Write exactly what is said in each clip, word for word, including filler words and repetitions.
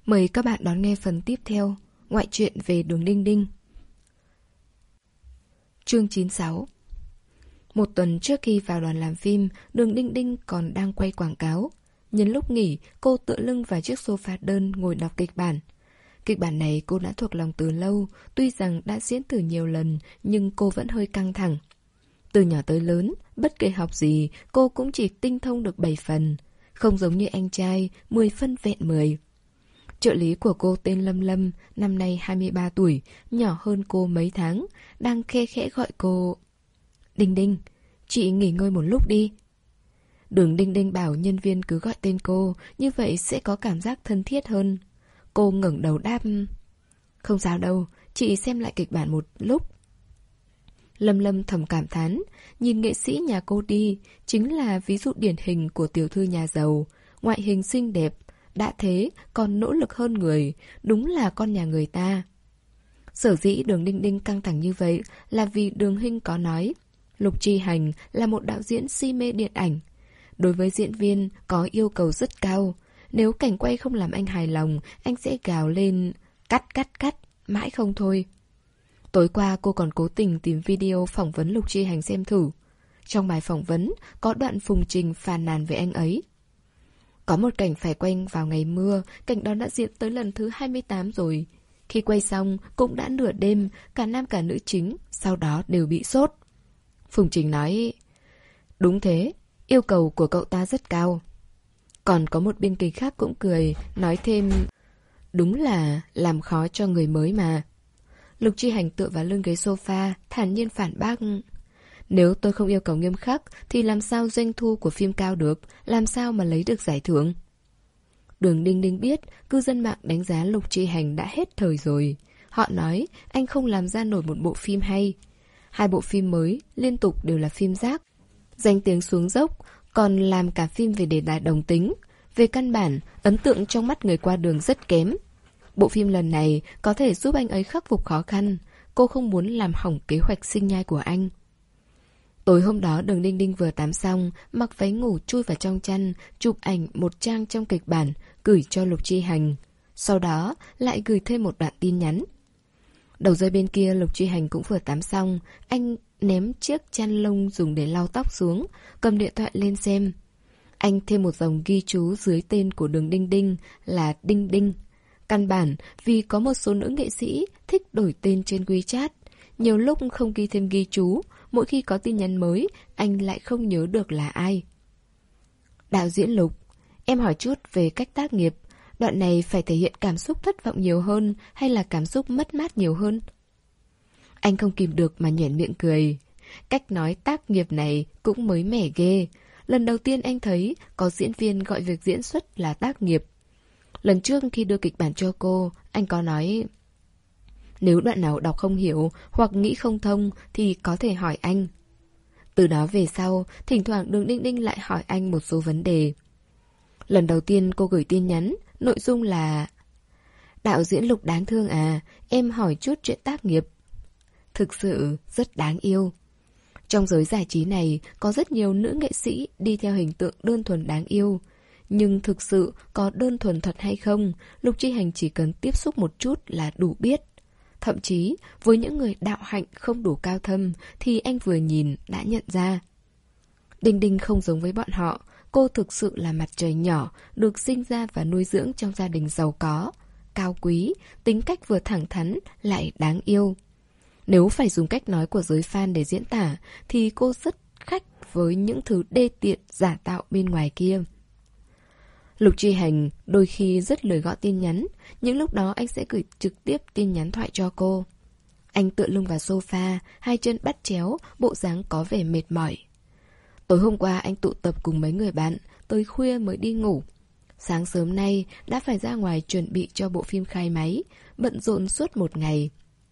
Mời các bạn đón nghe phần tiếp theo, ngoại truyện về Đường Đinh Đinh. Chương chín mươi sáu. Một tuần trước khi vào đoàn làm phim, Đường Đinh Đinh còn đang quay quảng cáo. Nhân lúc nghỉ, cô tựa lưng vào chiếc sofa đơn ngồi đọc kịch bản. Kịch bản này cô đã thuộc lòng từ lâu, tuy rằng đã diễn thử nhiều lần, nhưng cô vẫn hơi căng thẳng. Từ nhỏ tới lớn, bất kể học gì, cô cũng chỉ tinh thông được bảy phần. Không giống như anh trai, mười phân vẹn mười. Trợ lý của cô tên Lâm Lâm, năm nay hai mươi ba tuổi, nhỏ hơn cô mấy tháng, đang khe khẽ gọi cô. Đinh Đinh, chị nghỉ ngơi một lúc đi. Đường Đinh Đinh bảo nhân viên cứ gọi tên cô, như vậy sẽ có cảm giác thân thiết hơn. Cô ngẩng đầu đáp. Không sao đâu, chị xem lại kịch bản một lúc. Lâm Lâm thầm cảm thán, nhìn nghệ sĩ nhà cô đi, chính là ví dụ điển hình của tiểu thư nhà giàu, ngoại hình xinh đẹp, đã thế còn nỗ lực hơn người, đúng là con nhà người ta. Sở dĩ Đường Đinh Đinh căng thẳng như vậy là vì Đường Hinh có nói, Lục Chi Hành là một đạo diễn si mê điện ảnh. Đối với diễn viên có yêu cầu rất cao, nếu cảnh quay không làm anh hài lòng, anh sẽ gào lên cắt cắt cắt, mãi không thôi. Tối qua cô còn cố tình tìm video phỏng vấn Lục Chi Hành xem thử. Trong bài phỏng vấn có đoạn Phùng Trình phàn nàn về anh ấy. Có một cảnh phải quay vào ngày mưa, cảnh đó đã diễn tới lần thứ hai mươi tám rồi. Khi quay xong cũng đã nửa đêm, cả nam cả nữ chính sau đó đều bị sốt. Phùng Trình nói, đúng thế, yêu cầu của cậu ta rất cao. Còn có một biên kịch khác cũng cười, nói thêm, đúng là làm khó cho người mới mà. Lục Chi Hành tựa vào lưng ghế sofa, thản nhiên phản bác. Nếu tôi không yêu cầu nghiêm khắc thì làm sao doanh thu của phim cao được, làm sao mà lấy được giải thưởng. Đường Đinh Đinh biết cư dân mạng đánh giá Lục Chi Hành đã hết thời rồi. Họ nói anh không làm ra nổi một bộ phim hay. Hai bộ phim mới liên tục đều là phim rác, danh tiếng xuống dốc, còn làm cả phim về đề tài đồng tính. Về căn bản, ấn tượng trong mắt người qua đường rất kém. Bộ phim lần này có thể giúp anh ấy khắc phục khó khăn. Cô không muốn làm hỏng kế hoạch sinh nhai của anh. Tối hôm đó Đường Đinh Đinh vừa tắm xong, mặc váy ngủ chui vào trong chăn, chụp ảnh một trang trong kịch bản, gửi cho Lục Chi Hành. Sau đó lại gửi thêm một đoạn tin nhắn. Đầu dây bên kia Lục Chi Hành cũng vừa tắm xong, anh ném chiếc chăn lông dùng để lau tóc xuống, cầm điện thoại lên xem. Anh thêm một dòng ghi chú dưới tên của Đường Đinh Đinh là Đinh Đinh. Căn bản vì có một số nữ nghệ sĩ thích đổi tên trên WeChat, nhiều lúc không ghi thêm ghi chú, mỗi khi có tin nhắn mới, anh lại không nhớ được là ai. Đạo diễn Lục, em hỏi chút về cách tác nghiệp, đoạn này phải thể hiện cảm xúc thất vọng nhiều hơn hay là cảm xúc mất mát nhiều hơn? Anh không kìm được mà nhoẻn miệng cười. Cách nói tác nghiệp này cũng mới mẻ ghê. Lần đầu tiên anh thấy có diễn viên gọi việc diễn xuất là tác nghiệp. Lần trước khi đưa kịch bản cho cô, anh có nói, nếu đoạn nào đọc không hiểu hoặc nghĩ không thông thì có thể hỏi anh. Từ đó về sau, thỉnh thoảng Đường Đinh Đinh lại hỏi anh một số vấn đề. Lần đầu tiên cô gửi tin nhắn, nội dung là: đạo diễn Lục đáng thương à, em hỏi chút chuyện tác nghiệp. Thực sự rất đáng yêu. Trong giới giải trí này có rất nhiều nữ nghệ sĩ đi theo hình tượng đơn thuần đáng yêu. Nhưng thực sự có đơn thuần thật hay không, Lục Chi Hành chỉ cần tiếp xúc một chút là đủ biết. Thậm chí với những người đạo hạnh không đủ cao thâm thì anh vừa nhìn đã nhận ra. Đinh Đinh không giống với bọn họ, cô thực sự là mặt trời nhỏ, được sinh ra và nuôi dưỡng trong gia đình giàu có, cao quý, tính cách vừa thẳng thắn lại đáng yêu. Nếu phải dùng cách nói của giới fan để diễn tả thì cô rất khách với những thứ đê tiện giả tạo bên ngoài kia. Lục Chi Hành đôi khi rất lười gõ tin nhắn, những lúc đó anh sẽ gửi trực tiếp tin nhắn thoại cho cô. Anh tựa lưng vào sofa, hai chân bắt chéo, bộ dáng có vẻ mệt mỏi. Tối hôm qua anh tụ tập cùng mấy người bạn, tới khuya mới đi ngủ. Sáng sớm nay đã phải ra ngoài chuẩn bị cho bộ phim khai máy, bận rộn suốt một ngày.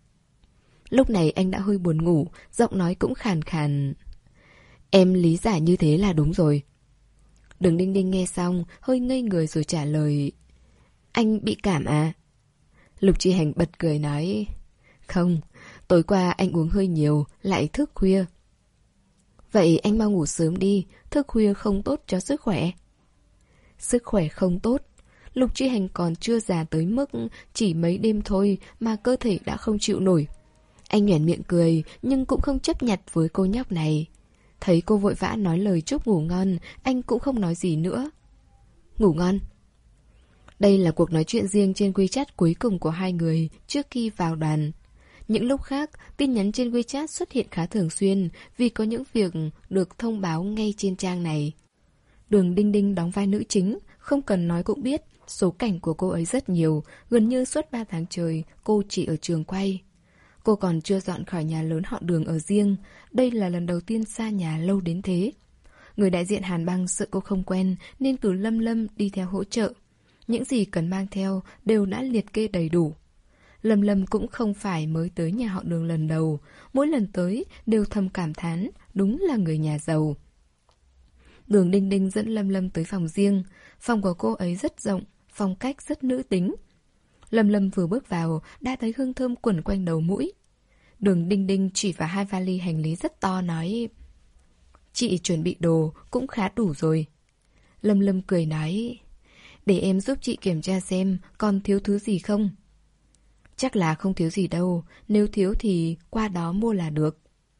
Lúc này anh đã hơi buồn ngủ, giọng nói cũng khàn khàn. Em lý giải như thế là đúng rồi. Đường Đinh Đinh nghe xong, hơi ngây người rồi trả lời. Anh bị cảm à? Lục Chi Hành bật cười nói. Không, tối qua anh uống hơi nhiều, lại thức khuya. Vậy anh mau ngủ sớm đi, thức khuya không tốt cho sức khỏe. Sức khỏe không tốt. Lục Chi Hành còn chưa già tới mức chỉ mấy đêm thôi mà cơ thể đã không chịu nổi. Anh nhoẻn miệng cười nhưng cũng không chấp nhặt với cô nhóc này. Thấy cô vội vã nói lời chúc ngủ ngon, anh cũng không nói gì nữa. Ngủ ngon. Đây là cuộc nói chuyện riêng trên WeChat cuối cùng của hai người trước khi vào đoàn. Những lúc khác, tin nhắn trên WeChat xuất hiện khá thường xuyên vì có những việc được thông báo ngay trên trang này. Đường Đinh Đinh đóng vai nữ chính, không cần nói cũng biết, số cảnh của cô ấy rất nhiều, gần như suốt ba tháng trời cô chỉ ở trường quay. Cô còn chưa dọn khỏi nhà lớn họ Đường ở riêng, đây là lần đầu tiên xa nhà lâu đến thế. Người đại diện Hàn Băng sợ cô không quen nên cử Lâm Lâm đi theo hỗ trợ. Những gì cần mang theo đều đã liệt kê đầy đủ. Lâm Lâm cũng không phải mới tới nhà họ Đường lần đầu, mỗi lần tới đều thầm cảm thán, đúng là người nhà giàu. Đường Đinh Đinh dẫn Lâm Lâm tới phòng riêng, phòng của cô ấy rất rộng, phong cách rất nữ tính. Lâm Lâm vừa bước vào đã thấy hương thơm quẩn quanh đầu mũi. Đường Đinh Đinh chỉ vào hai vali hành lý rất to nói: Chị chuẩn bị đồ cũng khá đủ rồi. Lâm Lâm cười nói: Để em giúp chị kiểm tra xem còn thiếu thứ gì không. Chắc là không thiếu gì đâu, nếu thiếu thì qua đó mua là được.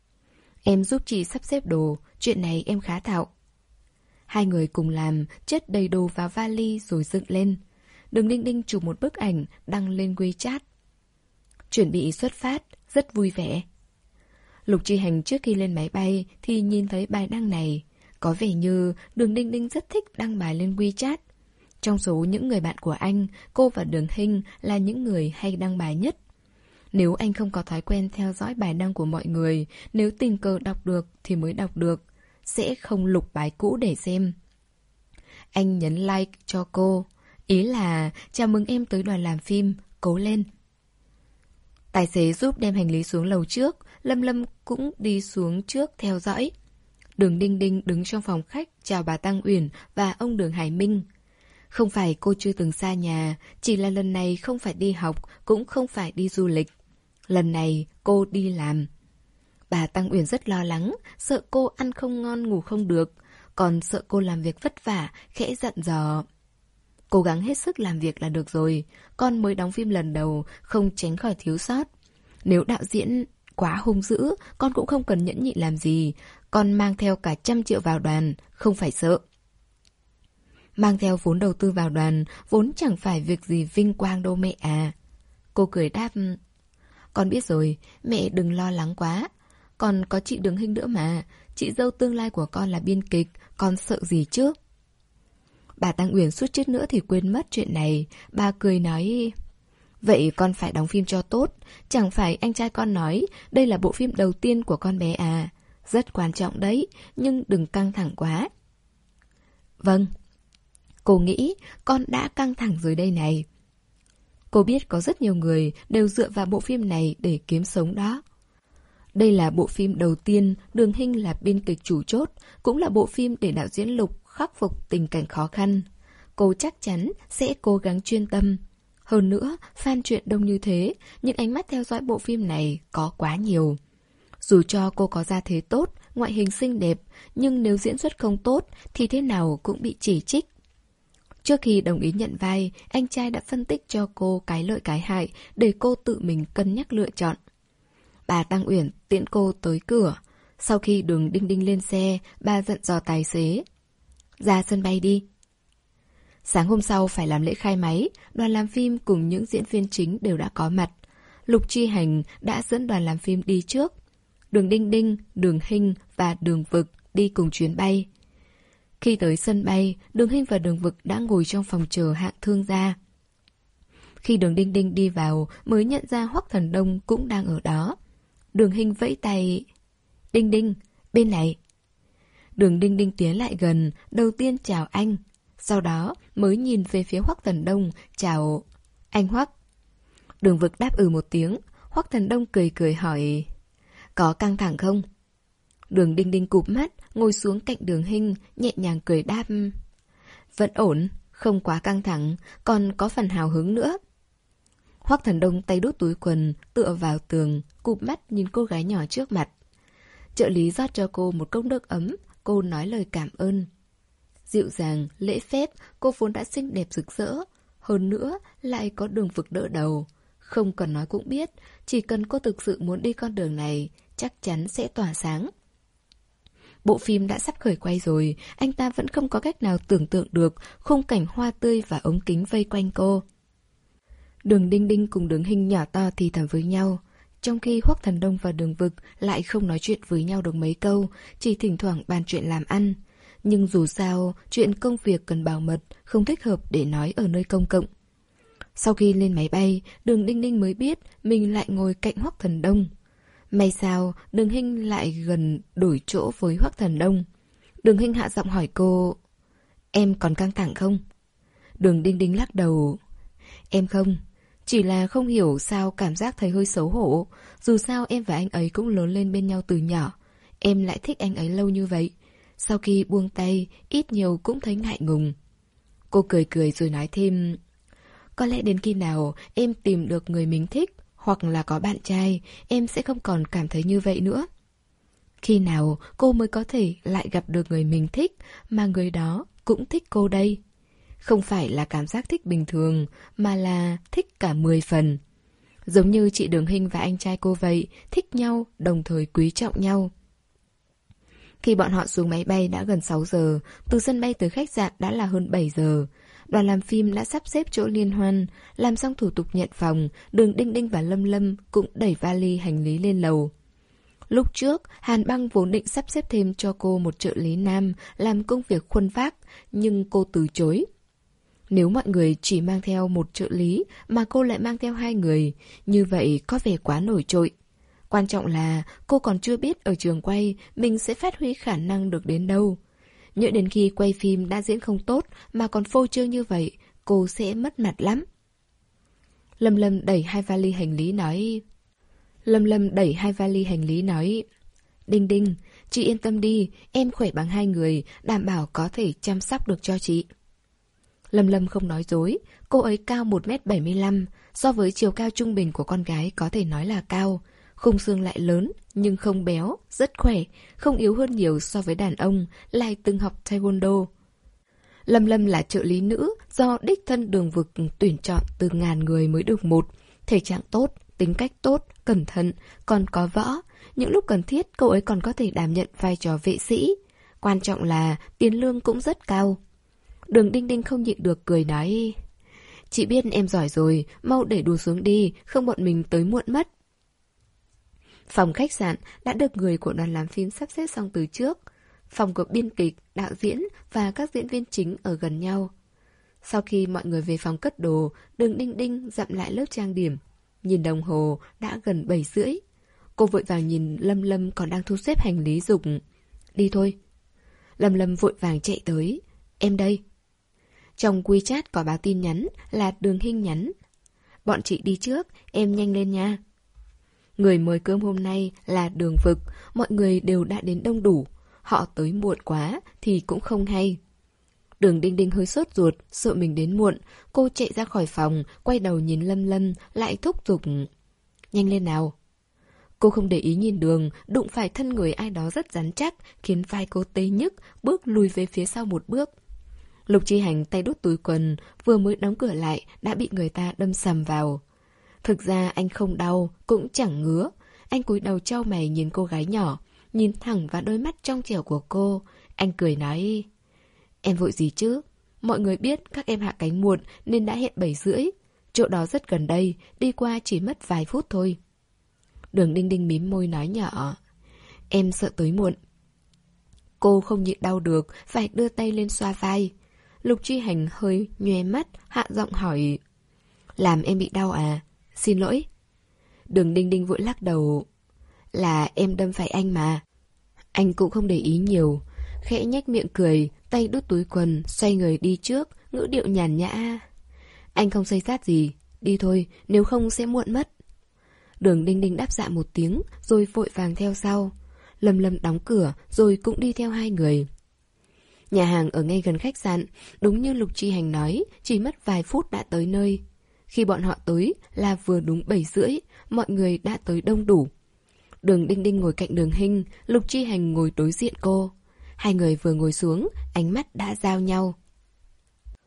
Em giúp chị sắp xếp đồ, chuyện này em khá thạo. Hai người cùng làm, chất đầy đồ vào vali rồi dựng lên. Đường Đinh Đinh chụp một bức ảnh đăng lên WeChat. Chuẩn bị xuất phát, rất vui vẻ. Lục Chi Hành trước khi lên máy bay thì nhìn thấy bài đăng này. Có vẻ như Đường Đinh Đinh rất thích đăng bài lên WeChat. Trong số những người bạn của anh, cô và Đường Hinh là những người hay đăng bài nhất. Nếu anh không có thói quen theo dõi bài đăng của mọi người, nếu tình cờ đọc được thì mới đọc được, sẽ không lục bài cũ để xem. Anh nhấn like cho cô, ý là chào mừng em tới đoàn làm phim, cố lên. Tài xế giúp đem hành lý xuống lầu trước, Lâm Lâm cũng đi xuống trước theo dõi. Đường Đinh Đinh đứng trong phòng khách chào bà Tăng Uyển và ông Đường Hải Minh. Không phải cô chưa từng xa nhà, chỉ là lần này không phải đi học, cũng không phải đi du lịch. Lần này cô đi làm. Bà Tăng Uyển rất lo lắng, sợ cô ăn không ngon ngủ không được, còn sợ cô làm việc vất vả, khẽ dặn dò. Cố gắng hết sức làm việc là được rồi, con mới đóng phim lần đầu, không tránh khỏi thiếu sót. Nếu đạo diễn quá hung dữ, con cũng không cần nhẫn nhịn làm gì, con mang theo cả trăm triệu vào đoàn, không phải sợ. Mang theo vốn đầu tư vào đoàn, vốn chẳng phải việc gì vinh quang đâu mẹ à. Cô cười đáp: Con biết rồi, mẹ đừng lo lắng quá. Còn có chị Đường Hinh nữa mà, chị dâu tương lai của con là biên kịch, con sợ gì chứ? Bà Tăng Uyển suýt chút nữa thì quên mất chuyện này, bà cười nói: Vậy con phải đóng phim cho tốt, chẳng phải anh trai con nói đây là bộ phim đầu tiên của con bé à. Rất quan trọng đấy, nhưng đừng căng thẳng quá. Vâng. Cô nghĩ con đã căng thẳng rồi đây này. Cô biết có rất nhiều người đều dựa vào bộ phim này để kiếm sống đó. Đây là bộ phim đầu tiên Đường Hinh là biên kịch chủ chốt, cũng là bộ phim để đạo diễn Lục khắc phục tình cảnh khó khăn. Cô chắc chắn sẽ cố gắng chuyên tâm. Hơn nữa, fan truyện đông như thế, những ánh mắt theo dõi bộ phim này có quá nhiều. Dù cho cô có gia thế tốt, ngoại hình xinh đẹp, nhưng nếu diễn xuất không tốt thì thế nào cũng bị chỉ trích. Trước khi đồng ý nhận vai, anh trai đã phân tích cho cô cái lợi cái hại để cô tự mình cân nhắc lựa chọn. Bà Tăng Uyển tiễn cô tới cửa. Sau khi Đường Đinh Đinh lên xe, bà dặn dò tài xế: Ra sân bay đi. Sáng hôm sau phải làm lễ khai máy, đoàn làm phim cùng những diễn viên chính đều đã có mặt. Lục Chi Hành đã dẫn đoàn làm phim đi trước. Đường Đinh Đinh, Đường Hinh và Đường Vực đi cùng chuyến bay. Khi tới sân bay, Đường Hinh và Đường Vực đã ngồi trong phòng chờ hạng thương gia. Khi Đường Đinh Đinh đi vào mới nhận ra Hoắc Thần Đông cũng đang ở đó. Đường Hinh vẫy tay: Đinh Đinh, bên này. Đường Đinh Đinh tiến lại gần, đầu tiên chào anh, sau đó mới nhìn về phía Hoắc Thần Đông, chào anh Hoắc. Đường Vực đáp ừ một tiếng. Hoắc Thần Đông cười cười hỏi: Có căng thẳng không? Đường Đinh Đinh cụp mắt, ngồi xuống cạnh Đường Hinh, nhẹ nhàng cười đáp: Vẫn ổn, không quá căng thẳng, còn có phần hào hứng nữa. Hoắc Thần Đông tay đút túi quần, tựa vào tường, cụp mắt nhìn cô gái nhỏ trước mặt. Trợ lý rót cho cô một cốc nước ấm, cô nói lời cảm ơn. Dịu dàng, lễ phép, cô vốn đã xinh đẹp rực rỡ. Hơn nữa, lại có Đường Vực đỡ đầu. Không cần nói cũng biết, chỉ cần cô thực sự muốn đi con đường này, chắc chắn sẽ tỏa sáng. Bộ phim đã sắp khởi quay rồi, anh ta vẫn không có cách nào tưởng tượng được khung cảnh hoa tươi và ống kính vây quanh cô. Đường Đinh Đinh cùng Đường Hinh nhỏ to thì thầm với nhau, trong khi Hoắc Thần Đông và Đường Vực lại không nói chuyện với nhau được mấy câu, chỉ thỉnh thoảng bàn chuyện làm ăn. Nhưng dù sao, chuyện công việc cần bảo mật, không thích hợp để nói ở nơi công cộng. Sau khi lên máy bay, Đường Đinh Đinh mới biết mình lại ngồi cạnh Hoắc Thần Đông. May sao, Đường Hinh lại gần đổi chỗ với Hoắc Thần Đông. Đường Hinh hạ giọng hỏi cô, em còn căng thẳng không? Đường Đinh Đinh lắc đầu, em không, chỉ là không hiểu sao cảm giác thấy hơi xấu hổ. Dù sao em và anh ấy cũng lớn lên bên nhau từ nhỏ, em lại thích anh ấy lâu như vậy. Sau khi buông tay, ít nhiều cũng thấy ngại ngùng. Cô cười cười rồi nói thêm, có lẽ đến khi nào em tìm được người mình thích, hoặc là có bạn trai, em sẽ không còn cảm thấy như vậy nữa. Khi nào cô mới có thể lại gặp được người mình thích, mà người đó cũng thích cô đây? Không phải là cảm giác thích bình thường, mà là thích cả mười phần. Giống như chị Đường Hinh và anh trai cô vậy, thích nhau, đồng thời quý trọng nhau. Khi bọn họ xuống máy bay đã gần sáu giờ, từ sân bay tới khách sạn đã là hơn bảy giờ. Đoàn làm phim đã sắp xếp chỗ liên hoan, làm xong thủ tục nhận phòng, Đường Đinh Đinh và Lâm Lâm cũng đẩy vali hành lý lên lầu. Lúc trước, Hàn Băng vốn định sắp xếp thêm cho cô một trợ lý nam làm công việc khuân vác, nhưng cô từ chối. Nếu mọi người chỉ mang theo một trợ lý mà cô lại mang theo hai người, như vậy có vẻ quá nổi trội. Quan trọng là cô còn chưa biết ở trường quay mình sẽ phát huy khả năng được đến đâu. Nhỡ đến khi quay phim đã diễn không tốt mà còn phô trương như vậy, cô sẽ mất mặt lắm. Lâm Lâm đẩy hai vali hành lý nói... Lâm Lâm đẩy hai vali hành lý nói... Đinh Đinh, chị yên tâm đi, em khỏe bằng hai người, đảm bảo có thể chăm sóc được cho chị. Lâm Lâm không nói dối, cô ấy cao một mét bảy mươi lăm, so với chiều cao trung bình của con gái có thể nói là cao. Khung xương lại lớn, nhưng không béo, rất khỏe, không yếu hơn nhiều so với đàn ông, lại từng học taekwondo. Lâm Lâm là trợ lý nữ do đích thân Đường Vực tuyển chọn từ ngàn người mới được một. Thể trạng tốt, tính cách tốt, cẩn thận, còn có võ. Những lúc cần thiết cô ấy còn có thể đảm nhận vai trò vệ sĩ. Quan trọng là tiền lương cũng rất cao. Đường Đinh Đinh không nhịn được cười nói, chị biết em giỏi rồi, mau để đùa xuống đi, không bọn mình tới muộn mất. Phòng khách sạn đã được người của đoàn làm phim sắp xếp xong từ trước. Phòng của biên kịch, đạo diễn và các diễn viên chính ở gần nhau. Sau khi mọi người về phòng cất đồ, Đường Đinh Đinh dặm lại lớp trang điểm. Nhìn đồng hồ đã gần bảy rưỡi. Cô vội vàng nhìn Lâm Lâm còn đang thu xếp hành lý dục. Đi thôi. Lâm Lâm vội vàng chạy tới. Em đây. Trong WeChat có báo tin nhắn là Đường Hinh nhắn. Bọn chị đi trước, em nhanh lên nha. Người mời cơm hôm nay là Đường Vực, mọi người đều đã đến đông đủ. Họ tới muộn quá thì cũng không hay. Đường Đinh Đinh hơi sốt ruột, sợ mình đến muộn. Cô chạy ra khỏi phòng, quay đầu nhìn Lâm Lâm, lại thúc giục. Nhanh lên nào. Cô không để ý nhìn đường, đụng phải thân người ai đó rất rắn chắc, khiến vai cô tê nhức, bước lùi về phía sau một bước. Lục Chi Hành tay đút túi quần, vừa mới đóng cửa lại, đã bị người ta đâm sầm vào. Thực ra anh không đau, cũng chẳng ngứa. Anh cúi đầu trao mày nhìn cô gái nhỏ, nhìn thẳng vào đôi mắt trong trẻo của cô. Anh cười nói, em vội gì chứ? Mọi người biết các em hạ cánh muộn nên đã hẹn bảy rưỡi. Chỗ đó rất gần đây, đi qua chỉ mất vài phút thôi. Đường Đinh Đinh mím môi nói nhỏ, em sợ tới muộn. Cô không nhịn đau được, phải đưa tay lên xoa vai. Lục Chi Hành hơi nhoe mắt, hạ giọng hỏi, làm em bị đau à? Xin lỗi. Đường Đinh Đinh vội lắc đầu, là em đâm phải anh mà. Anh cũng không để ý nhiều, khẽ nhếch miệng cười, tay đút túi quần, xoay người đi trước, ngữ điệu nhàn nhã. Anh không xây sát gì, đi thôi, nếu không sẽ muộn mất. Đường Đinh Đinh đáp dạ một tiếng, rồi vội vàng theo sau. Lâm Lâm đóng cửa, rồi cũng đi theo hai người. Nhà hàng ở ngay gần khách sạn, đúng như Lục Chi Hành nói, chỉ mất vài phút đã tới nơi. Khi bọn họ tới là vừa đúng bảy rưỡi, mọi người đã tới đông đủ. Đường Đinh Đinh ngồi cạnh Đường Hinh, Lục Chi Hành ngồi đối diện cô. Hai người vừa ngồi xuống, ánh mắt đã giao nhau.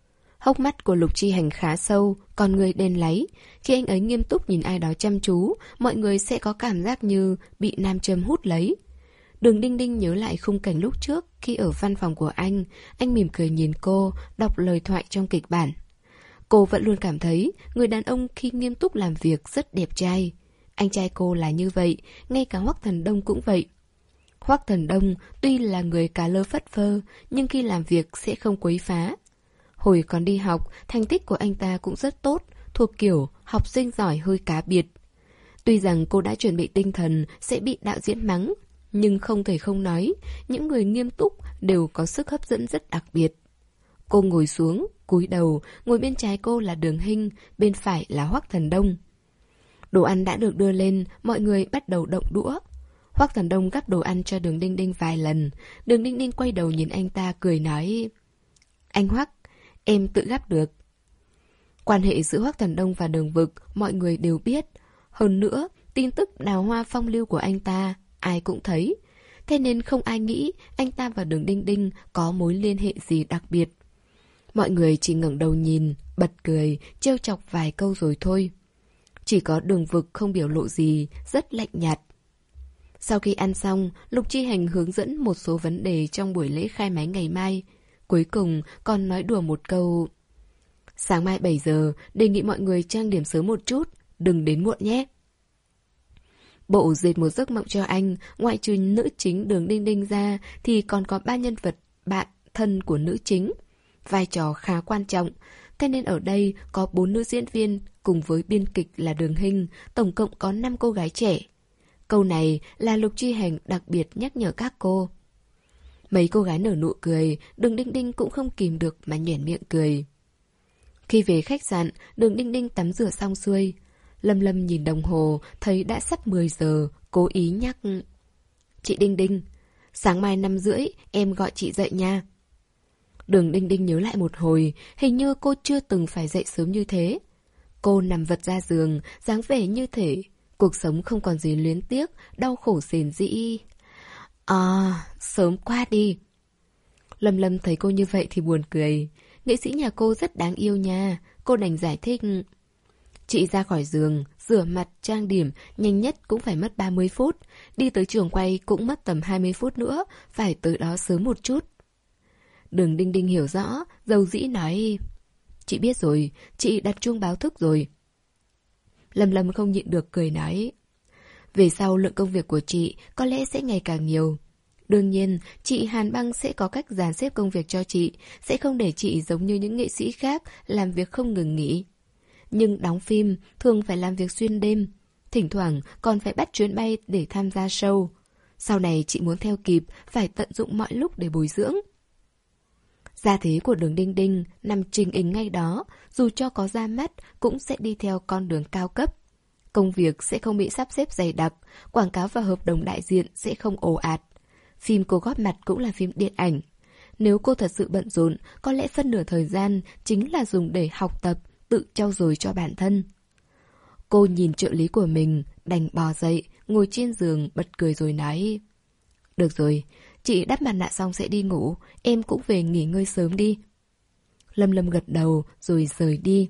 Hốc mắt của Lục Chi Hành khá sâu, con người đen láy. Khi anh ấy nghiêm túc nhìn ai đó chăm chú, mọi người sẽ có cảm giác như bị nam châm hút lấy. Đường Đinh Đinh nhớ lại khung cảnh lúc trước khi ở văn phòng của anh, anh mỉm cười nhìn cô, đọc lời thoại trong kịch bản. Cô vẫn luôn cảm thấy người đàn ông khi nghiêm túc làm việc rất đẹp trai. Anh trai cô là như vậy, ngay cả Hoắc Thần Đông cũng vậy. Hoắc Thần Đông tuy là người cà lơ phất phơ, nhưng khi làm việc sẽ không quấy phá. Hồi còn đi học, thành tích của anh ta cũng rất tốt, thuộc kiểu học sinh giỏi hơi cá biệt. Tuy rằng cô đã chuẩn bị tinh thần sẽ bị đạo diễn mắng, nhưng không thể không nói, những người nghiêm túc đều có sức hấp dẫn rất đặc biệt. Cô ngồi xuống, cúi đầu, ngồi bên trái cô là Đường Hinh, bên phải là Hoắc Thần Đông. Đồ ăn đã được đưa lên, mọi người bắt đầu động đũa. Hoắc Thần Đông gắp đồ ăn cho Đường Đinh Đinh vài lần. Đường Đinh Đinh quay đầu nhìn anh ta cười nói: Anh Hoắc, em tự gắp được. Quan hệ giữa Hoắc Thần Đông và Đường Vực mọi người đều biết. Hơn nữa, tin tức đào hoa phong lưu của anh ta ai cũng thấy. Thế nên không ai nghĩ anh ta và Đường Đinh Đinh có mối liên hệ gì đặc biệt. Mọi người chỉ ngẩng đầu nhìn, bật cười, trêu chọc vài câu rồi thôi. Chỉ có Đường Vực không biểu lộ gì, rất lạnh nhạt. Sau khi ăn xong, Lục Chi Hành hướng dẫn một số vấn đề trong buổi lễ khai máy ngày mai. Cuối cùng còn nói đùa một câu: Sáng mai bảy giờ, đề nghị mọi người trang điểm sớm một chút, đừng đến muộn nhé. Bộ dệt một giấc mộng cho anh, ngoại trừ nữ chính Đường Đinh Đinh ra thì còn có ba nhân vật bạn thân của nữ chính. Vai trò khá quan trọng, thế nên ở đây có bốn nữ diễn viên cùng với biên kịch là Đường Hinh, tổng cộng có năm cô gái trẻ. Câu này là Lục Chi Hành đặc biệt nhắc nhở các cô. Mấy cô gái nở nụ cười, Đường Đinh Đinh cũng không kìm được mà nhoẻn miệng cười. Khi về khách sạn, Đường Đinh Đinh tắm rửa xong xuôi. Lâm Lâm nhìn đồng hồ, thấy đã sắp mười giờ, cố ý nhắc: Chị Đinh Đinh, sáng mai năm rưỡi em gọi chị dậy nha. Đường Đinh Đinh nhớ lại một hồi, hình như cô chưa từng phải dậy sớm như thế. Cô nằm vật ra giường, dáng vẻ như thể cuộc sống không còn gì luyến tiếc, đau khổ rền rĩ. À, sớm quá đi. Lâm Lâm thấy cô như vậy thì buồn cười. Nghệ sĩ nhà cô rất đáng yêu nha. Cô đành giải thích: Chị ra khỏi giường, rửa mặt, trang điểm, nhanh nhất cũng phải mất ba mươi phút. Đi tới trường quay cũng mất tầm hai mươi phút nữa, phải tới đó sớm một chút. Đường Đinh Đinh hiểu rõ, dầu dĩ nói: Chị biết rồi, chị đặt chuông báo thức rồi. Lâm Lâm không nhịn được cười nói: Về sau lượng công việc của chị có lẽ sẽ ngày càng nhiều. Đương nhiên, chị Hàn Băng sẽ có cách dàn xếp công việc cho chị, sẽ không để chị giống như những nghệ sĩ khác làm việc không ngừng nghỉ. Nhưng đóng phim thường phải làm việc xuyên đêm, thỉnh thoảng còn phải bắt chuyến bay để tham gia show. Sau này chị muốn theo kịp, phải tận dụng mọi lúc để bồi dưỡng. Gia thế của Đường Đinh Đinh nằm trình hình ngay đó, dù cho có ra mắt cũng sẽ đi theo con đường cao cấp. Công việc sẽ không bị sắp xếp dày đặc, quảng cáo và hợp đồng đại diện sẽ không ồ ạt. Phim cô góp mặt cũng là phim điện ảnh. Nếu cô thật sự bận rộn, có lẽ phân nửa thời gian chính là dùng để học tập, tự trau dồi cho bản thân. Cô nhìn trợ lý của mình, đành bò dậy, ngồi trên giường bật cười rồi nói: Được rồi, chị đắp mặt nạ xong sẽ đi ngủ, em cũng về nghỉ ngơi sớm đi. Lâm Lâm gật đầu rồi rời đi.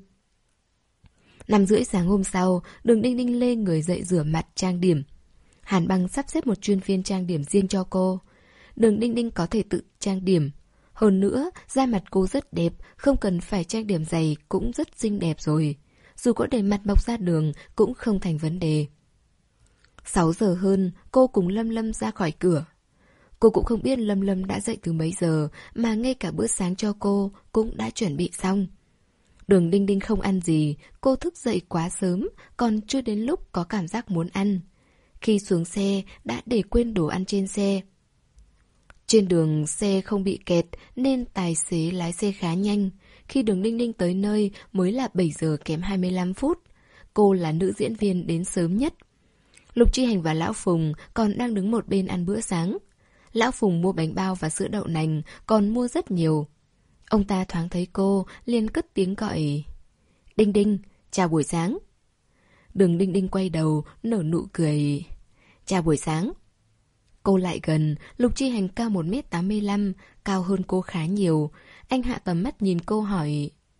Năm rưỡi sáng hôm sau, Đường Đinh Đinh lê người dậy rửa mặt trang điểm. Hàn Băng sắp xếp một chuyên viên trang điểm riêng cho cô. Đường Đinh Đinh có thể tự trang điểm. Hơn nữa, da mặt cô rất đẹp, không cần phải trang điểm dày cũng rất xinh đẹp rồi. Dù có để mặt mọc ra đường cũng không thành vấn đề. Sáu giờ hơn, cô cùng Lâm Lâm ra khỏi cửa. Cô cũng không biết Lâm Lâm đã dậy từ mấy giờ, mà ngay cả bữa sáng cho cô cũng đã chuẩn bị xong. Đường Đinh Đinh không ăn gì, cô thức dậy quá sớm, còn chưa đến lúc có cảm giác muốn ăn. Khi xuống xe, đã để quên đồ ăn trên xe. Trên đường xe không bị kẹt nên tài xế lái xe khá nhanh. Khi Đường Đinh Đinh tới nơi mới là bảy giờ kém hai mươi lăm phút. Cô là nữ diễn viên đến sớm nhất. Lục Chi Hành và Lão Phùng còn đang đứng một bên ăn bữa sáng. Lão Phùng mua bánh bao và sữa đậu nành, còn mua rất nhiều. Ông ta thoáng thấy cô, liền cất tiếng gọi: Đinh Đinh, chào buổi sáng. Đường Đinh Đinh quay đầu, nở nụ cười: Chào buổi sáng. Cô lại gần, Lục Chi Hành cao một mét tám mươi lăm, cao hơn cô khá nhiều. Anh hạ tầm mắt nhìn cô hỏi: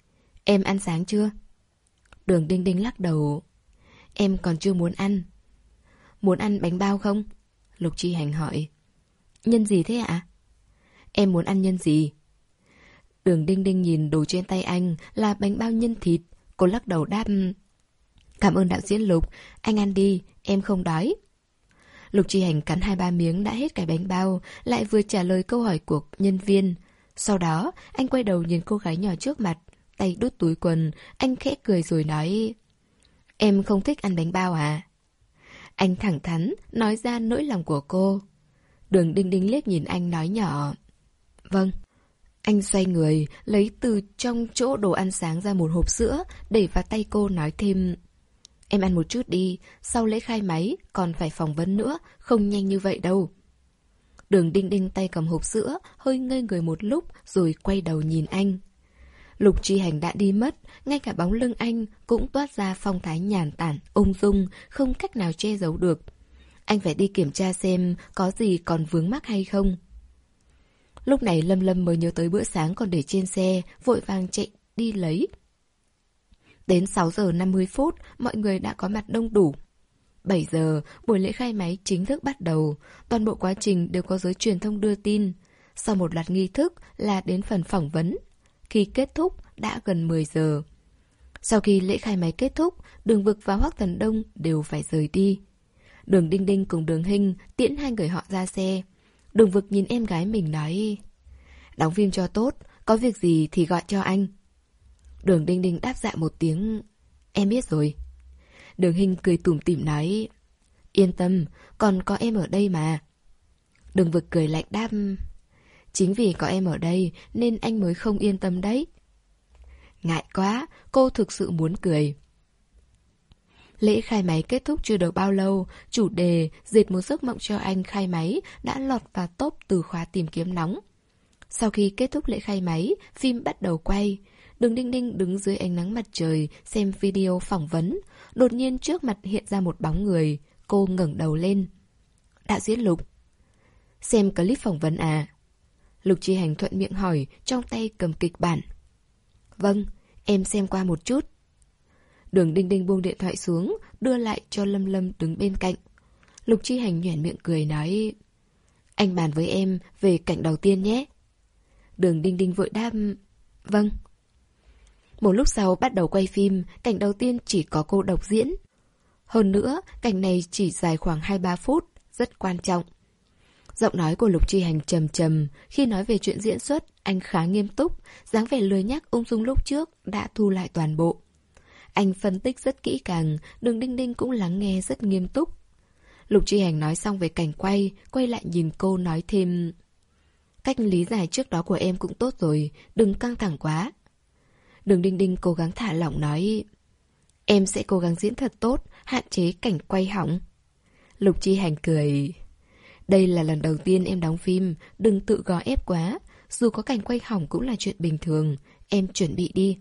Em ăn sáng chưa? Đường Đinh Đinh lắc đầu. Em còn chưa muốn ăn. Muốn ăn bánh bao không? Lục Chi Hành hỏi. Nhân gì thế ạ? Em muốn ăn nhân gì? Đường Đinh Đinh nhìn đồ trên tay anh là bánh bao nhân thịt. Cô lắc đầu đáp. Cảm ơn đạo diễn Lục, anh ăn đi, em không đói. Lục Chi Hành cắn hai ba miếng đã hết cái bánh bao, lại vừa trả lời câu hỏi của nhân viên. Sau đó, anh quay đầu nhìn cô gái nhỏ trước mặt, tay đút túi quần, anh khẽ cười rồi nói. Em không thích ăn bánh bao à? Anh thẳng thắn, nói ra nỗi lòng của cô. Đường Đinh Đinh liếc nhìn anh nói nhỏ. Vâng. Anh xoay người, lấy từ trong chỗ đồ ăn sáng ra một hộp sữa, để vào tay cô nói thêm. Em ăn một chút đi, sau lễ khai máy, còn phải phỏng vấn nữa, không nhanh như vậy đâu. Đường Đinh Đinh tay cầm hộp sữa, hơi ngây người một lúc, rồi quay đầu nhìn anh. Lục Chi Hành đã đi mất, ngay cả bóng lưng anh cũng toát ra phong thái nhàn tản, ung dung, không cách nào che giấu được. Anh phải đi kiểm tra xem có gì còn vướng mắc hay không. Lúc này Lâm Lâm mới nhớ tới bữa sáng còn để trên xe, vội vàng chạy đi lấy. Đến sáu giờ năm mươi phút, mọi người đã có mặt đông đủ. bảy giờ, buổi lễ khai máy chính thức bắt đầu. Toàn bộ quá trình đều có giới truyền thông đưa tin. Sau một loạt nghi thức là đến phần phỏng vấn. Khi kết thúc, đã gần mười giờ. Sau khi lễ khai máy kết thúc, Đường Vực và Hoắc Thần Đông đều phải rời đi. Đường Đinh Đinh cùng Đường Hinh tiễn hai người họ ra xe. Đường Vực nhìn em gái mình nói. Đóng phim cho tốt, có việc gì thì gọi cho anh. Đường Đinh Đinh đáp dạ một tiếng. Em biết rồi. Đường Hinh cười tủm tỉm nói. Yên tâm, còn có em ở đây mà. Đường Vực cười lạnh đáp. Chính vì có em ở đây nên anh mới không yên tâm đấy. Ngại quá, cô thực sự muốn cười. Lễ khai máy kết thúc chưa được bao lâu, chủ đề Dệt một giấc mộng cho anh khai máy đã lọt vào top từ khóa tìm kiếm nóng. Sau khi kết thúc lễ khai máy, phim bắt đầu quay. Đường Đinh Đinh đứng dưới ánh nắng mặt trời xem video phỏng vấn. Đột nhiên trước mặt hiện ra một bóng người. Cô ngẩng đầu lên. Đạo diễn Lục. Xem clip phỏng vấn à? Lục Chi Hành thuận miệng hỏi, trong tay cầm kịch bản. Vâng, em xem qua một chút. Đường Đinh Đinh buông điện thoại xuống, đưa lại cho Lâm Lâm đứng bên cạnh. Lục Chi Hành nhoẻn miệng cười nói. Anh bàn với em về cảnh đầu tiên nhé. Đường Đinh Đinh vội đáp. Vâng. Một lúc sau bắt đầu quay phim, cảnh đầu tiên chỉ có cô độc diễn. Hơn nữa, cảnh này chỉ dài khoảng hai ba phút, rất quan trọng. Giọng nói của Lục Chi Hành trầm trầm, khi nói về chuyện diễn xuất, anh khá nghiêm túc, dáng vẻ lười nhác ung dung lúc trước đã thu lại toàn bộ. Anh phân tích rất kỹ càng, Đường Đinh Đinh cũng lắng nghe rất nghiêm túc. Lục Chi Hành nói xong về cảnh quay, quay lại nhìn cô nói thêm. Cách lý giải trước đó của em cũng tốt rồi, đừng căng thẳng quá. Đường Đinh Đinh cố gắng thả lỏng nói. Em sẽ cố gắng diễn thật tốt, hạn chế cảnh quay hỏng. Lục Chi Hành cười. Đây là lần đầu tiên em đóng phim, đừng tự gò ép quá. Dù có cảnh quay hỏng cũng là chuyện bình thường, em chuẩn bị đi.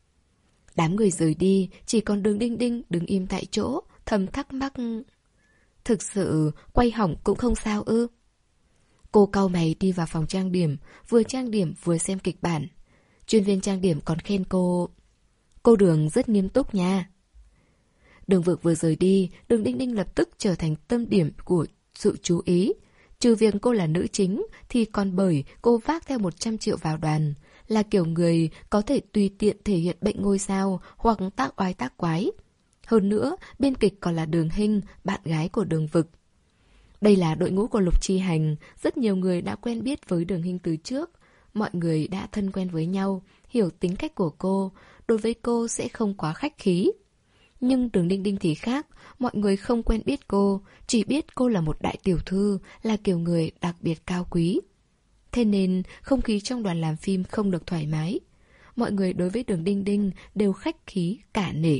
Đám người rời đi, chỉ còn Đường Đinh Đinh đứng im tại chỗ, thầm thắc mắc. Thực sự, quay hỏng cũng không sao ư? Cô cau mày đi vào phòng trang điểm, vừa trang điểm vừa xem kịch bản. Chuyên viên trang điểm còn khen cô. Cô Đường rất nghiêm túc nha. Đường Vực vừa rời đi, Đường Đinh Đinh lập tức trở thành tâm điểm của sự chú ý. Trừ việc cô là nữ chính, thì còn bởi cô vác theo một trăm triệu vào đoàn. Là kiểu người có thể tùy tiện thể hiện bệnh ngôi sao hoặc tác oai tác quái. Hơn nữa, biên kịch còn là Đường Hinh, bạn gái của Đường Vực. Đây là đội ngũ của Lục Chi Hành, rất nhiều người đã quen biết với Đường Hinh từ trước. Mọi người đã thân quen với nhau, hiểu tính cách của cô, đối với cô sẽ không quá khách khí. Nhưng Đường Đinh Đinh thì khác, mọi người không quen biết cô, chỉ biết cô là một đại tiểu thư, là kiểu người đặc biệt cao quý. Thế nên không khí trong đoàn làm phim không được thoải mái. Mọi người đối với Đường Đinh Đinh đều khách khí cả nể.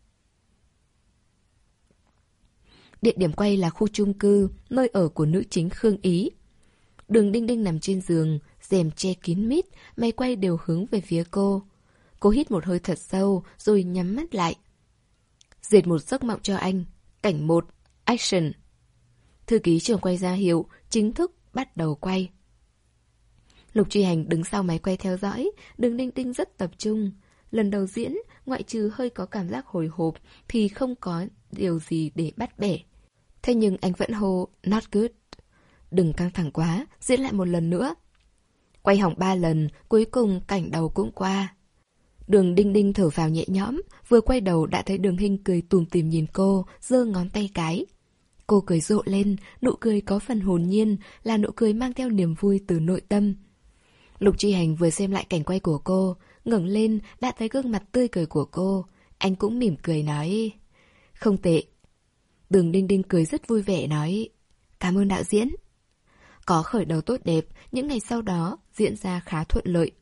Địa điểm quay là khu chung cư, nơi ở của nữ chính Khương Ý. Đường Đinh Đinh nằm trên giường, rèm che kín mít, máy quay đều hướng về phía cô. Cô hít một hơi thật sâu rồi nhắm mắt lại. Dệt một giấc mộng cho anh. Cảnh một. Action. Thư ký trưởng quay ra hiệu, chính thức bắt đầu quay. Lục Chi Hành đứng sau máy quay theo dõi, Đường Đinh Đinh rất tập trung. lần đầu diễn, ngoại trừ hơi có cảm giác hồi hộp thì không có điều gì để bắt bẻ. Thế nhưng anh vẫn hô not good. Đừng căng thẳng quá, diễn lại một lần nữa. Quay hỏng ba lần, cuối cùng cảnh đầu cũng qua. Đường Đinh Đinh thở phào nhẹ nhõm, vừa quay đầu đã thấy Đường Hinh cười tủm tỉm nhìn cô, giơ ngón tay cái. Cô cười rộ lên, nụ cười có phần hồn nhiên, là nụ cười mang theo niềm vui từ nội tâm. Lục Chi Hành vừa xem lại cảnh quay của cô, ngẩng lên đã thấy gương mặt tươi cười của cô. Anh cũng mỉm cười nói, không tệ. Đường Đinh Đinh cười rất vui vẻ nói, cảm ơn đạo diễn. Có khởi đầu tốt đẹp, những ngày sau đó diễn ra khá thuận lợi.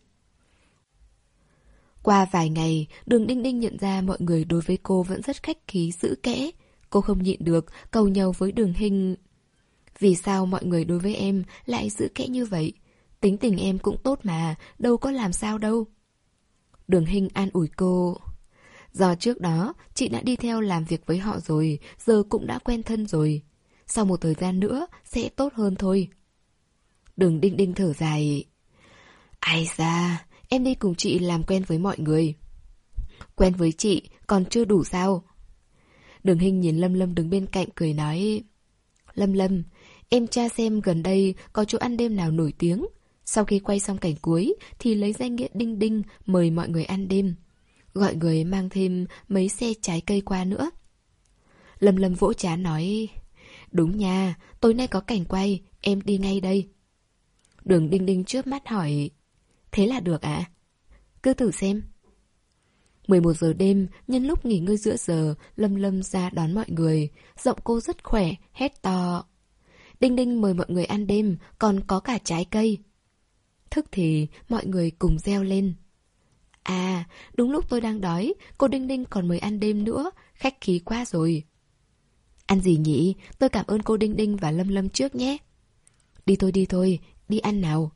Qua vài ngày, Đường Đinh Đinh nhận ra mọi người đối với cô vẫn rất khách khí giữ kẽ. Cô không nhịn được, cầu nhau với Đường Hinh. Vì sao mọi người đối với em lại giữ kẽ như vậy? Tính tình em cũng tốt mà, đâu có làm sao đâu. Đường Hinh an ủi cô. Do trước đó, chị đã đi theo làm việc với họ rồi, giờ cũng đã quen thân rồi. Sau một thời gian nữa, sẽ tốt hơn thôi. Đường Đinh Đinh thở dài. Ai da, em đi cùng chị làm quen với mọi người. Quen với chị, còn chưa đủ sao? Đường Hinh nhìn Lâm Lâm đứng bên cạnh cười nói. Lâm Lâm, em tra xem gần đây có chỗ ăn đêm nào nổi tiếng. Sau khi quay xong cảnh cuối thì lấy danh nghĩa Đinh Đinh mời mọi người ăn đêm. Gọi người mang thêm mấy xe trái cây qua nữa. Lâm Lâm vỗ trán nói. Đúng nha, tối nay có cảnh quay, em đi ngay đây. Đường Đinh Đinh chớp mắt hỏi. Thế là được ạ? À? Cứ thử xem. mười một giờ đêm, nhân lúc nghỉ ngơi giữa giờ, Lâm Lâm ra đón mọi người. Giọng cô rất khỏe, hét to. Đinh Đinh mời mọi người ăn đêm, còn có cả trái cây. Thức thì mọi người cùng reo lên. À, đúng lúc tôi đang đói, cô Đinh Đinh còn mời ăn đêm nữa, khách khí quá rồi. Ăn gì nhỉ? Tôi cảm ơn cô Đinh Đinh và Lâm Lâm trước nhé. Đi thôi đi thôi, đi ăn nào.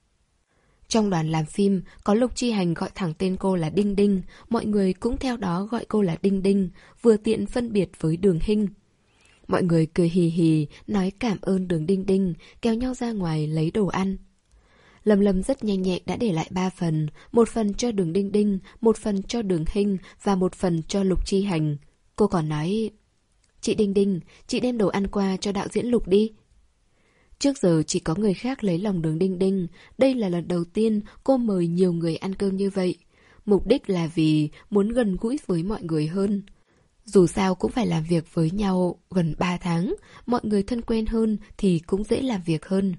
Trong đoàn làm phim, có Lục Chi Hành gọi thẳng tên cô là Đinh Đinh, mọi người cũng theo đó gọi cô là Đinh Đinh, vừa tiện phân biệt với Đường Hinh. Mọi người cười hì hì, nói cảm ơn Đường Đinh Đinh, kéo nhau ra ngoài lấy đồ ăn. Lâm Lâm rất nhanh nhẹn đã để lại ba phần, một phần cho Đường Đinh Đinh, một phần cho Đường Hinh và một phần cho Lục Chi Hành. Cô còn nói, chị Đinh Đinh, chị đem đồ ăn qua cho đạo diễn Lục đi. Trước giờ chỉ có người khác lấy lòng Đường Đinh Đinh, đây là lần đầu tiên cô mời nhiều người ăn cơm như vậy. Mục đích là vì muốn gần gũi với mọi người hơn. Dù sao cũng phải làm việc với nhau gần ba tháng, mọi người thân quen hơn thì cũng dễ làm việc hơn.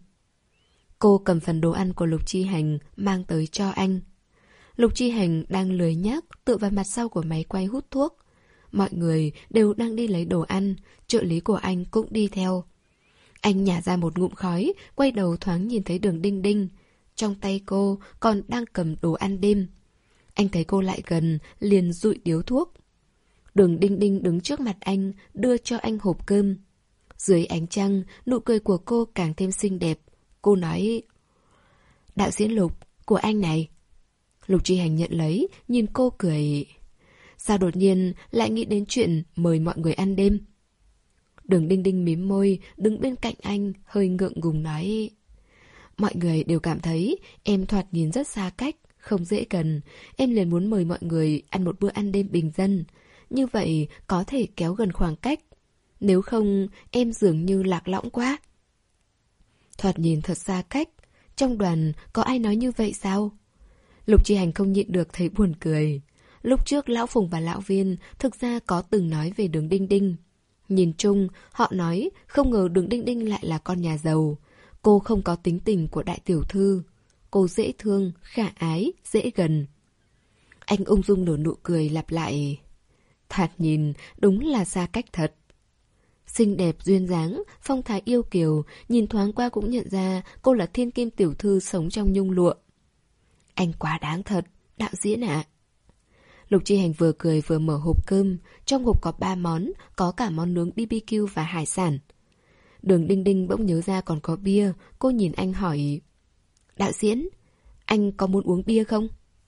Cô cầm phần đồ ăn của Lục Chi Hành mang tới cho anh. Lục Chi Hành đang lười nhác tựa vào mặt sau của máy quay hút thuốc. Mọi người đều đang đi lấy đồ ăn, trợ lý của anh cũng đi theo. Anh nhả ra một ngụm khói, quay đầu thoáng nhìn thấy Đường Đinh Đinh. Trong tay cô còn đang cầm đồ ăn đêm. Anh thấy cô lại gần, liền dụi điếu thuốc. Đường Đinh Đinh đứng trước mặt anh, đưa cho anh hộp cơm. Dưới ánh trăng, nụ cười của cô càng thêm xinh đẹp. Cô nói, đạo diễn Lục, của anh này. Lục Chi Hành nhận lấy, nhìn cô cười. Sao đột nhiên lại nghĩ đến chuyện mời mọi người ăn đêm? Đường Đinh Đinh mím môi, đứng bên cạnh anh, hơi ngượng ngùng nói. Mọi người đều cảm thấy em thoạt nhìn rất xa cách, không dễ gần. Em liền muốn mời mọi người ăn một bữa ăn đêm bình dân. Như vậy có thể kéo gần khoảng cách. Nếu không, em dường như lạc lõng quá. Thoạt nhìn thật xa cách. Trong đoàn có ai nói như vậy sao? Lục Chi Hành không nhịn được thấy buồn cười. Lúc trước Lão Phùng và Lão Viên thực ra có từng nói về Đường Đinh Đinh. Nhìn chung, họ nói không ngờ Đường Đinh Đinh lại là con nhà giàu. Cô không có tính tình của đại tiểu thư. Cô dễ thương, khả ái, dễ gần. Anh ung dung nở nụ cười lặp lại. Thoạt nhìn đúng là xa cách thật. Xinh đẹp duyên dáng, phong thái yêu kiều, nhìn thoáng qua cũng nhận ra cô là thiên kim tiểu thư sống trong nhung lụa. Anh quá đáng thật, đạo diễn ạ. Lục Chi Hành vừa cười vừa mở hộp cơm. Trong hộp có ba món, có cả món nướng bê bê kiu và hải sản. Đường Đinh Đinh bỗng nhớ ra còn có bia. Cô nhìn anh hỏi, đạo diễn, anh có muốn uống bia không?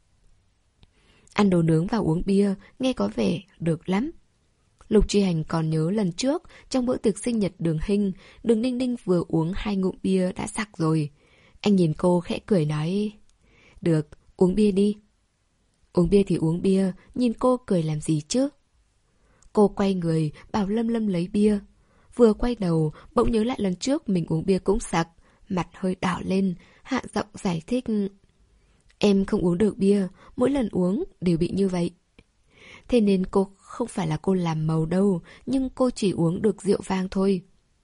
Ăn đồ nướng và uống bia, nghe có vẻ được lắm. Lục Chi Hành còn nhớ lần trước, trong bữa tiệc sinh nhật Đường Hinh, Đường Đinh Đinh vừa uống hai ngụm bia đã sặc rồi. Anh nhìn cô khẽ cười nói, được, uống bia đi. Uống bia thì uống bia, nhìn cô cười làm gì chứ? Cô quay người, bảo Lâm Lâm lấy bia. Vừa quay đầu, bỗng nhớ lại lần trước mình uống bia cũng sặc, mặt hơi đỏ lên, hạ giọng giải thích. Em không uống được bia, mỗi lần uống đều bị như vậy. Thế nên cô không phải là cô làm màu đâu, nhưng cô chỉ uống được rượu vang thôi.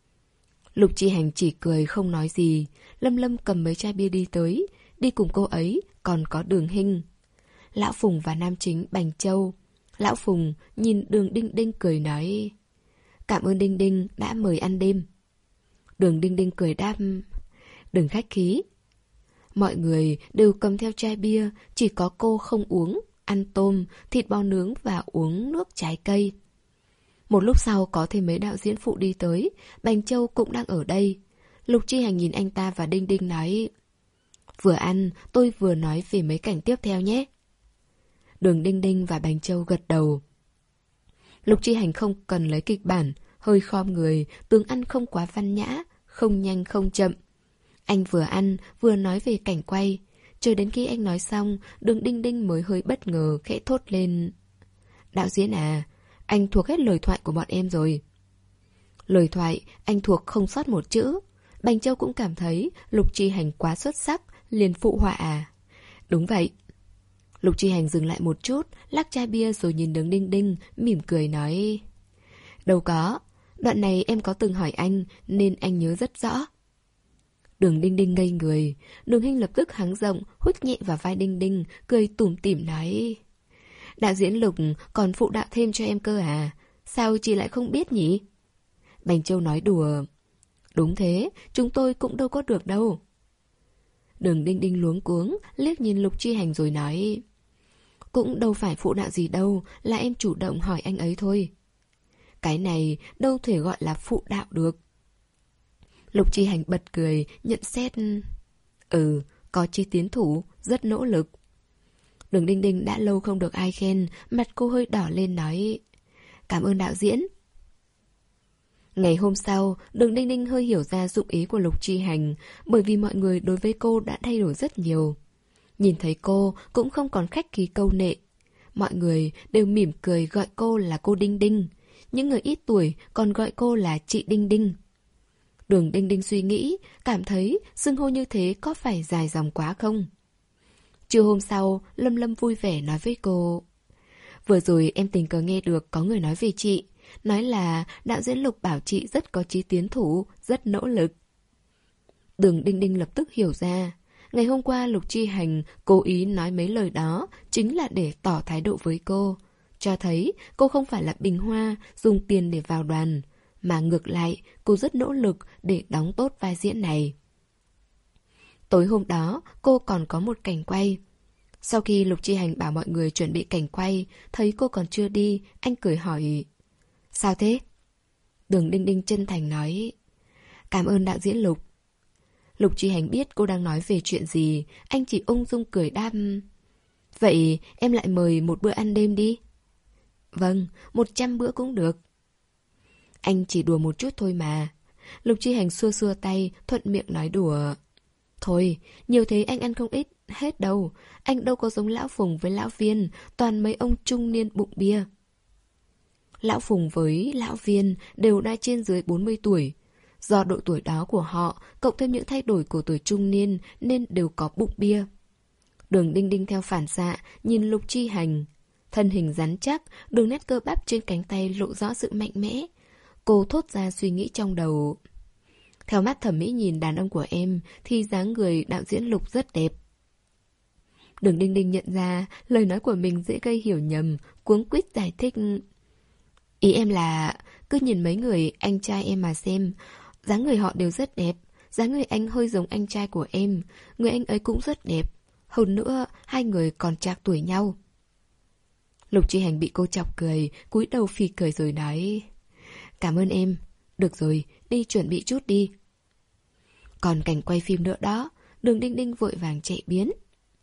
Lục Chi Hành chỉ cười không nói gì. Lâm Lâm cầm mấy chai bia đi tới. Đi cùng cô ấy còn có Đường Hinh, Lão Phùng và nam chính Bành Châu. Lão Phùng nhìn Đường Đinh Đinh cười nói: Cảm ơn Đinh Đinh đã mời ăn đêm. Đường Đinh Đinh cười đáp: Đừng khách khí. Mọi người đều cầm theo chai bia, chỉ có cô không uống, ăn tôm, thịt bò nướng và uống nước trái cây. Một lúc sau có thêm mấy đạo diễn phụ đi tới, Bành Châu cũng đang ở đây. Lục Chi Hành nhìn anh ta và Đinh Đinh nói: Vừa ăn, tôi vừa nói về mấy cảnh tiếp theo nhé. Đường Đinh Đinh và Bành Châu gật đầu. Lục Chi Hành không cần lấy kịch bản, hơi khom người, tướng ăn không quá văn nhã, không nhanh không chậm. Anh vừa ăn, vừa nói về cảnh quay. Chờ đến khi anh nói xong, Đường Đinh Đinh mới hơi bất ngờ, khẽ thốt lên: Đạo diễn à, anh thuộc hết lời thoại của bọn em rồi. Lời thoại, anh thuộc không sót một chữ. Bành Châu cũng cảm thấy Lục Chi Hành quá xuất sắc, liền phụ họa à. Đúng vậy. Lục Chi Hành dừng lại một chút, lắc chai bia rồi nhìn Đường Đinh Đinh, mỉm cười nói: Đâu có, đoạn này em có từng hỏi anh, nên anh nhớ rất rõ. Đường Đinh Đinh ngây người. Đường Hinh lập tức hắng giọng, hút nhẹ vào vai Đinh Đinh, cười tủm tỉm nói: Đạo diễn Lục còn phụ đạo thêm cho em cơ à? Sao chị lại không biết nhỉ? Bành Châu nói đùa: Đúng thế, chúng tôi cũng đâu có được đâu. Đường Đinh Đinh luống cuống, liếc nhìn Lục Chi Hành rồi nói: Cũng đâu phải phụ đạo gì đâu, là em chủ động hỏi anh ấy thôi. Cái này đâu thể gọi là phụ đạo được. Lục Chi Hành bật cười, nhận xét: Ừ, có chi tiến thủ, rất nỗ lực. Đường Đinh Đinh đã lâu không được ai khen, mặt cô hơi đỏ lên nói: Cảm ơn đạo diễn. Ngày hôm sau, Đường Đinh Đinh hơi hiểu ra dụng ý của Lục Chi Hành, bởi vì mọi người đối với cô đã thay đổi rất nhiều. Nhìn thấy cô cũng không còn khách khí câu nệ. Mọi người đều mỉm cười gọi cô là cô Đinh Đinh. Những người ít tuổi còn gọi cô là chị Đinh Đinh. Đường Đinh Đinh suy nghĩ, cảm thấy xưng hô như thế có phải dài dòng quá không? Trưa hôm sau, Lâm Lâm vui vẻ nói với cô: Vừa rồi em tình cờ nghe được có người nói về chị, nói là đạo diễn Lục bảo chị rất có chí tiến thủ, rất nỗ lực. Đường Đinh Đinh lập tức hiểu ra. Ngày hôm qua Lục Chi Hành cố ý nói mấy lời đó chính là để tỏ thái độ với cô, cho thấy cô không phải là bình hoa dùng tiền để vào đoàn, mà ngược lại cô rất nỗ lực để đóng tốt vai diễn này. Tối hôm đó cô còn có một cảnh quay. Sau khi Lục Chi Hành bảo mọi người chuẩn bị cảnh quay, thấy cô còn chưa đi, anh cười hỏi: Sao thế? Đường Đinh Đinh chân thành nói: Cảm ơn đạo diễn Lục. Lục Chi Hành biết cô đang nói về chuyện gì, anh chỉ ung dung cười đáp: Vậy em lại mời một bữa ăn đêm đi. Vâng, một trăm bữa cũng được. Anh chỉ đùa một chút thôi mà. Lục Chi Hành xua xua tay, thuận miệng nói đùa: Thôi, nhiều thế anh ăn không ít hết đâu. Anh đâu có giống Lão Phùng với Lão Viên, toàn mấy ông trung niên bụng bia. Lão Phùng với Lão Viên đều đã trên dưới bốn mươi tuổi. Do độ tuổi đó của họ, cộng thêm những thay đổi của tuổi trung niên nên đều có bụng bia. Đường Đinh Đinh theo phản xạ, nhìn Lục Chi Hành. Thân hình rắn chắc, đường nét cơ bắp trên cánh tay lộ rõ sự mạnh mẽ. Cô thốt ra suy nghĩ trong đầu: Theo mắt thẩm mỹ nhìn đàn ông của em thì dáng người đạo diễn Lục rất đẹp. Đường Đinh Đinh nhận ra lời nói của mình dễ gây hiểu nhầm, cuống quýt giải thích: Ý em là cứ nhìn mấy người anh trai em mà xem, dáng người họ đều rất đẹp. Dáng người anh hơi giống anh trai của em, người anh ấy cũng rất đẹp. Hơn nữa, hai người còn trạc tuổi nhau. Lục Chi Hành bị cô chọc cười, cúi đầu phì cười rồi nói: Cảm ơn em. Được rồi, đi chuẩn bị chút đi. Còn cảnh quay phim nữa đó. Đường Đinh Đinh vội vàng chạy biến.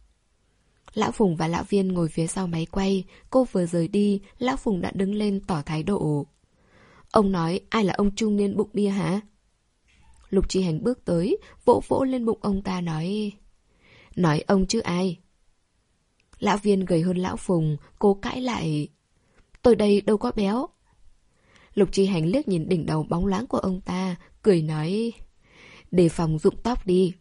Lão Phùng và Lão Viên ngồi phía sau máy quay. Cô vừa rời đi, Lão Phùng đã đứng lên tỏ thái độ: Ông nói ai là ông trung niên bụng bia hả? Lục Chi Hành bước tới, vỗ vỗ lên bụng ông ta nói: Nói ông chứ ai? Lão Viên gầy hơn lão Phùng, cố cãi lại. Tôi đây đâu có béo. Lục Chi Hành liếc nhìn đỉnh đầu bóng loáng của ông ta, cười nói, đề phòng rụng tóc đi.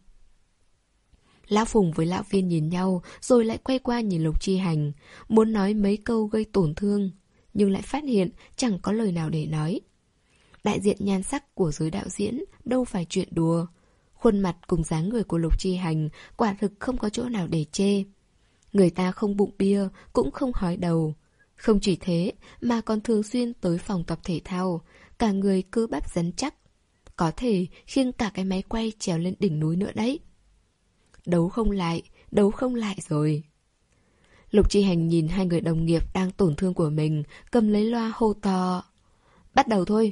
Lão Phùng với lão Viên nhìn nhau, rồi lại quay qua nhìn Lục Chi Hành, muốn nói mấy câu gây tổn thương, nhưng lại phát hiện chẳng có lời nào để nói. Đại diện nhan sắc của giới đạo diễn đâu phải chuyện đùa. Khuôn mặt cùng dáng người của Lục Chi Hành quả thực không có chỗ nào để chê. Người ta không bụng bia, cũng không hói đầu. Không chỉ thế, mà còn thường xuyên tới phòng tập thể thao, cả người cơ bắp rắn chắc. Có thể khiêng cả cái máy quay trèo lên đỉnh núi nữa đấy. Đấu không lại, đấu không lại rồi. Lục Chi Hành nhìn hai người đồng nghiệp đang tổn thương của mình, cầm lấy loa hô to. Bắt đầu thôi.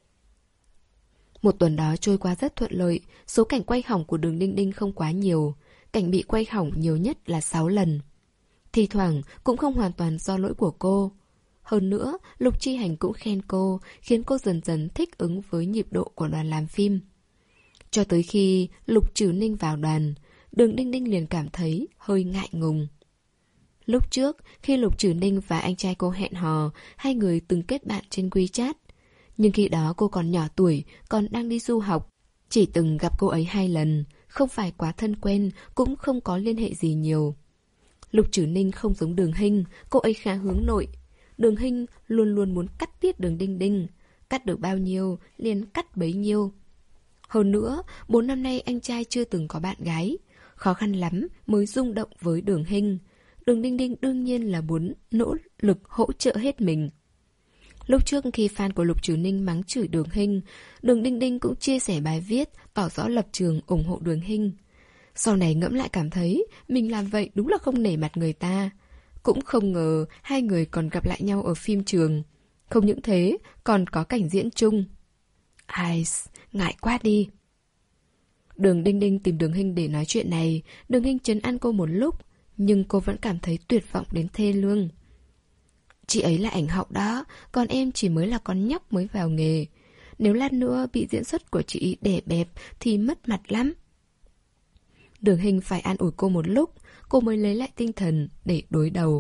Một tuần đó trôi qua rất thuận lợi, số cảnh quay hỏng của Đường Đinh Đinh không quá nhiều. Cảnh bị quay hỏng nhiều nhất là sáu lần. Thì thoảng cũng không hoàn toàn do lỗi của cô. Hơn nữa, Lục Chi Hành cũng khen cô, khiến cô dần dần thích ứng với nhịp độ của đoàn làm phim. Cho tới khi Lục Trừ Ninh vào đoàn, Đường Đinh Đinh liền cảm thấy hơi ngại ngùng. Lúc trước, khi Lục Trừ Ninh và anh trai cô hẹn hò, hai người từng kết bạn trên WeChat. Nhưng khi đó cô còn nhỏ tuổi, còn đang đi du học. Chỉ từng gặp cô ấy hai lần, không phải quá thân quen, cũng không có liên hệ gì nhiều. Lục Trừ Ninh không giống Đường Hinh, cô ấy khá hướng nội. Đường Hinh luôn luôn muốn cắt tiết Đường Đinh Đinh. Cắt được bao nhiêu, liền cắt bấy nhiêu. Hơn nữa, bốn năm nay anh trai chưa từng có bạn gái. Khó khăn lắm mới rung động với Đường Hinh. Đường Đinh Đinh đương nhiên là muốn nỗ lực hỗ trợ hết mình. Lúc trước khi fan của Lục Trừ Ninh mắng chửi Đường Hinh, Đường Đinh Đinh cũng chia sẻ bài viết tỏ rõ lập trường ủng hộ Đường Hinh. Sau này ngẫm lại cảm thấy mình làm vậy đúng là không nể mặt người ta. Cũng không ngờ hai người còn gặp lại nhau ở phim trường. Không những thế, còn có cảnh diễn chung. Ai, ngại quá đi. Đường Đinh Đinh tìm Đường Hinh để nói chuyện này. Đường Hinh trấn an cô một lúc, nhưng cô vẫn cảm thấy tuyệt vọng đến thê lương. Chị ấy là ảnh hậu đó, còn em chỉ mới là con nhóc mới vào nghề. Nếu lát nữa bị diễn xuất của chị đè bẹp thì mất mặt lắm. Đường Hinh phải an ủi cô một lúc, cô mới lấy lại tinh thần để đối đầu.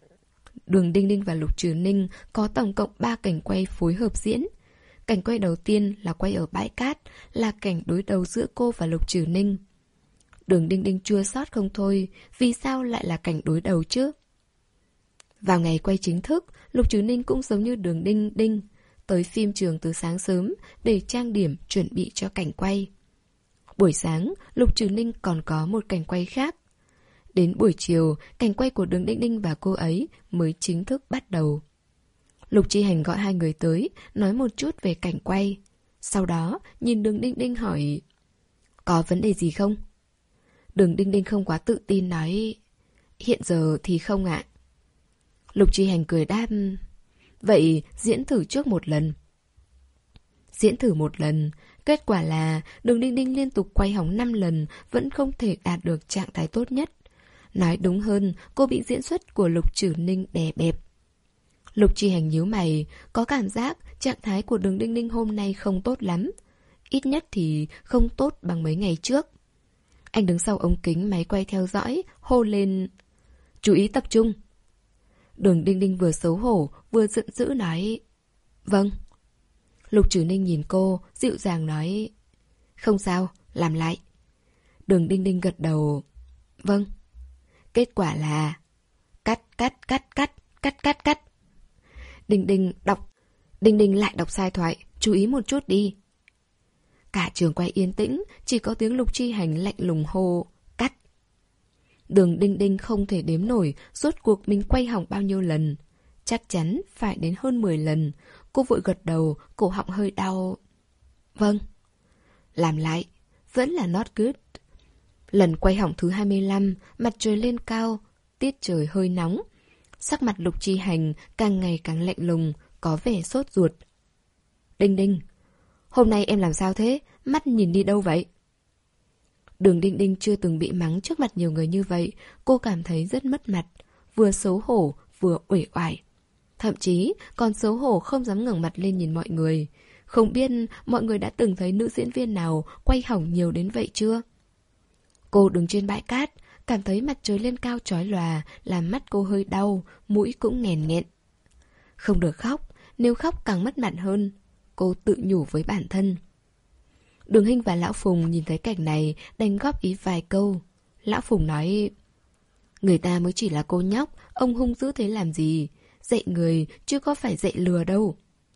Đường Đinh Đinh và Lục Trừ Ninh có tổng cộng ba cảnh quay phối hợp diễn. Cảnh quay đầu tiên là quay ở bãi cát, là cảnh đối đầu giữa cô và Lục Trừ Ninh. Đường Đinh Đinh chua xót không thôi, vì sao lại là cảnh đối đầu chứ? Vào ngày quay chính thức, Lục Trừ Ninh cũng giống như Đường Đinh Đinh, tới phim trường từ sáng sớm để trang điểm chuẩn bị cho cảnh quay. Buổi sáng, Lục Trừ Ninh còn có một cảnh quay khác. Đến buổi chiều, cảnh quay của Đường Đinh Đinh và cô ấy mới chính thức bắt đầu. Lục Chi Hành gọi hai người tới, nói một chút về cảnh quay. Sau đó, nhìn Đường Đinh Đinh hỏi, có vấn đề gì không? Đường Đinh Đinh không quá tự tin nói, hiện giờ thì không ạ. Lục Chi Hành cười đáp, vậy diễn thử trước một lần. Diễn thử một lần, kết quả là Đường Đinh Đinh liên tục quay hỏng năm lần vẫn không thể đạt được trạng thái tốt nhất. Nói đúng hơn, cô bị diễn xuất của Lục Trừ Ninh đè bẹp. Lục Chi Hành nhíu mày, có cảm giác trạng thái của Đường Đinh Đinh hôm nay không tốt lắm. Ít nhất thì không tốt bằng mấy ngày trước. Anh đứng sau ống kính máy quay theo dõi, hô lên, chú ý tập trung. Đường Đinh Đinh vừa xấu hổ, vừa giận dữ nói, vâng. Lục Trừ Ninh nhìn cô, dịu dàng nói, không sao, làm lại. Đường Đinh Đinh gật đầu, vâng. Kết quả là cắt, cắt, cắt, cắt, cắt, cắt, cắt. Đinh Đinh đọc, Đinh Đinh lại đọc sai thoại, chú ý một chút đi. Cả trường quay yên tĩnh, chỉ có tiếng Lục Chi Hành lạnh lùng hô, cắt. Đường Đinh Đinh không thể đếm nổi rốt cuộc mình quay hỏng bao nhiêu lần. Chắc chắn phải đến hơn mười lần. Cô vội gật đầu, cổ họng hơi đau. Vâng. Làm lại, vẫn là not good. Lần quay hỏng thứ hai mươi lăm, mặt trời lên cao, tiết trời hơi nóng. Sắc mặt Lục Chi Hành càng ngày càng lạnh lùng, có vẻ sốt ruột. Đinh Đinh, hôm nay em làm sao thế? Mắt nhìn đi đâu vậy? Đường Đinh Đinh chưa từng bị mắng trước mặt nhiều người như vậy. Cô cảm thấy rất mất mặt, vừa xấu hổ, vừa uể oải. Thậm chí còn xấu hổ không dám ngẩng mặt lên nhìn mọi người. Không biết mọi người đã từng thấy nữ diễn viên nào quay hỏng nhiều đến vậy chưa? Cô đứng trên bãi cát, cảm thấy mặt trời lên cao chói lòa, làm mắt cô hơi đau, mũi cũng nghèn nghẹn. Không được khóc, nếu khóc càng mất mặt hơn, cô tự nhủ với bản thân. Đường Hinh và Lão Phùng nhìn thấy cảnh này, đành góp ý vài câu. Lão Phùng nói, người ta mới chỉ là cô nhóc, ông hung dữ thế làm gì? Dạy người, chứ có phải dạy lừa đâu.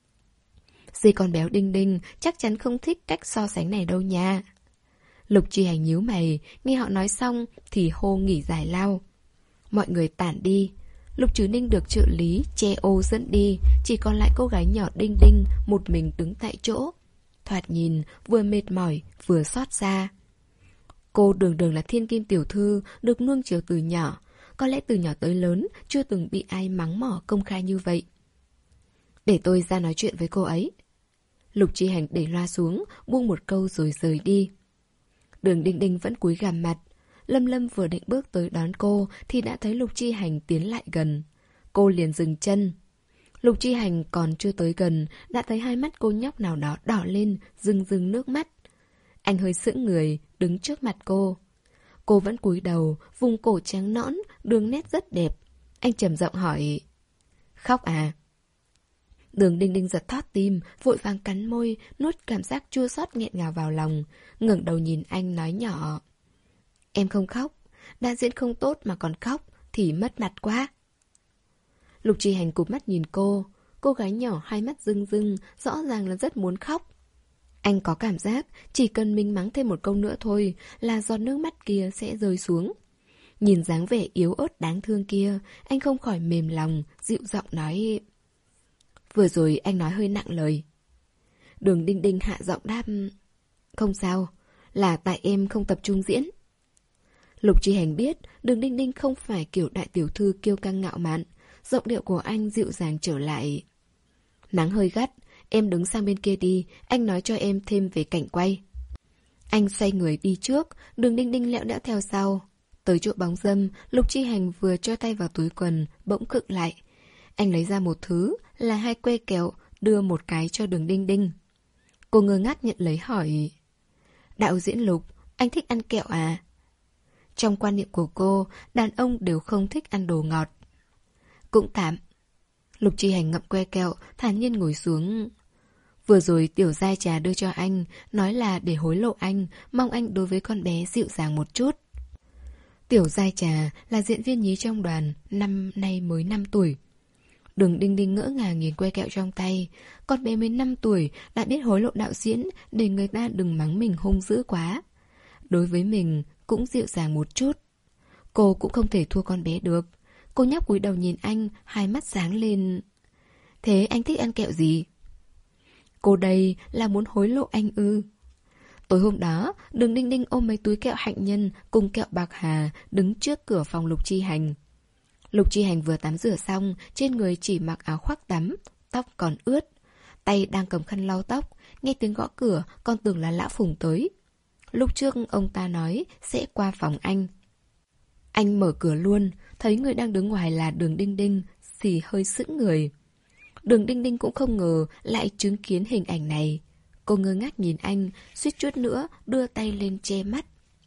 Dì con béo Đinh Đinh chắc chắn không thích cách so sánh này đâu nha. Lục Chi Hành nhíu mày, nghe họ nói xong thì hô nghỉ giải lao. Mọi người tản đi. Lục Trứ Ninh được trợ lý che ô dẫn đi, chỉ còn lại cô gái nhỏ Đinh Đinh một mình đứng tại chỗ. Thoạt nhìn vừa mệt mỏi vừa xót xa. Cô đường đường là thiên kim tiểu thư, được nuông chiều từ nhỏ. Có lẽ từ nhỏ tới lớn chưa từng bị ai mắng mỏ công khai như vậy. Để tôi ra nói chuyện với cô ấy. Lục Chi Hành để loa xuống, buông một câu rồi rời đi. Đường Đinh Đinh vẫn cúi gằm mặt. Lâm Lâm vừa định bước tới đón cô thì đã thấy Lục Chi Hành tiến lại gần. Cô liền dừng chân. Lục Chi Hành còn chưa tới gần, đã thấy hai mắt cô nhóc nào đó đỏ lên, rưng rưng nước mắt. Anh hơi sững người, đứng trước mặt cô. Cô vẫn cúi đầu, vùng cổ trắng nõn, đường nét rất đẹp. Anh trầm giọng hỏi, khóc à? Đường Đinh Đinh giật thót tim, vội vàng cắn môi, nuốt cảm giác chua xót nghẹn ngào vào lòng, ngẩng đầu nhìn anh nói nhỏ, em không khóc, đã diễn không tốt mà còn khóc thì mất mặt quá. Lục Chi Hành cụp mắt nhìn cô, cô gái nhỏ hai mắt rưng rưng, rõ ràng là rất muốn khóc. Anh có cảm giác chỉ cần mình mắng thêm một câu nữa thôi là giọt nước mắt kia sẽ rơi xuống. Nhìn dáng vẻ yếu ớt đáng thương kia, anh không khỏi mềm lòng, dịu giọng nói, vừa rồi anh nói hơi nặng lời. Đường Đinh Đinh hạ giọng đáp, không sao, là tại em không tập trung diễn. Lục Chi Hành biết Đường Đinh Đinh không phải kiểu đại tiểu thư kiêu căng ngạo mạn, giọng điệu của anh dịu dàng trở lại. Nắng hơi gắt, em đứng sang bên kia đi, anh nói cho em thêm về cảnh quay. Anh xoay người đi trước, Đường Đinh Đinh lẹo đẽo theo sau. Tới chỗ bóng râm, Lục Chi Hành vừa cho tay vào túi quần, bỗng khựng lại. Anh lấy ra một thứ, là hai que kẹo, đưa một cái cho Đường Đinh Đinh. Cô ngơ ngác nhận lấy hỏi, đạo diễn Lục, anh thích ăn kẹo à? Trong quan niệm của cô, đàn ông đều không thích ăn đồ ngọt. Cũng tạm. Lục Chi Hành ngậm que kẹo, thản nhiên ngồi xuống. Vừa rồi Tiểu Giai Trà đưa cho anh, nói là để hối lộ anh, mong anh đối với con bé dịu dàng một chút. Tiểu Giai Trà là diễn viên nhí trong đoàn, năm nay mới năm tuổi. Đường Đinh Đinh ngỡ ngàng nhìn que kẹo trong tay. Con bé mới năm tuổi đã biết hối lộ đạo diễn để người ta đừng mắng mình hung dữ quá. Đối với mình cũng dịu dàng một chút. Cô cũng không thể thua con bé được. Cô nhóc cúi đầu nhìn anh, hai mắt sáng lên. Thế anh thích ăn kẹo gì? Cô đây là muốn hối lộ anh ư? Tối hôm đó, Đường Đinh Đinh ôm mấy túi kẹo hạnh nhân cùng kẹo bạc hà đứng trước cửa phòng Lục Chi Hành. Lục Chi Hành vừa tắm rửa xong, trên người chỉ mặc áo khoác tắm, tóc còn ướt. Tay đang cầm khăn lau tóc, nghe tiếng gõ cửa còn tưởng là Lão Phùng tới. Lúc trước ông ta nói sẽ qua phòng anh. Anh mở cửa luôn, thấy người đang đứng ngoài là Đường Đinh Đinh, thì hơi sững người. Đường Đinh Đinh cũng không ngờ lại chứng kiến hình ảnh này. Cô ngơ ngác nhìn anh, suýt chút nữa đưa tay lên che mắt.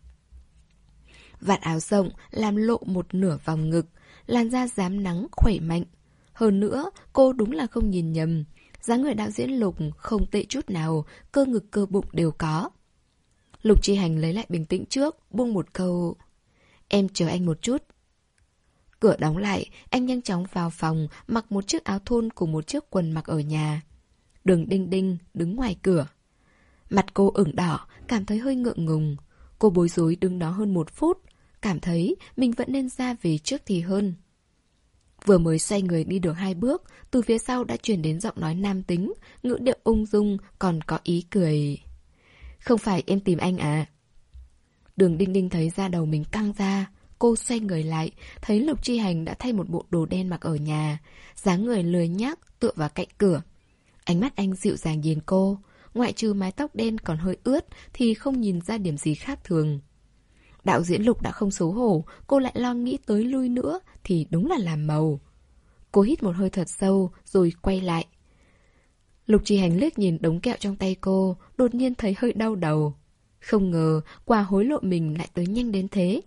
Vạt áo rộng làm lộ một nửa vòng ngực, làn da rám nắng khỏe mạnh. Hơn nữa, cô đúng là không nhìn nhầm. Dáng người đạo diễn Lục không tệ chút nào, cơ ngực cơ bụng đều có. Lục Chi Hành lấy lại bình tĩnh trước, buông một câu, em chờ anh một chút. Cửa đóng lại, anh nhanh chóng vào phòng, mặc một chiếc áo thun cùng một chiếc quần mặc ở nhà. Đường Đinh Đinh đứng ngoài cửa. Mặt cô ửng đỏ, cảm thấy hơi ngượng ngùng. Cô bối rối đứng đó hơn một phút, cảm thấy mình vẫn nên ra về trước thì hơn. Vừa mới xoay người đi được hai bước, từ phía sau đã truyền đến giọng nói nam tính, ngữ điệu ung dung, còn có ý cười. Không phải em tìm anh à? Đường Đinh Đinh thấy da đầu mình căng ra. Cô xoay người lại, thấy Lục Chi Hành đã thay một bộ đồ đen mặc ở nhà, dáng người lười nhác tựa vào cạnh cửa. Ánh mắt anh dịu dàng nhìn cô, ngoại trừ mái tóc đen còn hơi ướt thì không nhìn ra điểm gì khác thường. Đạo diễn Lục đã không xấu hổ, cô lại lo nghĩ tới lui nữa thì đúng là làm màu. Cô hít một hơi thật sâu rồi quay lại. Lục Chi Hành liếc nhìn đống kẹo trong tay cô, đột nhiên thấy hơi đau đầu. Không ngờ quà hối lộ mình lại tới nhanh đến thế.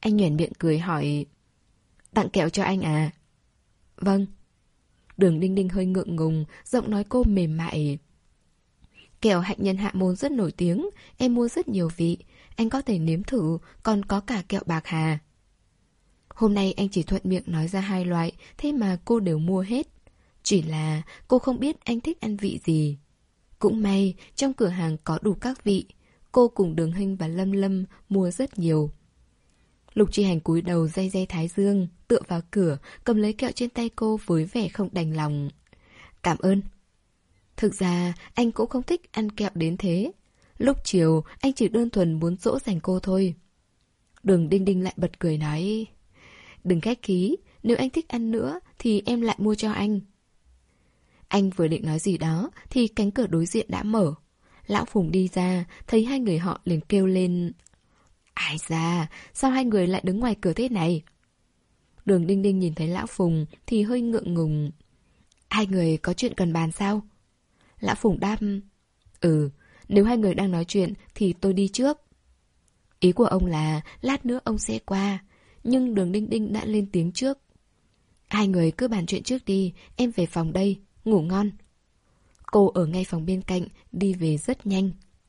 Anh nhoẻn miệng cười hỏi, tặng kẹo cho anh à? Vâng. Đường Đinh Đinh hơi ngượng ngùng, giọng nói cô mềm mại. Kẹo hạnh nhân Hạ Môn rất nổi tiếng, em mua rất nhiều vị, anh có thể nếm thử, còn có cả kẹo bạc hà. Hôm nay anh chỉ thuận miệng nói ra hai loại, thế mà cô đều mua hết. Chỉ là cô không biết anh thích ăn vị gì. Cũng may, trong cửa hàng có đủ các vị. Cô cùng Đường Hinh và Lâm Lâm mua rất nhiều. Lục Chi Hành cúi đầu day day thái dương, tựa vào cửa, cầm lấy kẹo trên tay cô với vẻ không đành lòng. Cảm ơn. Thực ra, anh cũng không thích ăn kẹo đến thế. Lúc chiều, anh chỉ đơn thuần muốn dỗ dành cô thôi. Đường Đinh Đinh lại bật cười nói, đừng khách khí, nếu anh thích ăn nữa thì em lại mua cho anh. Anh vừa định nói gì đó thì cánh cửa đối diện đã mở. Lão Phùng đi ra, thấy hai người họ liền kêu lên, ai da, sao hai người lại đứng ngoài cửa thế này? Đường Đinh Đinh nhìn thấy Lão Phùng thì hơi ngượng ngùng. Hai người có chuyện cần bàn sao? Lão Phùng đáp, ừ, nếu hai người đang nói chuyện thì tôi đi trước. Ý của ông là lát nữa ông sẽ qua, nhưng Đường Đinh Đinh đã lên tiếng trước. Hai người cứ bàn chuyện trước đi, em về phòng đây, ngủ ngon. Cô ở ngay phòng bên cạnh, đi về rất nhanh.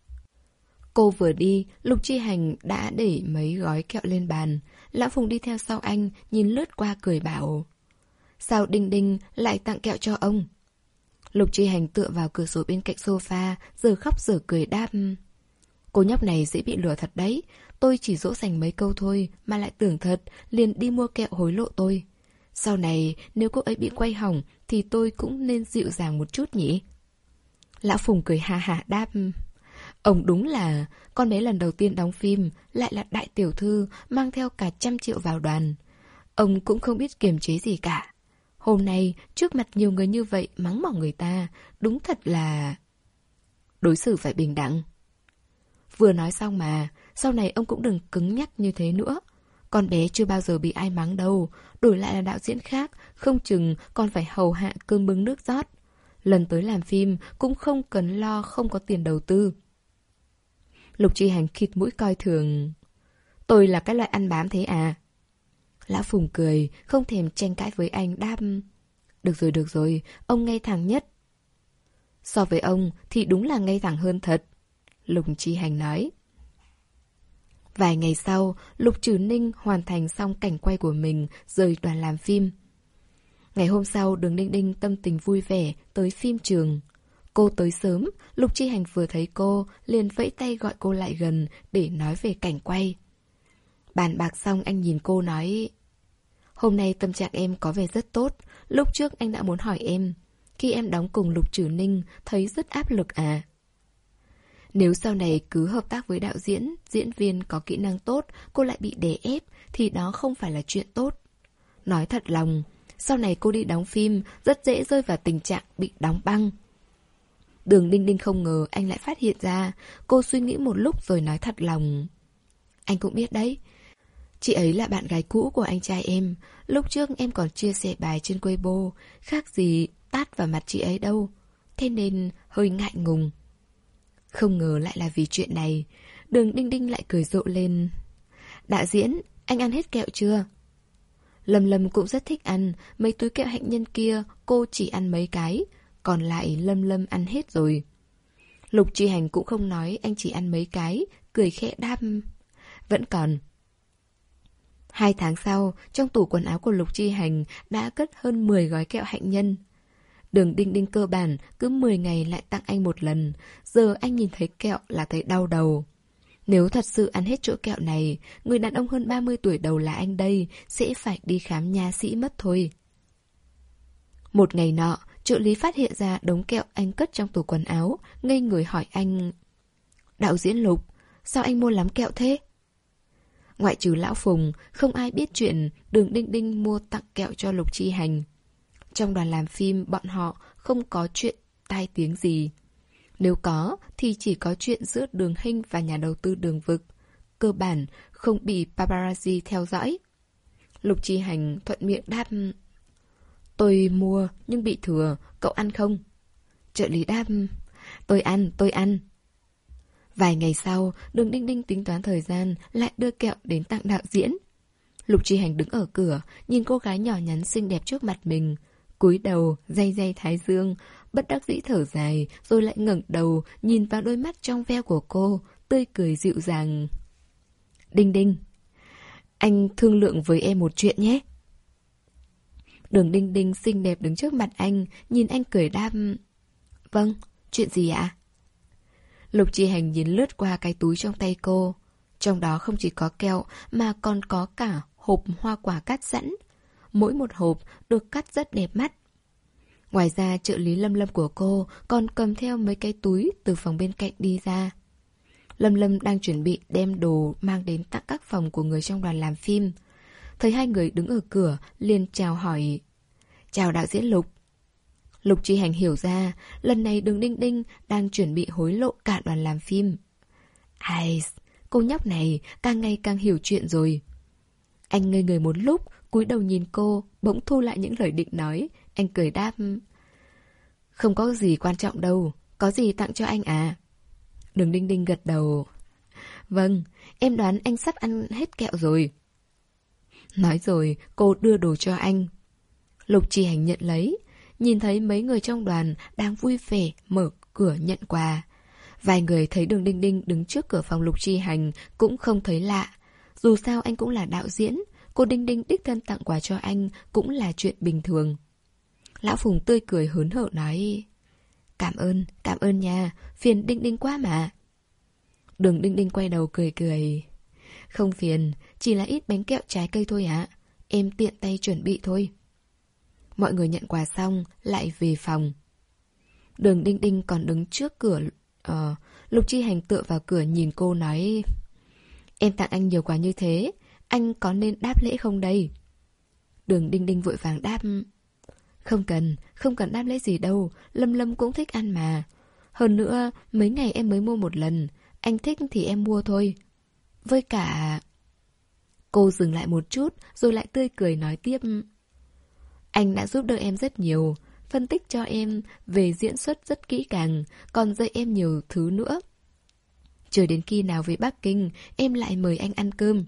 Cô vừa đi, Lục Chi Hành đã để mấy gói kẹo lên bàn. Lão Phùng đi theo sau anh, nhìn lướt qua cười bảo, sao Đinh Đinh lại tặng kẹo cho ông? Lục Chi Hành tựa vào cửa sổ bên cạnh sofa, giờ khóc giờ cười đáp, cô nhóc này dễ bị lừa thật đấy. Tôi chỉ dỗ dành mấy câu thôi mà lại tưởng thật, liền đi mua kẹo hối lộ tôi. Sau này nếu cô ấy bị quay hỏng thì tôi cũng nên dịu dàng một chút nhỉ? Lão Phùng cười ha ha đáp, ông đúng là con bé lần đầu tiên đóng phim, lại là đại tiểu thư, mang theo cả trăm triệu vào đoàn. Ông cũng không biết kiềm chế gì cả. Hôm nay trước mặt nhiều người như vậy mắng mỏ người ta, đúng thật là đối xử phải bình đẳng. Vừa nói xong mà, sau này ông cũng đừng cứng nhắc như thế nữa. Con bé chưa bao giờ bị ai mắng đâu, đổi lại là đạo diễn khác, không chừng còn phải hầu hạ cơm bưng nước rót. Lần tới làm phim cũng không cần lo không có tiền đầu tư. Lục Chi Hành khịt mũi coi thường, tôi là cái loại ăn bám thế à? Lão Phùng cười, không thèm tranh cãi với anh đáp, được rồi được rồi, ông ngay thẳng nhất. So với ông thì đúng là ngay thẳng hơn thật, Lục Chi Hành nói. Vài ngày sau, Lục Trừ Ninh hoàn thành xong cảnh quay của mình, rời đoàn làm phim. Ngày hôm sau, Đường Đinh Đinh tâm tình vui vẻ tới phim trường. Cô tới sớm, Lục Chi Hành vừa thấy cô, liền vẫy tay gọi cô lại gần để nói về cảnh quay. Bàn bạc xong anh nhìn cô nói, hôm nay tâm trạng em có vẻ rất tốt. Lúc trước anh đã muốn hỏi em, khi em đóng cùng Lục Trừ Ninh thấy rất áp lực à? Nếu sau này cứ hợp tác với đạo diễn, diễn viên có kỹ năng tốt, cô lại bị đè ép, thì đó không phải là chuyện tốt. Nói thật lòng, sau này cô đi đóng phim rất dễ rơi vào tình trạng bị đóng băng. Đường Đinh Đinh không ngờ anh lại phát hiện ra. Cô suy nghĩ một lúc rồi nói thật lòng, anh cũng biết đấy, chị ấy là bạn gái cũ của anh trai em. Lúc trước em còn chia sẻ bài trên Weibo, khác gì tát vào mặt chị ấy đâu. Thế nên hơi ngại ngùng. Không ngờ lại là vì chuyện này. Đường Đinh Đinh lại cười rộ lên. Đạo diễn, anh ăn hết kẹo chưa? Lâm Lâm cũng rất thích ăn. Mấy túi kẹo hạnh nhân kia cô chỉ ăn mấy cái, còn lại Lâm Lâm ăn hết rồi. Lục Chi Hành cũng không nói anh chỉ ăn mấy cái, cười khẽ đáp, vẫn còn. Hai tháng sau, trong tủ quần áo của Lục Chi Hành đã cất hơn mười gói kẹo hạnh nhân. Đường Đinh Đinh cơ bản cứ mười ngày lại tặng anh một lần. Giờ anh nhìn thấy kẹo là thấy đau đầu. Nếu thật sự ăn hết chỗ kẹo này, người đàn ông hơn ba mươi tuổi đầu là anh đây sẽ phải đi khám nha sĩ mất thôi. Một ngày nọ, trợ lý phát hiện ra đống kẹo anh cất trong tủ quần áo, ngây người hỏi anh, đạo diễn Lục, sao anh mua lắm kẹo thế? Ngoại trừ Lão Phùng, không ai biết chuyện Đường Đinh Đinh mua tặng kẹo cho Lục Chi Hành. Trong đoàn làm phim bọn họ không có chuyện tai tiếng gì. Nếu có thì chỉ có chuyện giữa Đường Hinh và nhà đầu tư Đường Vực. Cơ bản không bị paparazzi theo dõi. Lục Chi Hành thuận miệng đáp, tôi mua nhưng bị thừa, cậu ăn không? Trợ lý đáp, tôi ăn, tôi ăn. Vài ngày sau, Đường Đinh Đinh tính toán thời gian lại đưa kẹo đến tặng đạo diễn. Lục Chi Hành đứng ở cửa, nhìn cô gái nhỏ nhắn xinh đẹp trước mặt mình. Cúi đầu, day day thái dương, bất đắc dĩ thở dài, rồi lại ngẩng đầu, nhìn vào đôi mắt trong veo của cô, tươi cười dịu dàng. Đinh Đinh, anh thương lượng với em một chuyện nhé. Đường Đinh Đinh xinh đẹp đứng trước mặt anh, nhìn anh cười đáp. Vâng, chuyện gì ạ? Lục Chi Hành nhìn lướt qua cái túi trong tay cô. Trong đó không chỉ có kẹo mà còn có cả hộp hoa quả cắt sẵn. Mỗi một hộp được cắt rất đẹp mắt. Ngoài ra trợ lý Lâm Lâm của cô còn cầm theo mấy cái túi từ phòng bên cạnh đi ra. Lâm Lâm đang chuẩn bị đem đồ mang đến tặng các phòng của người trong đoàn làm phim. Thấy hai người đứng ở cửa, liền chào hỏi. Chào đạo diễn Lục. Lục Chi Hành hiểu ra, lần này Đường Đinh Đinh đang chuẩn bị hối lộ cả đoàn làm phim. Ai, cô nhóc này càng ngày càng hiểu chuyện rồi. Anh ngây người một lúc, cúi đầu nhìn cô, bỗng thu lại những lời định nói. Anh cười đáp. Không có gì quan trọng đâu, có gì tặng cho anh à? Đường Đinh Đinh gật đầu. Vâng, em đoán anh sắp ăn hết kẹo rồi. Nói rồi, cô đưa đồ cho anh. Lục Chi Hành nhận lấy, nhìn thấy mấy người trong đoàn đang vui vẻ mở cửa nhận quà. Vài người thấy Đường Đinh Đinh đứng trước cửa phòng Lục Chi Hành cũng không thấy lạ. Dù sao anh cũng là đạo diễn, cô Đinh Đinh đích thân tặng quà cho anh cũng là chuyện bình thường. Lão Phùng tươi cười hớn hở nói. Cảm ơn, cảm ơn nha, phiền Đinh Đinh quá mà. Đường Đinh Đinh quay đầu cười cười. Không phiền, chỉ là ít bánh kẹo trái cây thôi ạ. Em tiện tay chuẩn bị thôi. Mọi người nhận quà xong, lại về phòng. Đường Đinh Đinh còn đứng trước cửa. Ờ, Lục Chi Hành tựa vào cửa nhìn cô nói. Em tặng anh nhiều quà như thế, anh có nên đáp lễ không đây? Đường Đinh Đinh vội vàng đáp. Không cần, không cần đáp lễ gì đâu, Lâm Lâm cũng thích ăn mà. Hơn nữa, mấy ngày em mới mua một lần, anh thích thì em mua thôi. Với cả... Cô dừng lại một chút, rồi lại tươi cười nói tiếp. Anh đã giúp đỡ em rất nhiều, phân tích cho em về diễn xuất rất kỹ càng, còn dạy em nhiều thứ nữa. Chờ đến khi nào về Bắc Kinh, em lại mời anh ăn cơm.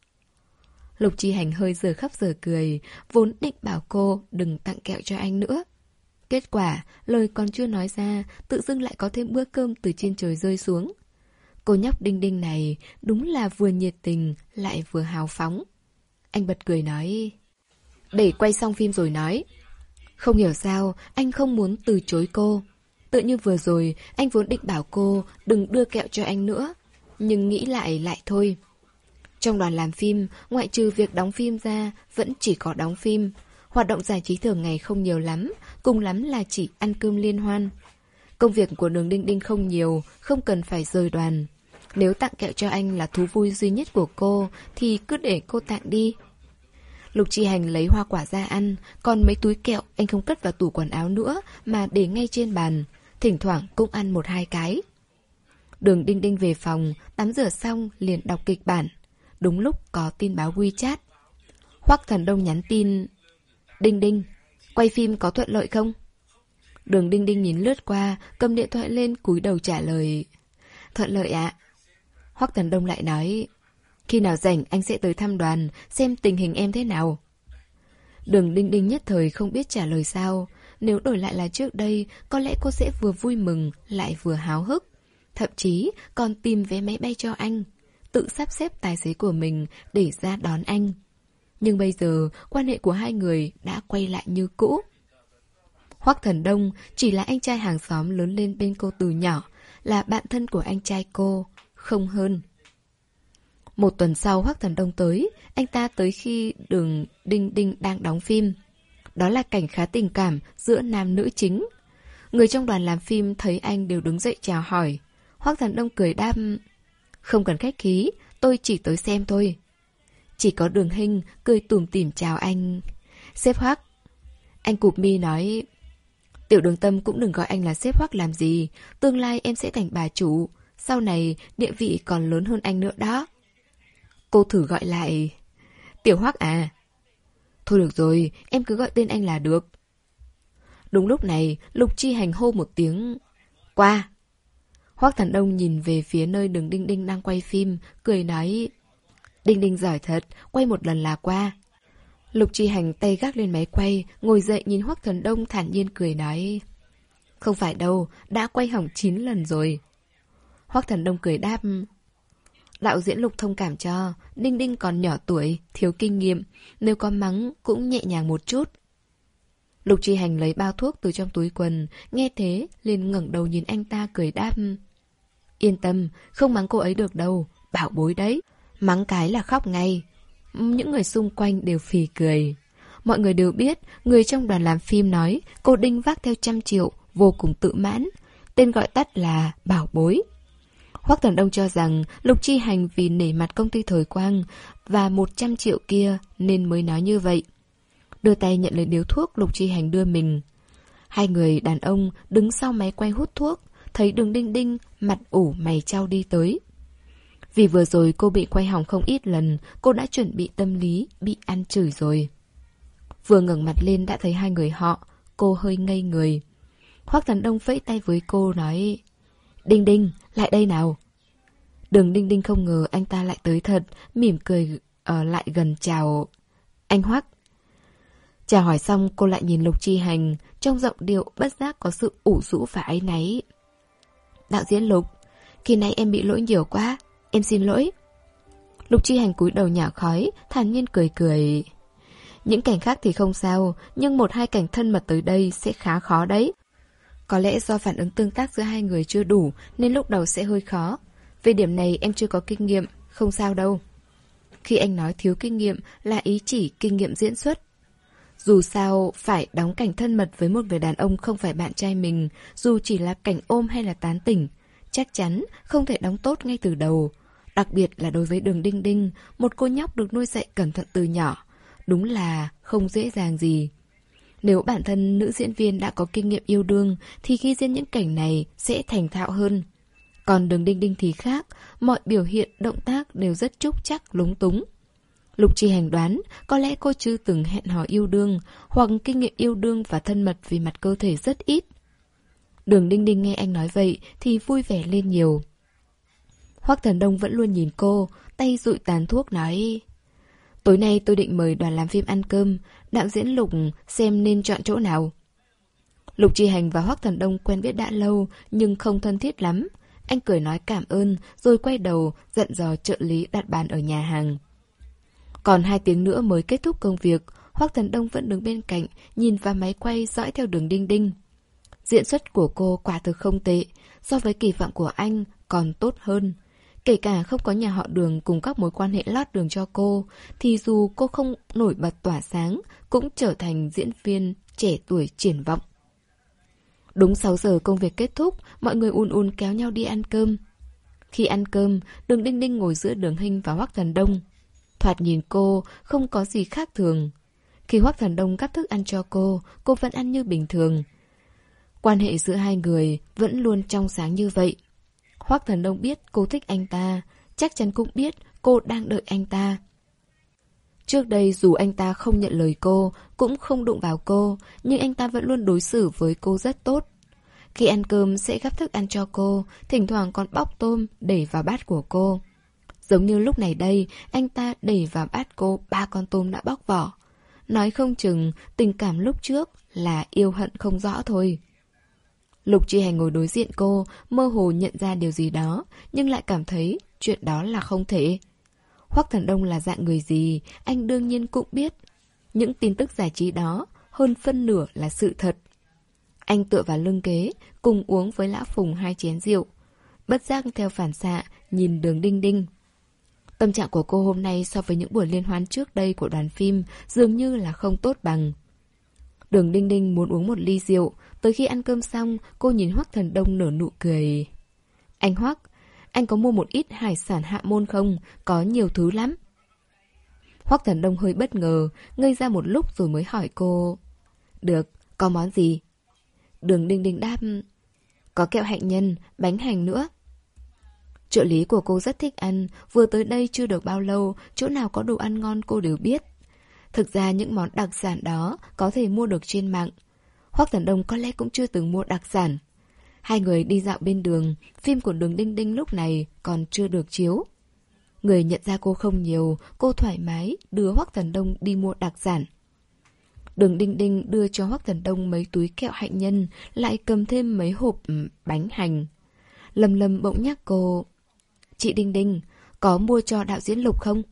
Lục Chi Hành hơi giờ khóc giờ cười, vốn định bảo cô đừng tặng kẹo cho anh nữa. Kết quả, lời còn chưa nói ra, tự dưng lại có thêm bữa cơm từ trên trời rơi xuống. Cô nhóc Đinh Đinh này đúng là vừa nhiệt tình, lại vừa hào phóng. Anh bật cười nói. Để quay xong phim rồi nói. Không hiểu sao, anh không muốn từ chối cô. Tự như vừa rồi, anh vốn định bảo cô đừng đưa kẹo cho anh nữa. Nhưng nghĩ lại lại thôi. Trong đoàn làm phim, ngoại trừ việc đóng phim ra, vẫn chỉ có đóng phim. Hoạt động giải trí thường ngày không nhiều lắm, cùng lắm là chỉ ăn cơm liên hoan. Công việc của Đường Đinh Đinh không nhiều, không cần phải rời đoàn. Nếu tặng kẹo cho anh là thú vui duy nhất của cô, thì cứ để cô tặng đi. Lục Chi Hành lấy hoa quả ra ăn, còn mấy túi kẹo anh không cất vào tủ quần áo nữa mà để ngay trên bàn. Thỉnh thoảng cũng ăn một hai cái. Đường Đinh Đinh về phòng, tắm rửa xong liền đọc kịch bản. Đúng lúc có tin báo WeChat. Hoắc Thần Đông nhắn tin. Đinh Đinh, quay phim có thuận lợi không? Đường Đinh Đinh nhìn lướt qua, cầm điện thoại lên cúi đầu trả lời. Thuận lợi ạ. Hoắc Thần Đông lại nói. Khi nào rảnh anh sẽ tới thăm đoàn, xem tình hình em thế nào. Đường Đinh Đinh nhất thời không biết trả lời sao. Nếu đổi lại là trước đây, có lẽ cô sẽ vừa vui mừng, lại vừa háo hức. Thậm chí còn tìm vé máy bay cho anh, tự sắp xếp tài xế của mình để ra đón anh. Nhưng bây giờ, quan hệ của hai người đã quay lại như cũ. Hoắc Thần Đông chỉ là anh trai hàng xóm lớn lên bên cô từ nhỏ, là bạn thân của anh trai cô, không hơn. Một tuần sau Hoắc Thần Đông tới, anh ta tới khi Đường Đinh Đinh đang đóng phim. Đó là cảnh khá tình cảm giữa nam nữ chính. Người trong đoàn làm phim thấy anh đều đứng dậy chào hỏi. Hoắc Thần Đông cười đáp. Không cần khách khí, tôi chỉ tới xem thôi. Chỉ có Đường Hinh cười tủm tỉm chào anh. Sếp Hoắc. Anh cụp mi nói. Tiểu Đường Tâm cũng đừng gọi anh là sếp Hoắc làm gì. Tương lai em sẽ thành bà chủ. Sau này địa vị còn lớn hơn anh nữa đó. Cô thử gọi lại. Tiểu Hoắc à? Thôi được rồi, em cứ gọi tên anh là được. Đúng lúc này, Lục Chi Hành hô một tiếng. Qua. Hoắc Thần Đông nhìn về phía nơi Đường Đinh Đinh đang quay phim, cười nói. Đinh Đinh giỏi thật, quay một lần là qua. Lục Chi Hành tay gác lên máy quay, ngồi dậy nhìn Hoắc Thần Đông thản nhiên cười nói: Không phải đâu, đã quay hỏng chín lần rồi. Hoắc Thần Đông cười đáp: Đạo diễn Lục thông cảm cho, Đinh Đinh còn nhỏ tuổi, thiếu kinh nghiệm, nếu có mắng cũng nhẹ nhàng một chút. Lục Chi Hành lấy bao thuốc từ trong túi quần, nghe thế liền ngẩng đầu nhìn anh ta cười đáp: Yên tâm, không mắng cô ấy được đâu, bảo bối đấy. Mắng cái là khóc ngay. Những người xung quanh đều phì cười. Mọi người đều biết, người trong đoàn làm phim nói cô Đinh vác theo trăm triệu, vô cùng tự mãn. Tên gọi tắt là bảo bối. Hoắc Thần Đông cho rằng Lục Chi Hành vì nể mặt công ty Thời Quang và một trăm triệu kia nên mới nói như vậy. Đưa tay nhận lấy điếu thuốc Lục Chi Hành đưa mình. Hai người đàn ông đứng sau máy quay hút thuốc, thấy Đường Đinh Đinh mặt ủ mày chau đi tới. Vì vừa rồi cô bị quay hỏng không ít lần, cô đã chuẩn bị tâm lý bị ăn chửi rồi. Vừa ngẩng mặt lên đã thấy hai người họ, cô hơi ngây người. Hoắc Thần Đông vẫy tay với cô nói: Đinh Đinh, lại đây nào. Đường Đinh Đinh không ngờ anh ta lại tới thật, mỉm cười ở lại gần chào: Anh Hoắc. Chào hỏi xong cô lại nhìn Lục Chi Hành, trong giọng điệu bất giác có sự ủ rũ và áy náy. Đạo diễn Lục, khi nãy em bị lỗi nhiều quá, em xin lỗi. Lục Chi Hành cúi đầu nhả khói, thản nhiên cười cười. Những cảnh khác thì không sao, nhưng một hai cảnh thân mật tới đây sẽ khá khó đấy. Có lẽ do phản ứng tương tác giữa hai người chưa đủ nên lúc đầu sẽ hơi khó. Về điểm này em chưa có kinh nghiệm, không sao đâu. Khi anh nói thiếu kinh nghiệm là ý chỉ kinh nghiệm diễn xuất. Dù sao, phải đóng cảnh thân mật với một người đàn ông không phải bạn trai mình, dù chỉ là cảnh ôm hay là tán tỉnh, chắc chắn không thể đóng tốt ngay từ đầu. Đặc biệt là đối với Đường Đinh Đinh, một cô nhóc được nuôi dạy cẩn thận từ nhỏ. Đúng là không dễ dàng gì. Nếu bản thân nữ diễn viên đã có kinh nghiệm yêu đương thì khi diễn những cảnh này sẽ thành thạo hơn. Còn Đường Đinh Đinh thì khác, mọi biểu hiện, động tác đều rất trúc chắc, lúng túng. Lục Chi Hành đoán có lẽ cô chưa từng hẹn hò yêu đương, hoặc kinh nghiệm yêu đương và thân mật vì mặt cơ thể rất ít. Đường Đinh Đinh nghe anh nói vậy thì vui vẻ lên nhiều. Hoắc Thần Đông vẫn luôn nhìn cô, tay dụi tàn thuốc nói: Tối nay tôi định mời đoàn làm phim ăn cơm, đạo diễn Lục xem nên chọn chỗ nào. Lục Chi Hành và Hoắc Thần Đông quen biết đã lâu nhưng không thân thiết lắm. Anh cười nói cảm ơn rồi quay đầu dặn dò trợ lý đặt bàn ở nhà hàng. Còn hai tiếng nữa mới kết thúc công việc, Hoắc Thần Đông vẫn đứng bên cạnh, nhìn vào máy quay dõi theo Đường Đinh Đinh. Diễn xuất của cô quả thực không tệ, so với kỳ vọng của anh còn tốt hơn. Kể cả không có nhà họ Đường cùng các mối quan hệ lót đường cho cô, thì dù cô không nổi bật tỏa sáng, cũng trở thành diễn viên trẻ tuổi triển vọng. Đúng sáu giờ công việc kết thúc, mọi người ùn ùn kéo nhau đi ăn cơm. Khi ăn cơm, Đường Đinh Đinh ngồi giữa Đường Hinh và Hoắc Thần Đông. Thoạt nhìn cô không có gì khác thường. Khi Hoắc Thần Đông gắp thức ăn cho cô, cô vẫn ăn như bình thường. Quan hệ giữa hai người vẫn luôn trong sáng như vậy. Hoắc Thần Đông biết cô thích anh ta, chắc chắn cũng biết cô đang đợi anh ta. Trước đây dù anh ta không nhận lời cô, cũng không đụng vào cô, nhưng anh ta vẫn luôn đối xử với cô rất tốt. Khi ăn cơm sẽ gắp thức ăn cho cô, thỉnh thoảng còn bóc tôm đẩy vào bát của cô. Giống như lúc này đây, anh ta đẩy vào bát cô ba con tôm đã bóc vỏ. Nói không chừng tình cảm lúc trước là yêu hận không rõ thôi. Lục Chi Hành ngồi đối diện cô, mơ hồ nhận ra điều gì đó, nhưng lại cảm thấy chuyện đó là không thể. Hoắc Thần Đông là dạng người gì, anh đương nhiên cũng biết. Những tin tức giải trí đó, hơn phân nửa là sự thật. Anh tựa vào lưng ghế, cùng uống với Lã Phùng hai chén rượu. Bất giác theo phản xạ, nhìn Đường Đinh Đinh. Tâm trạng của cô hôm nay so với những buổi liên hoan trước đây của đoàn phim dường như là không tốt bằng. Đường Đinh Đinh muốn uống một ly rượu, tới khi ăn cơm xong, cô nhìn Hoắc Thần Đông nở nụ cười. Anh Hoắc, anh có mua một ít hải sản Hạ Môn không? Có nhiều thứ lắm. Hoắc Thần Đông hơi bất ngờ, ngây ra một lúc rồi mới hỏi cô. Được, có món gì? Đường Đinh Đinh đáp. Có kẹo hạnh nhân, bánh hành nữa. Trợ lý của cô rất thích ăn, vừa tới đây chưa được bao lâu, chỗ nào có đồ ăn ngon cô đều biết. Thực ra những món đặc sản đó có thể mua được trên mạng. Hoắc Thần Đông có lẽ cũng chưa từng mua đặc sản. Hai người đi dạo bên đường, phim của Đường Đinh Đinh lúc này còn chưa được chiếu. Người nhận ra cô không nhiều, cô thoải mái đưa Hoắc Thần Đông đi mua đặc sản. Đường Đinh Đinh đưa cho Hoắc Thần Đông mấy túi kẹo hạnh nhân, lại cầm thêm mấy hộp bánh hành. Lâm Lâm bỗng nhắc cô: "Chị Đinh Đinh, có mua cho đạo diễn Lục không?"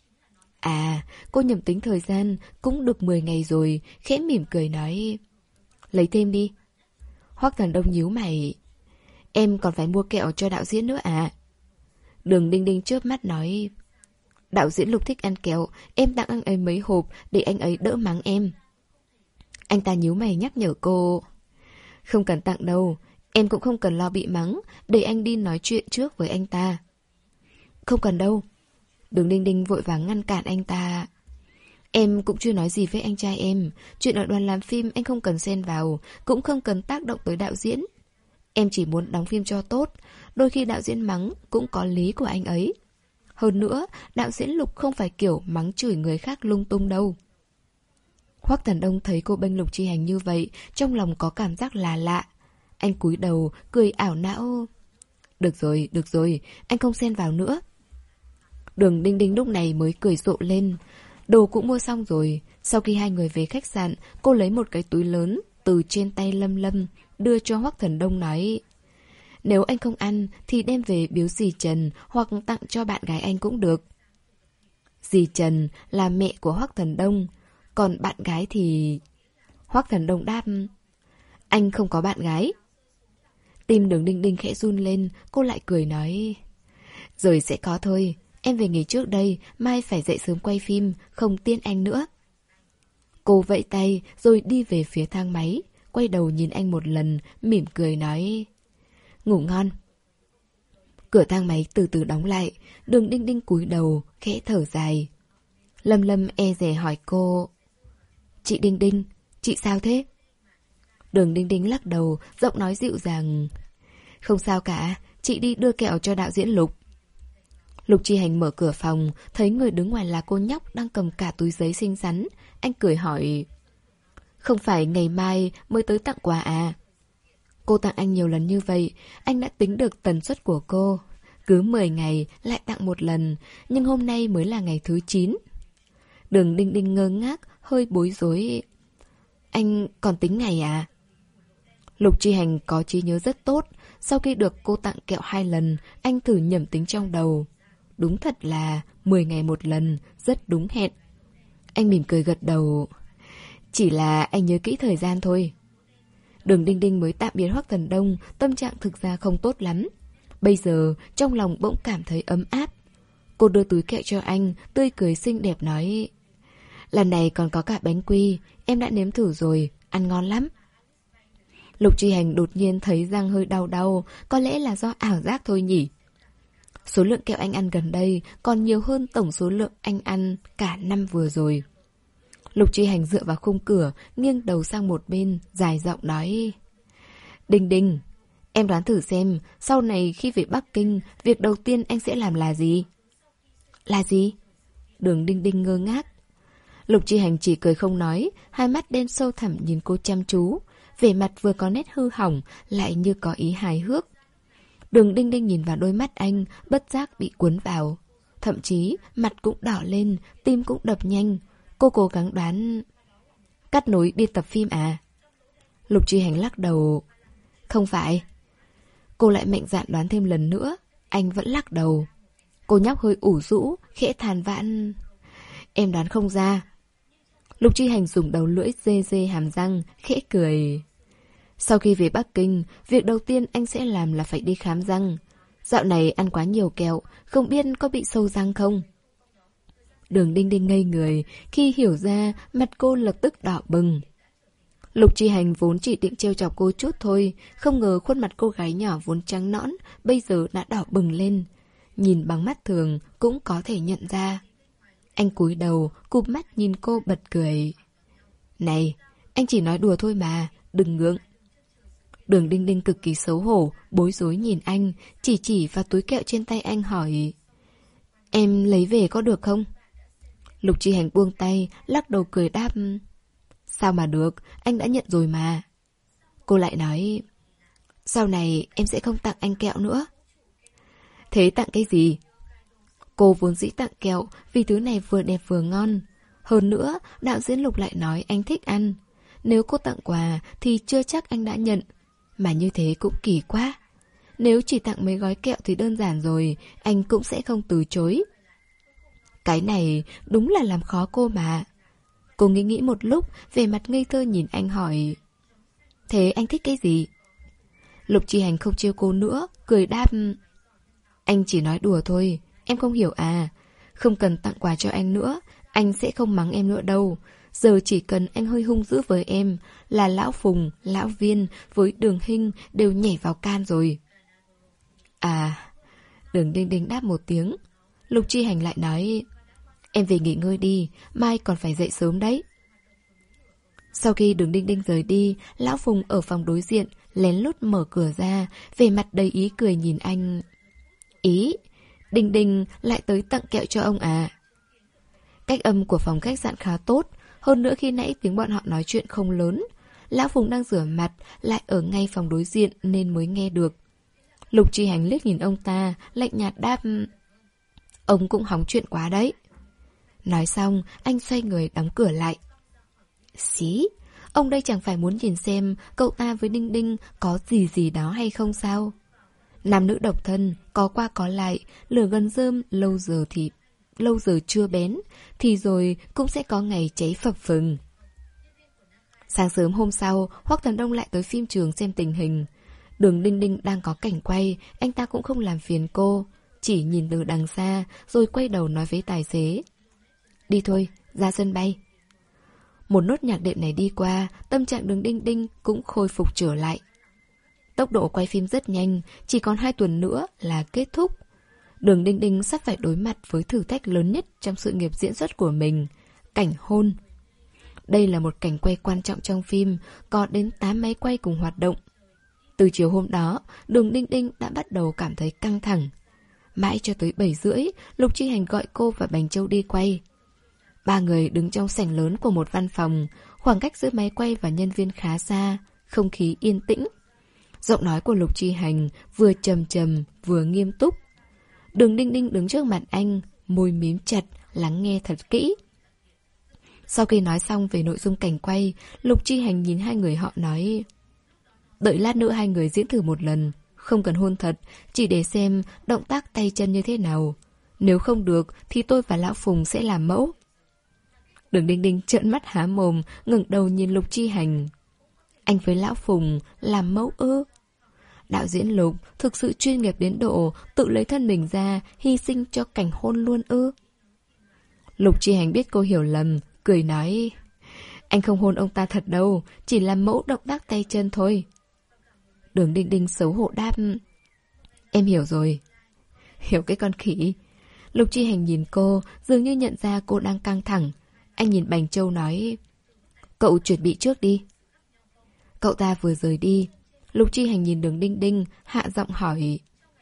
À, cô nhầm tính thời gian, cũng được mười ngày rồi, khẽ mỉm cười nói: "Lấy thêm đi." Hoắc Thần Đông nhíu mày: "Em còn phải mua kẹo cho đạo diễn nữa à?" Đường Đinh Đinh chớp mắt nói: "Đạo diễn Lục thích ăn kẹo, em tặng anh ấy mấy hộp để anh ấy đỡ mắng em." Anh ta nhíu mày nhắc nhở cô: "Không cần tặng đâu, em cũng không cần lo bị mắng, để anh đi nói chuyện trước với anh ta." "Không cần đâu." Đường Đinh Đinh vội vàng ngăn cản anh ta: "Em cũng chưa nói gì với anh trai em, chuyện ở đoàn làm phim anh không cần xen vào, cũng không cần tác động tới đạo diễn. Em chỉ muốn đóng phim cho tốt, đôi khi đạo diễn mắng cũng có lý của anh ấy. Hơn nữa, đạo diễn Lục không phải kiểu mắng chửi người khác lung tung đâu." Hoắc Thần Đông thấy cô bênh Lục Chi Hành như vậy, trong lòng có cảm giác là lạ. Anh cúi đầu, cười ảo não: "Được rồi, được rồi, anh không xen vào nữa." Đường Đinh Đinh lúc này mới cười rộ lên. Đồ cũng mua xong rồi. Sau khi hai người về khách sạn, cô lấy một cái túi lớn từ trên tay Lâm Lâm, đưa cho Hoắc Thần Đông nói: "Nếu anh không ăn thì đem về biếu dì Trần hoặc tặng cho bạn gái anh cũng được." Dì Trần là mẹ của Hoắc Thần Đông, còn bạn gái thì... Hoắc Thần Đông đáp: "Anh không có bạn gái." Tim Đường Đinh Đinh khẽ run lên, cô lại cười nói: "Rồi sẽ có thôi, em về nghỉ trước đây, mai phải dậy sớm quay phim, không tiễn anh nữa." Cô vẫy tay rồi đi về phía thang máy, quay đầu nhìn anh một lần, mỉm cười nói: "Ngủ ngon." Cửa thang máy từ từ đóng lại, Đường Đinh Đinh cúi đầu, khẽ thở dài. Lâm Lâm e dè hỏi cô: "Chị Đinh Đinh, chị sao thế?" Đường Đinh Đinh lắc đầu, giọng nói dịu dàng: "Không sao cả, chị đi đưa kẹo cho đạo diễn Lục." Lục Chi Hành mở cửa phòng, thấy người đứng ngoài là cô nhóc đang cầm cả túi giấy xinh xắn. Anh cười hỏi: "Không phải ngày mai mới tới tặng quà à?" Cô tặng anh nhiều lần như vậy, anh đã tính được tần suất của cô. Cứ mười ngày lại tặng một lần, nhưng hôm nay mới là ngày thứ chín. Đường Đinh Đinh ngơ ngác, hơi bối rối: "Anh còn tính ngày à?" Lục Chi Hành có trí nhớ rất tốt. Sau khi được cô tặng kẹo hai lần, anh thử nhẩm tính trong đầu. Đúng thật là mười ngày một lần, rất đúng hẹn. Anh mỉm cười gật đầu: "Chỉ là anh nhớ kỹ thời gian thôi." Đường Đinh Đinh mới tạm biệt Hoắc Thần Đông, tâm trạng thực ra không tốt lắm. Bây giờ trong lòng bỗng cảm thấy ấm áp. Cô đưa túi kẹo cho anh, tươi cười xinh đẹp nói: "Lần này còn có cả bánh quy, em đã nếm thử rồi, ăn ngon lắm." Lục Chi Hành đột nhiên thấy răng hơi đau đau, có lẽ là do ảo giác thôi nhỉ. Số lượng kẹo anh ăn gần đây còn nhiều hơn tổng số lượng anh ăn cả năm vừa rồi. Lục Chi Hành dựa vào khung cửa, nghiêng đầu sang một bên, dài giọng nói: "Đinh Đinh, em đoán thử xem, sau này khi về Bắc Kinh, việc đầu tiên anh sẽ làm là gì?" "Là gì?" Đường Đinh Đinh ngơ ngác. Lục Chi Hành chỉ cười không nói, hai mắt đen sâu thẳm nhìn cô chăm chú, vẻ mặt vừa có nét hư hỏng, lại như có ý hài hước. Đường Đinh Đinh nhìn vào đôi mắt anh, bất giác bị cuốn vào. Thậm chí, mặt cũng đỏ lên, tim cũng đập nhanh. Cô cố gắng đoán: "Cắt nối biên tập phim à?" Lục Chi Hành lắc đầu: "Không phải." Cô lại mạnh dạn đoán thêm lần nữa. Anh vẫn lắc đầu. Cô nhóc hơi ủ rũ, khẽ than vãn: "Em đoán không ra." Lục Chi Hành dùng đầu lưỡi dê dê hàm răng, khẽ cười: "Sau khi về Bắc Kinh, việc đầu tiên anh sẽ làm là phải đi khám răng. Dạo này ăn quá nhiều kẹo, không biết có bị sâu răng không?" Đường Đinh Đinh ngây người, khi hiểu ra mặt cô lập tức đỏ bừng. Lục Chi Hành vốn chỉ định trêu chọc cô chút thôi, không ngờ khuôn mặt cô gái nhỏ vốn trắng nõn, bây giờ đã đỏ bừng lên. Nhìn bằng mắt thường cũng có thể nhận ra. Anh cúi đầu, cụp mắt nhìn cô bật cười: "Này, anh chỉ nói đùa thôi mà, đừng ngượng." Đường Đinh Đinh cực kỳ xấu hổ, bối rối nhìn anh, chỉ chỉ vào túi kẹo trên tay anh hỏi: "Em lấy về có được không?" Lục Chi Hành buông tay, lắc đầu cười đáp: "Sao mà được, anh đã nhận rồi mà." Cô lại nói: "Sau này em sẽ không tặng anh kẹo nữa." "Thế tặng cái gì?" Cô vốn dĩ tặng kẹo vì thứ này vừa đẹp vừa ngon. Hơn nữa, đạo diễn Lục lại nói anh thích ăn. Nếu cô tặng quà thì chưa chắc anh đã nhận. Mà như thế cũng kỳ quá. Nếu chỉ tặng mấy gói kẹo thì đơn giản rồi, anh cũng sẽ không từ chối. Cái này đúng là làm khó cô mà. Cô nghĩ nghĩ một lúc, về mặt ngây thơ nhìn anh hỏi: thế anh thích cái gì? Lục Chi Hành không trêu cô nữa, cười đáp: anh chỉ nói đùa thôi, em không hiểu à. Không cần tặng quà cho anh nữa, anh sẽ không mắng em nữa đâu. Giờ chỉ cần anh hơi hung dữ với em là Lão Phùng, Lão Viên với Đường Hinh đều nhảy vào can rồi. À, Đường Đinh Đinh đáp một tiếng. Lục Chi Hành lại nói: em về nghỉ ngơi đi, mai còn phải dậy sớm đấy. Sau khi Đường Đinh Đinh rời đi, Lão Phùng ở phòng đối diện lén lút mở cửa ra, vẻ mặt đầy ý cười nhìn anh. Ý, Đinh Đinh lại tới tặng kẹo cho ông à? Cách âm của phòng khách sạn khá tốt, hơn nữa khi nãy tiếng bọn họ nói chuyện không lớn. Lão Phùng đang rửa mặt, lại ở ngay phòng đối diện nên mới nghe được. Lục Chi Hành liếc nhìn ông ta, lạnh nhạt đáp: ông cũng hóng chuyện quá đấy. Nói xong, anh xoay người đóng cửa lại. Xí, ông đây chẳng phải muốn nhìn xem cậu ta với Đinh Đinh có gì gì đó hay không sao? Nam nữ độc thân, có qua có lại, lửa gần rơm lâu giờ thì lâu giờ chưa bén, thì rồi cũng sẽ có ngày cháy phập phừng. Sáng sớm hôm sau, Hoắc Thần Đông lại tới phim trường xem tình hình. Đường Đinh Đinh đang có cảnh quay, anh ta cũng không làm phiền cô, chỉ nhìn từ đằng xa rồi quay đầu nói với tài xế: đi thôi, ra sân bay. Một nốt nhạc đệm này đi qua, tâm trạng Đường Đinh Đinh cũng khôi phục trở lại. Tốc độ quay phim rất nhanh, chỉ còn hai tuần nữa là kết thúc. Đường Đinh Đinh sắp phải đối mặt với thử thách lớn nhất trong sự nghiệp diễn xuất của mình, cảnh hôn. Đây là một cảnh quay quan trọng trong phim, có đến tám máy quay cùng hoạt động. Từ chiều hôm đó, Đường Đinh Đinh đã bắt đầu cảm thấy căng thẳng. Mãi cho tới bảy rưỡi, Lục Chi Hành gọi cô và Bành Châu đi quay. Ba người đứng trong sảnh lớn của một văn phòng, khoảng cách giữa máy quay và nhân viên khá xa, không khí yên tĩnh. Giọng nói của Lục Chi Hành vừa trầm trầm vừa nghiêm túc. Đường Đinh Đinh đứng trước mặt anh, môi mím chặt, lắng nghe thật kỹ. Sau khi nói xong về nội dung cảnh quay, Lục Chi Hành nhìn hai người họ nói: đợi lát nữa hai người diễn thử một lần, không cần hôn thật, chỉ để xem động tác tay chân như thế nào. Nếu không được thì tôi và Lão Phùng sẽ làm mẫu. Đường Đinh Đinh trợn mắt há mồm, ngẩng đầu nhìn Lục Chi Hành. Anh với Lão Phùng làm mẫu ư? Đạo diễn Lục thực sự chuyên nghiệp đến độ tự lấy thân mình ra hy sinh cho cảnh hôn luôn ư? Lục Chi Hành biết cô hiểu lầm, cười nói: anh không hôn ông ta thật đâu, chỉ làm mẫu động tác tay chân thôi. Đường Đinh Đinh xấu hổ đáp: em hiểu rồi. Hiểu cái con khỉ. Lục Chi Hành nhìn cô, dường như nhận ra cô đang căng thẳng. Anh nhìn Bành Châu nói: cậu chuẩn bị trước đi. Cậu ta vừa rời đi, Lục Chi Hành nhìn Đường Đinh Đinh, hạ giọng hỏi: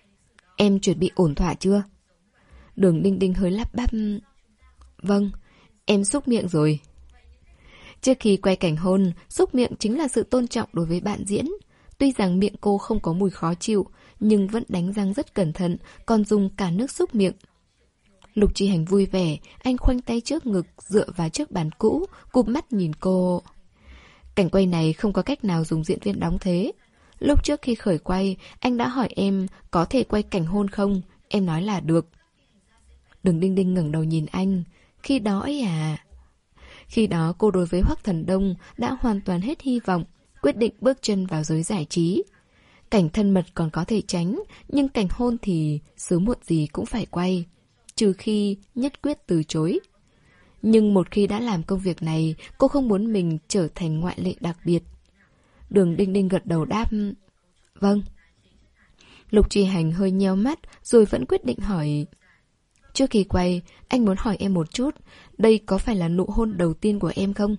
em chuẩn bị ổn thỏa chưa? Đường Đinh Đinh hơi lắp bắp: vâng, em xúc miệng rồi. Trước khi quay cảnh hôn, xúc miệng chính là sự tôn trọng đối với bạn diễn. Tuy rằng miệng cô không có mùi khó chịu, nhưng vẫn đánh răng rất cẩn thận, còn dùng cả nước xúc miệng. Lục Chi Hành vui vẻ, anh khoanh tay trước ngực, dựa vào chiếc bàn cũ, cụp mắt nhìn cô. Cảnh quay này không có cách nào dùng diễn viên đóng thế. Lúc trước khi khởi quay, anh đã hỏi em có thể quay cảnh hôn không, em nói là được. Đường Đinh Đinh ngẩng đầu nhìn anh. Khi đó ấy à? Khi đó cô đối với Hoắc Thần Đông đã hoàn toàn hết hy vọng, quyết định bước chân vào giới giải trí. Cảnh thân mật còn có thể tránh, nhưng cảnh hôn thì sớm muộn gì cũng phải quay, trừ khi nhất quyết từ chối. Nhưng một khi đã làm công việc này, cô không muốn mình trở thành ngoại lệ đặc biệt. Đường Đinh Đinh gật đầu đáp: vâng. Lục Chi Hành hơi nheo mắt, rồi vẫn quyết định hỏi: trước khi quay, anh muốn hỏi em một chút, đây có phải là nụ hôn đầu tiên của em không?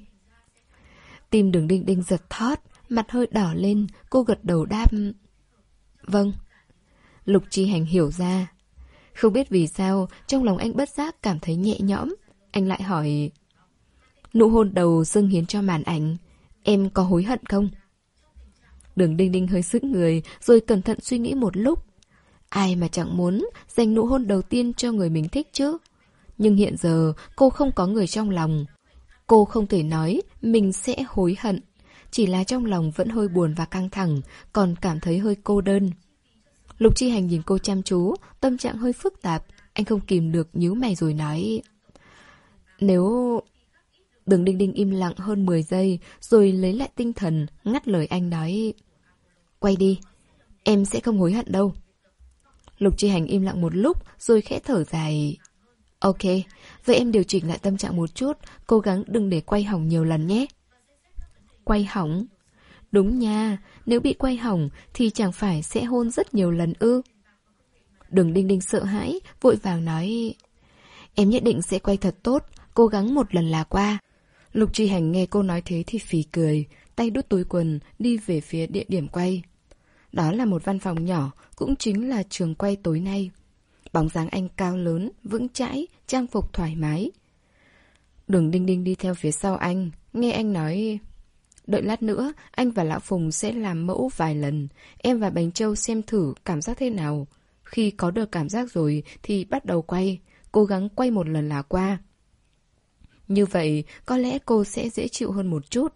Tim Đường Đinh Đinh giật thót, mặt hơi đỏ lên, cô gật đầu đáp: vâng. Lục Chi Hành hiểu ra. Không biết vì sao, trong lòng anh bất giác cảm thấy nhẹ nhõm. Anh lại hỏi: nụ hôn đầu dâng hiến cho màn ảnh, em có hối hận không? Đường Đinh Đinh hơi sững người, rồi cẩn thận suy nghĩ một lúc. Ai mà chẳng muốn dành nụ hôn đầu tiên cho người mình thích chứ. Nhưng hiện giờ cô không có người trong lòng. Cô không thể nói mình sẽ hối hận. Chỉ là trong lòng vẫn hơi buồn và căng thẳng, còn cảm thấy hơi cô đơn. Lục Chi Hành nhìn cô chăm chú, tâm trạng hơi phức tạp. Anh không kìm được nhíu mày rồi nói: Nếu... Đường Đinh Đinh im lặng hơn mười giây, rồi lấy lại tinh thần, ngắt lời anh nói: Quay đi, em sẽ không hối hận đâu. Lục Chi Hành im lặng một lúc, rồi khẽ thở dài: Ok, vậy em điều chỉnh lại tâm trạng một chút, cố gắng đừng để quay hỏng nhiều lần nhé. Quay hỏng? Đúng nha, nếu bị quay hỏng thì chẳng phải sẽ hôn rất nhiều lần ư? Đường Đinh Đinh sợ hãi, vội vàng nói: Em nhất định sẽ quay thật tốt, cố gắng một lần là qua. Lục Chi Hành nghe cô nói thế thì phì cười, tay đút túi quần, đi về phía địa điểm quay. Đó là một văn phòng nhỏ, cũng chính là trường quay tối nay. Bóng dáng anh cao lớn, vững chãi, trang phục thoải mái. Đường Đinh Đinh đi theo phía sau anh, nghe anh nói: Đợi lát nữa, anh và Lão Phùng sẽ làm mẫu vài lần. Em và Bánh Châu xem thử cảm giác thế nào. Khi có được cảm giác rồi thì bắt đầu quay, cố gắng quay một lần là qua. Như vậy, có lẽ cô sẽ dễ chịu hơn một chút.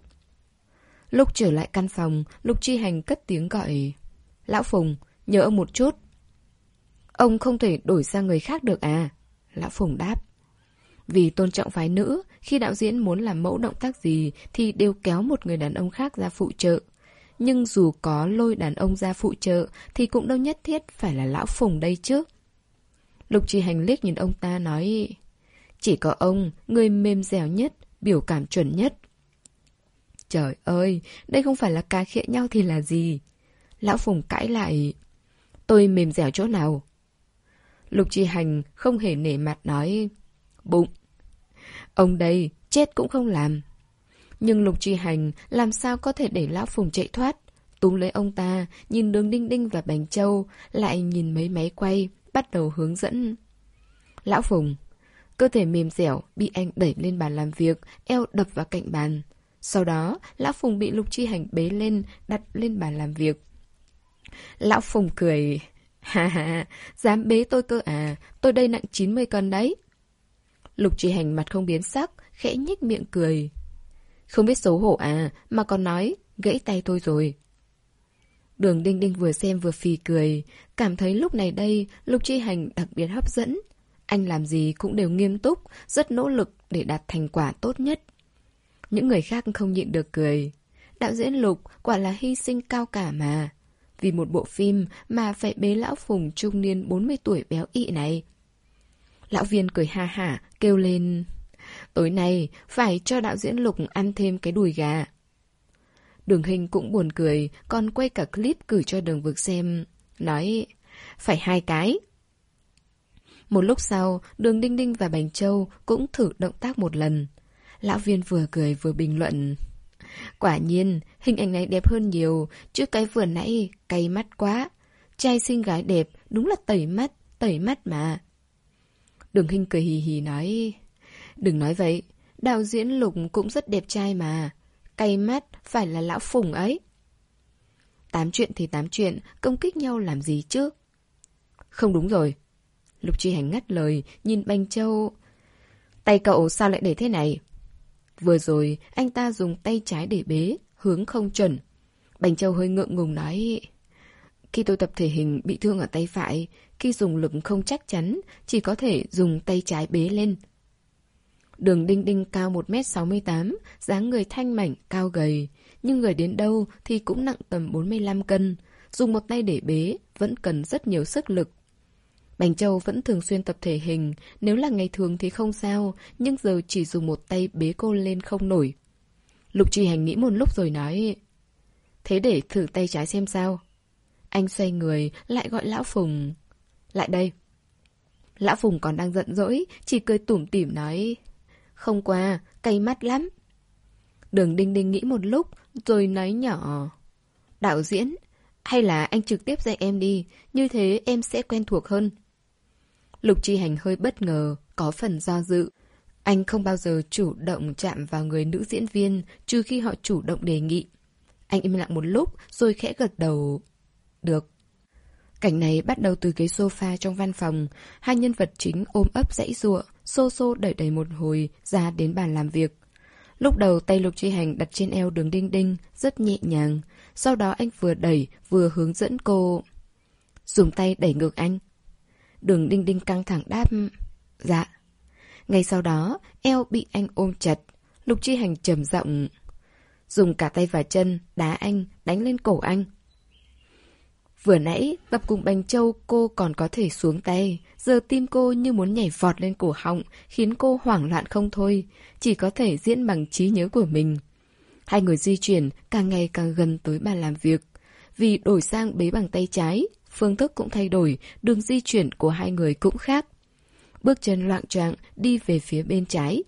Lúc trở lại căn phòng, Lục Chi Hành cất tiếng gọi: Lão Phùng, nhờ ông một chút. Ông không thể đổi sang người khác được à? Lão Phùng đáp. Vì tôn trọng phái nữ, khi đạo diễn muốn làm mẫu động tác gì thì đều kéo một người đàn ông khác ra phụ trợ. Nhưng dù có lôi đàn ông ra phụ trợ thì cũng đâu nhất thiết phải là Lão Phùng đây chứ. Lục Chi Hành liếc nhìn ông ta nói: Chỉ có ông, người mềm dẻo nhất, biểu cảm chuẩn nhất. Trời ơi, đây không phải là cà khịa nhau thì là gì? Lão Phùng cãi lại: Tôi mềm dẻo chỗ nào? Lục Chi Hành không hề nể mặt nói: Bụng. Ông đây, chết cũng không làm. Nhưng Lục Chi Hành làm sao có thể để Lão Phùng chạy thoát. Túm lấy ông ta, nhìn Đường Đinh Đinh và Bánh Châu, lại nhìn mấy máy quay, bắt đầu hướng dẫn. Lão Phùng. Cơ thể mềm dẻo bị anh đẩy lên bàn làm việc, eo đập vào cạnh bàn. Sau đó, Lão Phùng bị Lục Chi Hành bế lên, đặt lên bàn làm việc. Lão Phùng cười: Ha ha, dám bế tôi cơ à, tôi đây nặng chín mươi cân đấy. Lục Chi Hành mặt không biến sắc, khẽ nhếch miệng cười: Không biết xấu hổ à, mà còn nói, gãy tay tôi rồi. Đường Đinh Đinh vừa xem vừa phì cười, cảm thấy lúc này đây, Lục Chi Hành đặc biệt hấp dẫn. Anh làm gì cũng đều nghiêm túc, rất nỗ lực để đạt thành quả tốt nhất. Những người khác không nhịn được cười. Đạo diễn Lục quả là hy sinh cao cả mà. Vì một bộ phim mà phải bế Lão Phùng trung niên bốn mươi tuổi béo ị này. Lão Viên cười ha hả, kêu lên: Tối nay phải cho đạo diễn Lục ăn thêm cái đùi gà. Đường Hình cũng buồn cười, còn quay cả clip gửi cho Đường Vực xem, nói: Phải hai cái. Một lúc sau, Đường Đinh Đinh và Bánh Châu cũng thử động tác một lần. Lão Viên vừa cười vừa bình luận: Quả nhiên, hình ảnh này đẹp hơn nhiều, chứ cái vừa nãy cay mắt quá. Trai xinh gái đẹp, đúng là tẩy mắt, tẩy mắt mà. Đường Hình cười hì hì nói: Đừng nói vậy, đạo diễn Lục cũng rất đẹp trai mà. Cay mắt phải là Lão Phùng ấy. Tám chuyện thì tám chuyện, công kích nhau làm gì chứ? Không đúng rồi. Lục Chi Hành ngắt lời, nhìn Bánh Châu: Tay cậu sao lại để thế này? Vừa rồi, anh ta dùng tay trái để bế, hướng không chuẩn. Bánh Châu hơi ngượng ngùng nói: Khi tôi tập thể hình bị thương ở tay phải, khi dùng lực không chắc chắn, chỉ có thể dùng tay trái bế lên. Đường Đinh Đinh cao một mét sáu mươi tám, dáng người thanh mảnh, cao gầy. Nhưng người đến đâu thì cũng nặng tầm bốn mươi lăm cân. Dùng một tay để bế, vẫn cần rất nhiều sức lực. Bánh Châu vẫn thường xuyên tập thể hình, nếu là ngày thường thì không sao, nhưng giờ chỉ dùng một tay bế cô lên không nổi. Lục Chi Hành nghĩ một lúc rồi nói: Thế để thử tay trái xem sao. Anh xoay người, lại gọi Lão Phùng: Lại đây. Lão Phùng còn đang giận dỗi, chỉ cười tủm tỉm nói: Không qua, cay mắt lắm. Đường Đinh Đinh nghĩ một lúc, rồi nói nhỏ: Đạo diễn, hay là anh trực tiếp dạy em đi, như thế em sẽ quen thuộc hơn. Lục Chi Hành hơi bất ngờ, có phần do dự. Anh không bao giờ chủ động chạm vào người nữ diễn viên, trừ khi họ chủ động đề nghị. Anh im lặng một lúc, rồi khẽ gật đầu: Được. Cảnh này bắt đầu từ ghế sofa trong văn phòng. Hai nhân vật chính ôm ấp giãy giụa, xô xô đẩy đẩy một hồi ra đến bàn làm việc. Lúc đầu tay Lục Chi Hành đặt trên eo Đường Đinh Đinh, rất nhẹ nhàng. Sau đó anh vừa đẩy, vừa hướng dẫn cô. Dùng tay đẩy ngược anh. Đường Đinh Đinh căng thẳng đáp. Dạ. Ngay sau đó, eo bị anh ôm chặt. Lục Chi Hành trầm giọng. Dùng cả tay và chân, đá anh, đánh lên cổ anh. Vừa nãy, tập cùng Bành Châu cô còn có thể xuống tay. Giờ tim cô như muốn nhảy vọt lên cổ họng, khiến cô hoảng loạn không thôi. Chỉ có thể diễn bằng trí nhớ của mình. Hai người di chuyển càng ngày càng gần tới bàn làm việc. Vì đổi sang bế bằng tay trái, phương thức cũng thay đổi, đường di chuyển của hai người cũng khác. Bước chân loạng choạng đi về phía bên trái.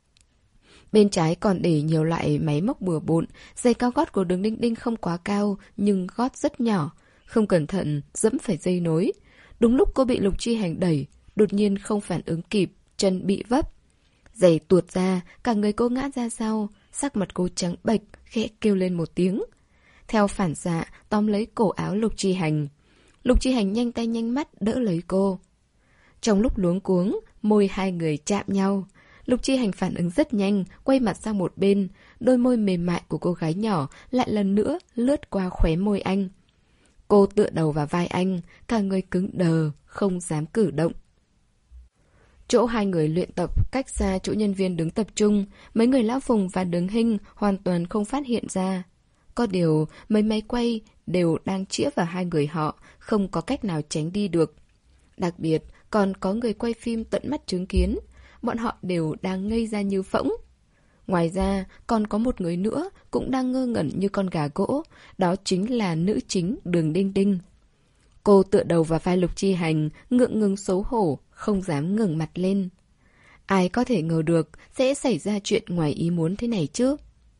Bên trái còn để nhiều loại máy móc bừa bộn. Giày cao gót của Đường Đinh Đinh không quá cao, nhưng gót rất nhỏ. Không cẩn thận, dẫm phải dây nối. Đúng lúc cô bị Lục Chi Hành đẩy, đột nhiên không phản ứng kịp, chân bị vấp. Giày tuột ra, cả người cô ngã ra sau, sắc mặt cô trắng bệch, khẽ kêu lên một tiếng. Theo phản xạ, tóm lấy cổ áo Lục Chi Hành. Lục Chi Hành nhanh tay nhanh mắt đỡ lấy cô. Trong lúc luống cuống, môi hai người chạm nhau. Lục Chi Hành phản ứng rất nhanh, quay mặt sang một bên. Đôi môi mềm mại của cô gái nhỏ lại lần nữa lướt qua khóe môi anh. Cô tựa đầu vào vai anh, cả người cứng đờ, không dám cử động. Chỗ hai người luyện tập cách xa chỗ nhân viên đứng tập trung, mấy người Lão Phùng và Đường Hinh hoàn toàn không phát hiện ra. Có điều, mấy máy quay đều đang chĩa vào hai người họ, không có cách nào tránh đi được. Đặc biệt, còn có người quay phim tận mắt chứng kiến, bọn họ đều đang ngây ra như phỗng. Ngoài ra, còn có một người nữa cũng đang ngơ ngẩn như con gà gỗ, đó chính là nữ chính Đường Đinh Đinh. Cô tựa đầu vào vai Lục Chi Hành, ngượng ngùng xấu hổ, không dám ngẩng mặt lên. Ai có thể ngờ được sẽ xảy ra chuyện ngoài ý muốn thế này chứ?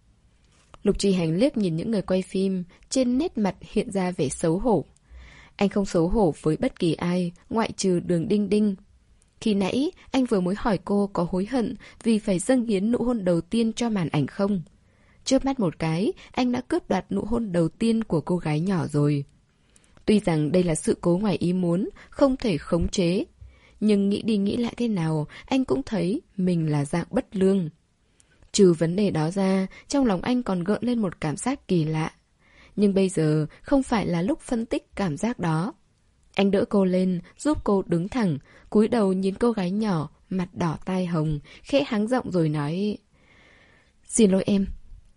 Lục Chi Hành liếc nhìn những người quay phim, trên nét mặt hiện ra vẻ xấu hổ. Anh không xấu hổ với bất kỳ ai, ngoại trừ Đường Đinh Đinh. Khi nãy, anh vừa mới hỏi cô có hối hận vì phải dâng hiến nụ hôn đầu tiên cho màn ảnh không? Chớp mắt một cái, anh đã cướp đoạt nụ hôn đầu tiên của cô gái nhỏ rồi. Tuy rằng đây là sự cố ngoài ý muốn, không thể khống chế. Nhưng nghĩ đi nghĩ lại thế nào, anh cũng thấy mình là dạng bất lương. Trừ vấn đề đó ra, trong lòng anh còn gợn lên một cảm giác kỳ lạ. Nhưng bây giờ không phải là lúc phân tích cảm giác đó. Anh đỡ cô lên, giúp cô đứng thẳng, cúi đầu nhìn cô gái nhỏ, mặt đỏ tai hồng, khẽ hắng giọng rồi nói: Xin lỗi em.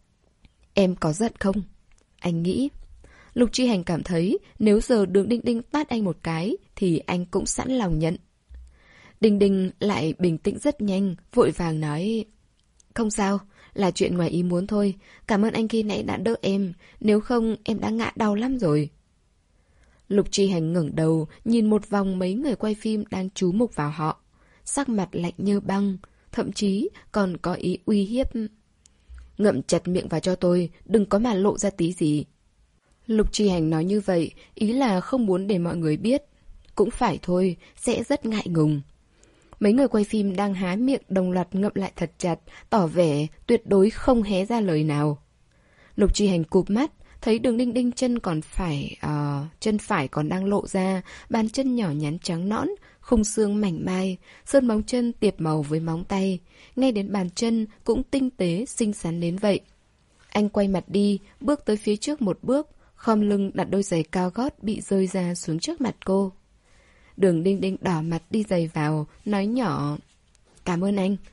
Em có giận không? Anh nghĩ. Lục Chi Hành cảm thấy nếu giờ Đường Đinh Đinh tát anh một cái thì anh cũng sẵn lòng nhận. Đinh Đinh lại bình tĩnh rất nhanh, vội vàng nói: Không sao, là chuyện ngoài ý muốn thôi. Cảm ơn anh khi nãy đã đỡ em, nếu không em đã ngã đau lắm rồi. Lục Chi Hành ngẩng đầu, nhìn một vòng mấy người quay phim đang chú mục vào họ. Sắc mặt lạnh như băng, thậm chí còn có ý uy hiếp. Ngậm chặt miệng vào cho tôi, đừng có mà lộ ra tí gì. Lục Chi Hành nói như vậy, ý là không muốn để mọi người biết. Cũng phải thôi, sẽ rất ngại ngùng. Mấy người quay phim đang há miệng đồng loạt ngậm lại thật chặt, tỏ vẻ tuyệt đối không hé ra lời nào. Lục Chi Hành cụp mắt, thấy Đường Đinh Đinh chân còn phải, uh, chân phải còn đang lộ ra, bàn chân nhỏ nhắn trắng nõn, khung xương mảnh mai, sơn móng chân tiệp màu với móng tay, ngay đến bàn chân cũng tinh tế, xinh xắn đến vậy. Anh quay mặt đi, bước tới phía trước một bước, khom lưng đặt đôi giày cao gót bị rơi ra xuống trước mặt cô. Đường Đinh Đinh đỏ mặt đi giày vào, nói nhỏ: Cảm ơn anh.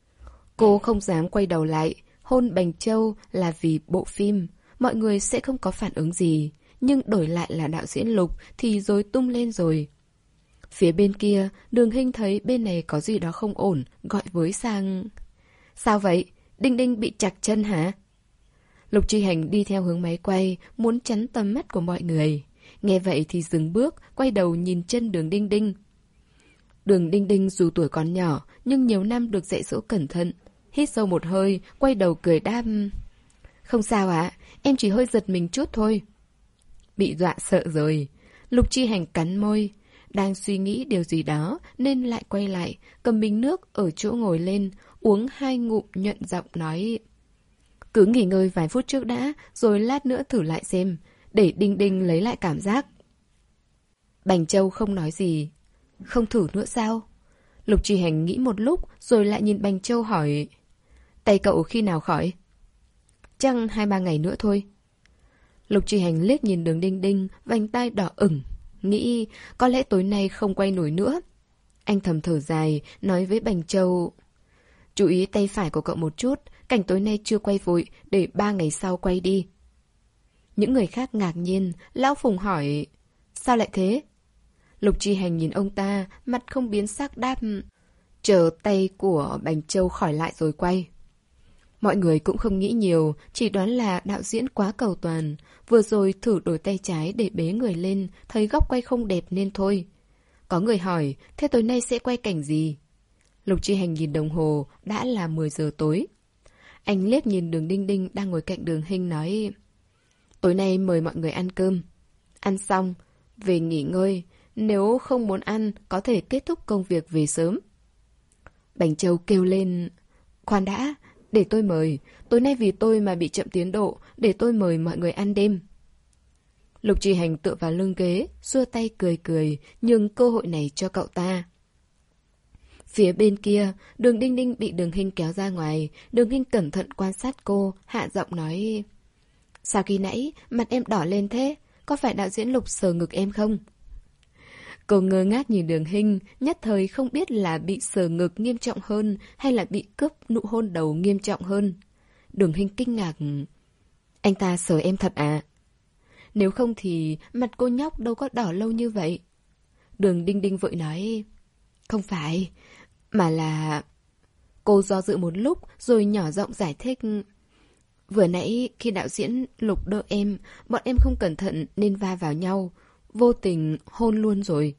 Cô không dám quay đầu lại, hôn Bành Châu là vì bộ phim, mọi người sẽ không có phản ứng gì, nhưng đổi lại là đạo diễn Lục thì rối tung lên rồi. Phía bên kia, Đường Hinh thấy bên này có gì đó không ổn, gọi với sang: Sao vậy? Đinh Đinh bị chặt chân hả? Lục Chi Hành đi theo hướng máy quay, muốn chắn tầm mắt của mọi người. Nghe vậy thì dừng bước, quay đầu nhìn chân Đường Đinh Đinh. Đường Đinh Đinh dù tuổi còn nhỏ, nhưng nhiều năm được dạy dỗ cẩn thận. Hít sâu một hơi, quay đầu cười đáp: Không sao ạ, em chỉ hơi giật mình chút thôi. Bị dọa sợ rồi. Lục Chi Hành cắn môi, đang suy nghĩ điều gì đó nên lại quay lại, cầm bình nước ở chỗ ngồi lên, uống hai ngụm nhuận giọng nói: Cứ nghỉ ngơi vài phút trước đã, rồi lát nữa thử lại xem, để Đinh Đinh lấy lại cảm giác. Bành Châu không nói gì. Không thử nữa sao? Lục Trì Hành nghĩ một lúc rồi lại nhìn Bành Châu hỏi. Tay cậu khi nào khỏi? Chắc hai ba ngày nữa thôi. Lục Trì Hành liếc nhìn Đường Đinh Đinh, vành tai đỏ ửng, nghĩ có lẽ tối nay không quay nổi nữa. Anh thầm thở dài, nói với Bành Châu. Chú ý tay phải của cậu một chút, cảnh tối nay chưa quay vội, để ba ngày sau quay đi. Những người khác ngạc nhiên, Lão Phùng hỏi. Sao lại thế? Lục Trì Hành nhìn ông ta, mặt không biến sắc đáp. Chờ tay của Bành Châu khỏi lại rồi quay. Mọi người cũng không nghĩ nhiều, chỉ đoán là đạo diễn quá cầu toàn. Vừa rồi thử đổi tay trái để bế người lên, thấy góc quay không đẹp nên thôi. Có người hỏi, thế tối nay sẽ quay cảnh gì? Lục Trì Hành nhìn đồng hồ, đã là mười giờ tối. Anh liếc nhìn Đường Đinh Đinh đang ngồi cạnh Đường Hinh nói. Tối nay mời mọi người ăn cơm. Ăn xong, về nghỉ ngơi. Nếu không muốn ăn, có thể kết thúc công việc về sớm. Bành Châu kêu lên. Khoan đã, để tôi mời. Tối nay vì tôi mà bị chậm tiến độ, để tôi mời mọi người ăn đêm. Lục Trì Hành tựa vào lưng ghế, xua tay cười cười, nhường cơ hội này cho cậu ta. Phía bên kia, Đường Đinh Đinh bị Đường Hinh kéo ra ngoài. Đường Hinh cẩn thận quan sát cô, hạ giọng nói. Sao khi nãy mặt em đỏ lên thế? Có phải đạo diễn Lục sờ ngực em không? Cô ngơ ngác nhìn Đường Hinh, nhất thời không biết là bị sờ ngực nghiêm trọng hơn hay là bị cướp nụ hôn đầu nghiêm trọng hơn. Đường Hinh kinh ngạc. Anh ta sờ em thật à? Nếu không thì mặt cô nhóc đâu có đỏ lâu như vậy. Đường Đinh Đinh vội nói. Không phải, mà là... Cô do dự một lúc rồi nhỏ giọng giải thích. Vừa nãy khi đạo diễn Lục đỡ em, bọn em không cẩn thận nên va vào nhau. Vô tình hôn luôn rồi.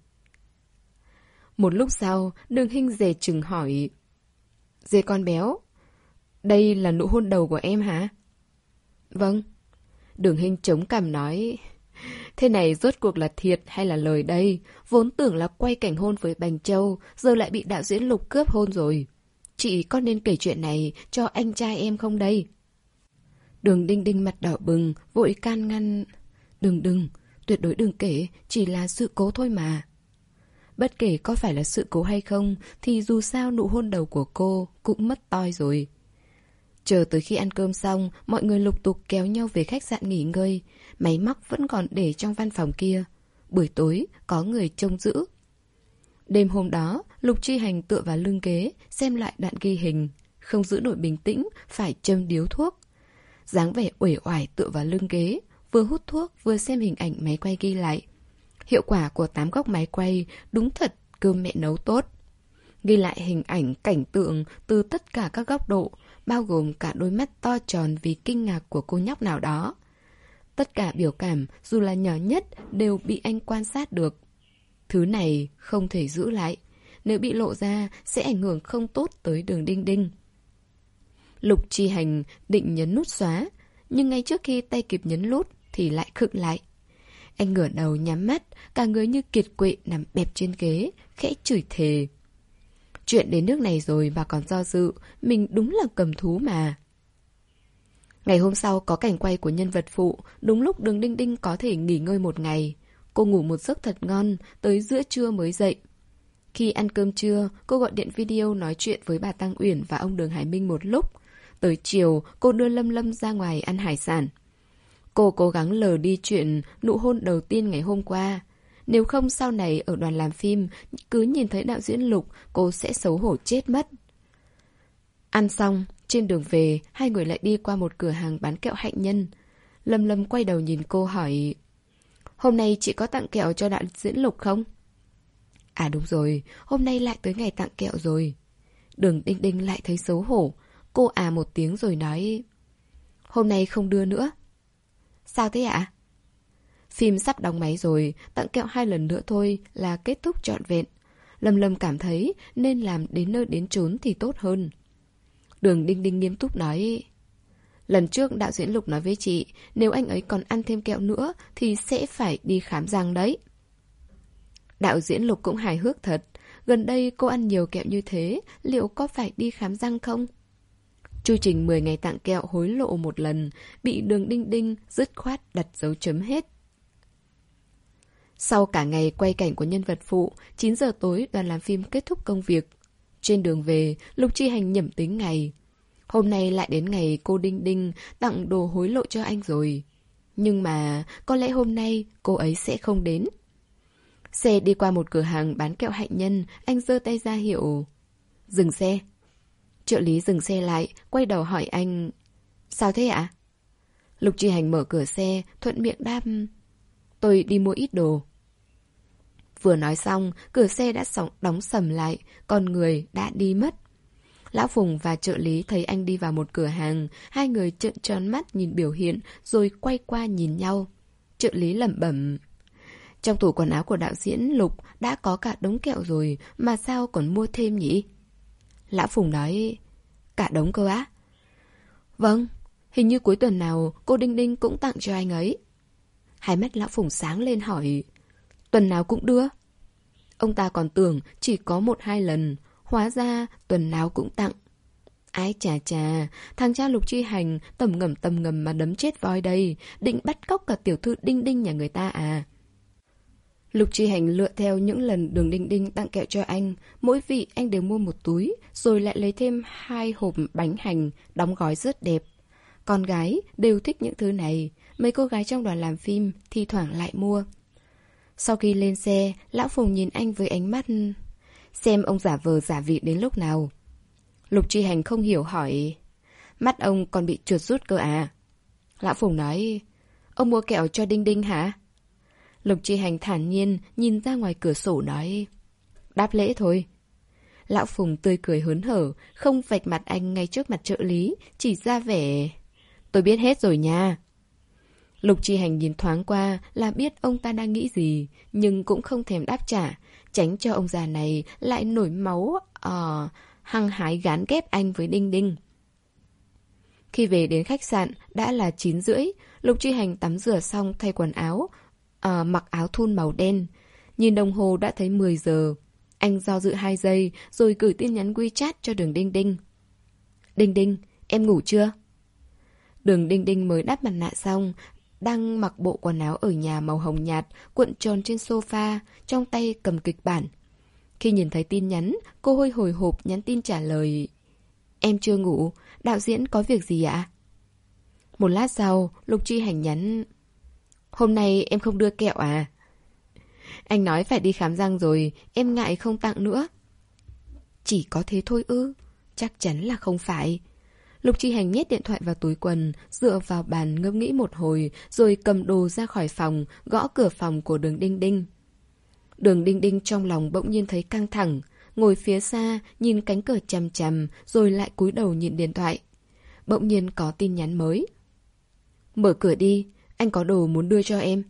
Một lúc sau, Đường Hinh dè chừng hỏi. Dê con béo, đây là nụ hôn đầu của em hả? Vâng. Đường Hinh chống cằm nói. Thế này rốt cuộc là thiệt hay là lời đây? Vốn tưởng là quay cảnh hôn với Bành Châu, giờ lại bị đạo diễn Lục cướp hôn rồi. Chị có nên kể chuyện này cho anh trai em không đây? Đường Đinh Đinh mặt đỏ bừng, vội can ngăn. Đừng đừng, tuyệt đối đừng kể, chỉ là sự cố thôi mà. Bất kể có phải là sự cố hay không, thì dù sao nụ hôn đầu của cô cũng mất toi rồi. Chờ tới khi ăn cơm xong, mọi người lục tục kéo nhau về khách sạn nghỉ ngơi. Máy móc vẫn còn để trong văn phòng kia. Buổi tối, có người trông giữ. Đêm hôm đó, Lục Trì Hành tựa vào lưng ghế, xem lại đoạn ghi hình. Không giữ nổi bình tĩnh, phải châm điếu thuốc. Dáng vẻ uể oải tựa vào lưng ghế, vừa hút thuốc vừa xem hình ảnh máy quay ghi lại. Hiệu quả của tám góc máy quay đúng thật cơm mẹ nấu tốt. Ghi lại hình ảnh cảnh tượng từ tất cả các góc độ, bao gồm cả đôi mắt to tròn vì kinh ngạc của cô nhóc nào đó. Tất cả biểu cảm, dù là nhỏ nhất, đều bị anh quan sát được. Thứ này không thể giữ lại. Nếu bị lộ ra, sẽ ảnh hưởng không tốt tới Đường Đinh Đinh. Lục Trì Hành định nhấn nút xóa, nhưng ngay trước khi tay kịp nhấn nút thì lại khựng lại. Anh ngửa đầu nhắm mắt, cả người như kiệt quệ nằm bẹp trên ghế, khẽ chửi thề. Chuyện đến nước này rồi mà còn do dự, mình đúng là cầm thú mà. Ngày hôm sau có cảnh quay của nhân vật phụ, đúng lúc Đường Đinh Đinh có thể nghỉ ngơi một ngày. Cô ngủ một giấc thật ngon, tới giữa trưa mới dậy. Khi ăn cơm trưa, cô gọi điện video nói chuyện với bà Tăng Uyển và ông Đường Hải Minh một lúc. Tới chiều, cô đưa Lâm Lâm ra ngoài ăn hải sản. Cô cố gắng lờ đi chuyện nụ hôn đầu tiên ngày hôm qua. Nếu không sau này ở đoàn làm phim, cứ nhìn thấy đạo diễn Lục, cô sẽ xấu hổ chết mất. Ăn xong, trên đường về, hai người lại đi qua một cửa hàng bán kẹo hạnh nhân. Lâm Lâm quay đầu nhìn cô hỏi, hôm nay chị có tặng kẹo cho đạo diễn Lục không? À đúng rồi, hôm nay lại tới ngày tặng kẹo rồi. Đường Đinh Đinh lại thấy xấu hổ. Cô à một tiếng rồi nói, hôm nay không đưa nữa. Sao thế ạ? Phim sắp đóng máy rồi, tặng kẹo hai lần nữa thôi là kết thúc trọn vẹn. Lâm Lâm cảm thấy nên làm đến nơi đến chốn thì tốt hơn. Đường Đinh Đinh nghiêm túc nói, lần trước đạo diễn Lục nói với chị, nếu anh ấy còn ăn thêm kẹo nữa thì sẽ phải đi khám răng đấy. Đạo diễn Lục cũng hài hước thật. Gần đây cô ăn nhiều kẹo như thế, liệu có phải đi khám răng không? Chu trình mười ngày tặng kẹo hối lộ một lần, bị Đường Đinh Đinh dứt khoát đặt dấu chấm hết. Sau cả ngày quay cảnh của nhân vật phụ, chín giờ tối đoàn làm phim kết thúc công việc. Trên đường về, Lục Chi Hành nhẩm tính ngày. Hôm nay lại đến ngày cô Đinh Đinh tặng đồ hối lộ cho anh rồi. Nhưng mà có lẽ hôm nay cô ấy sẽ không đến. Xe đi qua một cửa hàng bán kẹo hạnh nhân, anh giơ tay ra hiệu. Dừng xe. Trợ lý dừng xe lại, quay đầu hỏi anh. Sao thế ạ? Lục Chi Hành mở cửa xe, thuận miệng đáp. Tôi đi mua ít đồ. Vừa nói xong, cửa xe đã đóng sầm lại, con người đã đi mất. Lão Phùng và trợ lý thấy anh đi vào một cửa hàng, hai người trợn tròn mắt nhìn biểu hiện rồi quay qua nhìn nhau. Trợ lý lẩm bẩm. Trong tủ quần áo của đạo diễn Lục đã có cả đống kẹo rồi, mà sao còn mua thêm nhỉ? Lão Phùng nói. Cả đống cơ á? Vâng, hình như cuối tuần nào cô Đinh Đinh cũng tặng cho anh ấy. Hai mắt Lão Phùng sáng lên hỏi. Tuần nào cũng đưa? Ông ta còn tưởng chỉ có một hai lần, hóa ra tuần nào cũng tặng. Ái chà chà, thằng cha Lục Chi Hành tầm ngầm tầm ngầm mà đấm chết voi đây, định bắt cóc cả tiểu thư Đinh Đinh nhà người ta à. Lục Chi Hành lựa theo những lần Đường Đinh Đinh tặng kẹo cho anh, mỗi vị anh đều mua một túi, rồi lại lấy thêm hai hộp bánh hành, đóng gói rất đẹp. Con gái đều thích những thứ này, mấy cô gái trong đoàn làm phim thi thoảng lại mua. Sau khi lên xe, Lão Phùng nhìn anh với ánh mắt. Xem ông giả vờ giả vịt đến lúc nào. Lục Chi Hành không hiểu hỏi. Mắt ông còn bị trượt rút cơ à? Lão Phùng nói. Ông mua kẹo cho Đinh Đinh hả? Lục Chi Hành thản nhiên nhìn ra ngoài cửa sổ nói. Đáp lễ thôi. Lão Phùng tươi cười hớn hở, không vạch mặt anh ngay trước mặt trợ lý, chỉ ra vẻ. Tôi biết hết rồi nha. Lục Chi Hành nhìn thoáng qua là biết ông ta đang nghĩ gì, nhưng cũng không thèm đáp trả, tránh cho ông già này lại nổi máu ờ, hăng hái gán ghép anh với Đinh Đinh. Khi về đến khách sạn đã là chín rưỡi, Lục Chi Hành tắm rửa xong thay quần áo, ờ, mặc áo thun màu đen. Nhìn đồng hồ đã thấy mười giờ. Anh do dự hai giây rồi gửi tin nhắn WeChat cho Đường Đinh Đinh. Đinh Đinh, em ngủ chưa? Đường Đinh Đinh mới đắp mặt nạ xong, đang mặc bộ quần áo ở nhà màu hồng nhạt, cuộn tròn trên sofa, trong tay cầm kịch bản. Khi nhìn thấy tin nhắn, cô hơi hồi hộp nhắn tin trả lời. Em chưa ngủ, đạo diễn có việc gì ạ? Một lát sau, Lục Chi Hành nhắn. Hôm nay em không đưa kẹo à? Anh nói phải đi khám răng rồi, em ngại không tặng nữa. Chỉ có thế thôi ư? Chắc chắn là không phải. Lục Chi Hành nhét điện thoại vào túi quần, dựa vào bàn ngẫm nghĩ một hồi, rồi cầm đồ ra khỏi phòng, gõ cửa phòng của Đường Đinh Đinh. Đường Đinh Đinh trong lòng bỗng nhiên thấy căng thẳng, ngồi phía xa, nhìn cánh cửa chằm chằm, rồi lại cúi đầu nhìn điện thoại. Bỗng nhiên có tin nhắn mới. Mở cửa đi, anh có đồ muốn đưa cho em.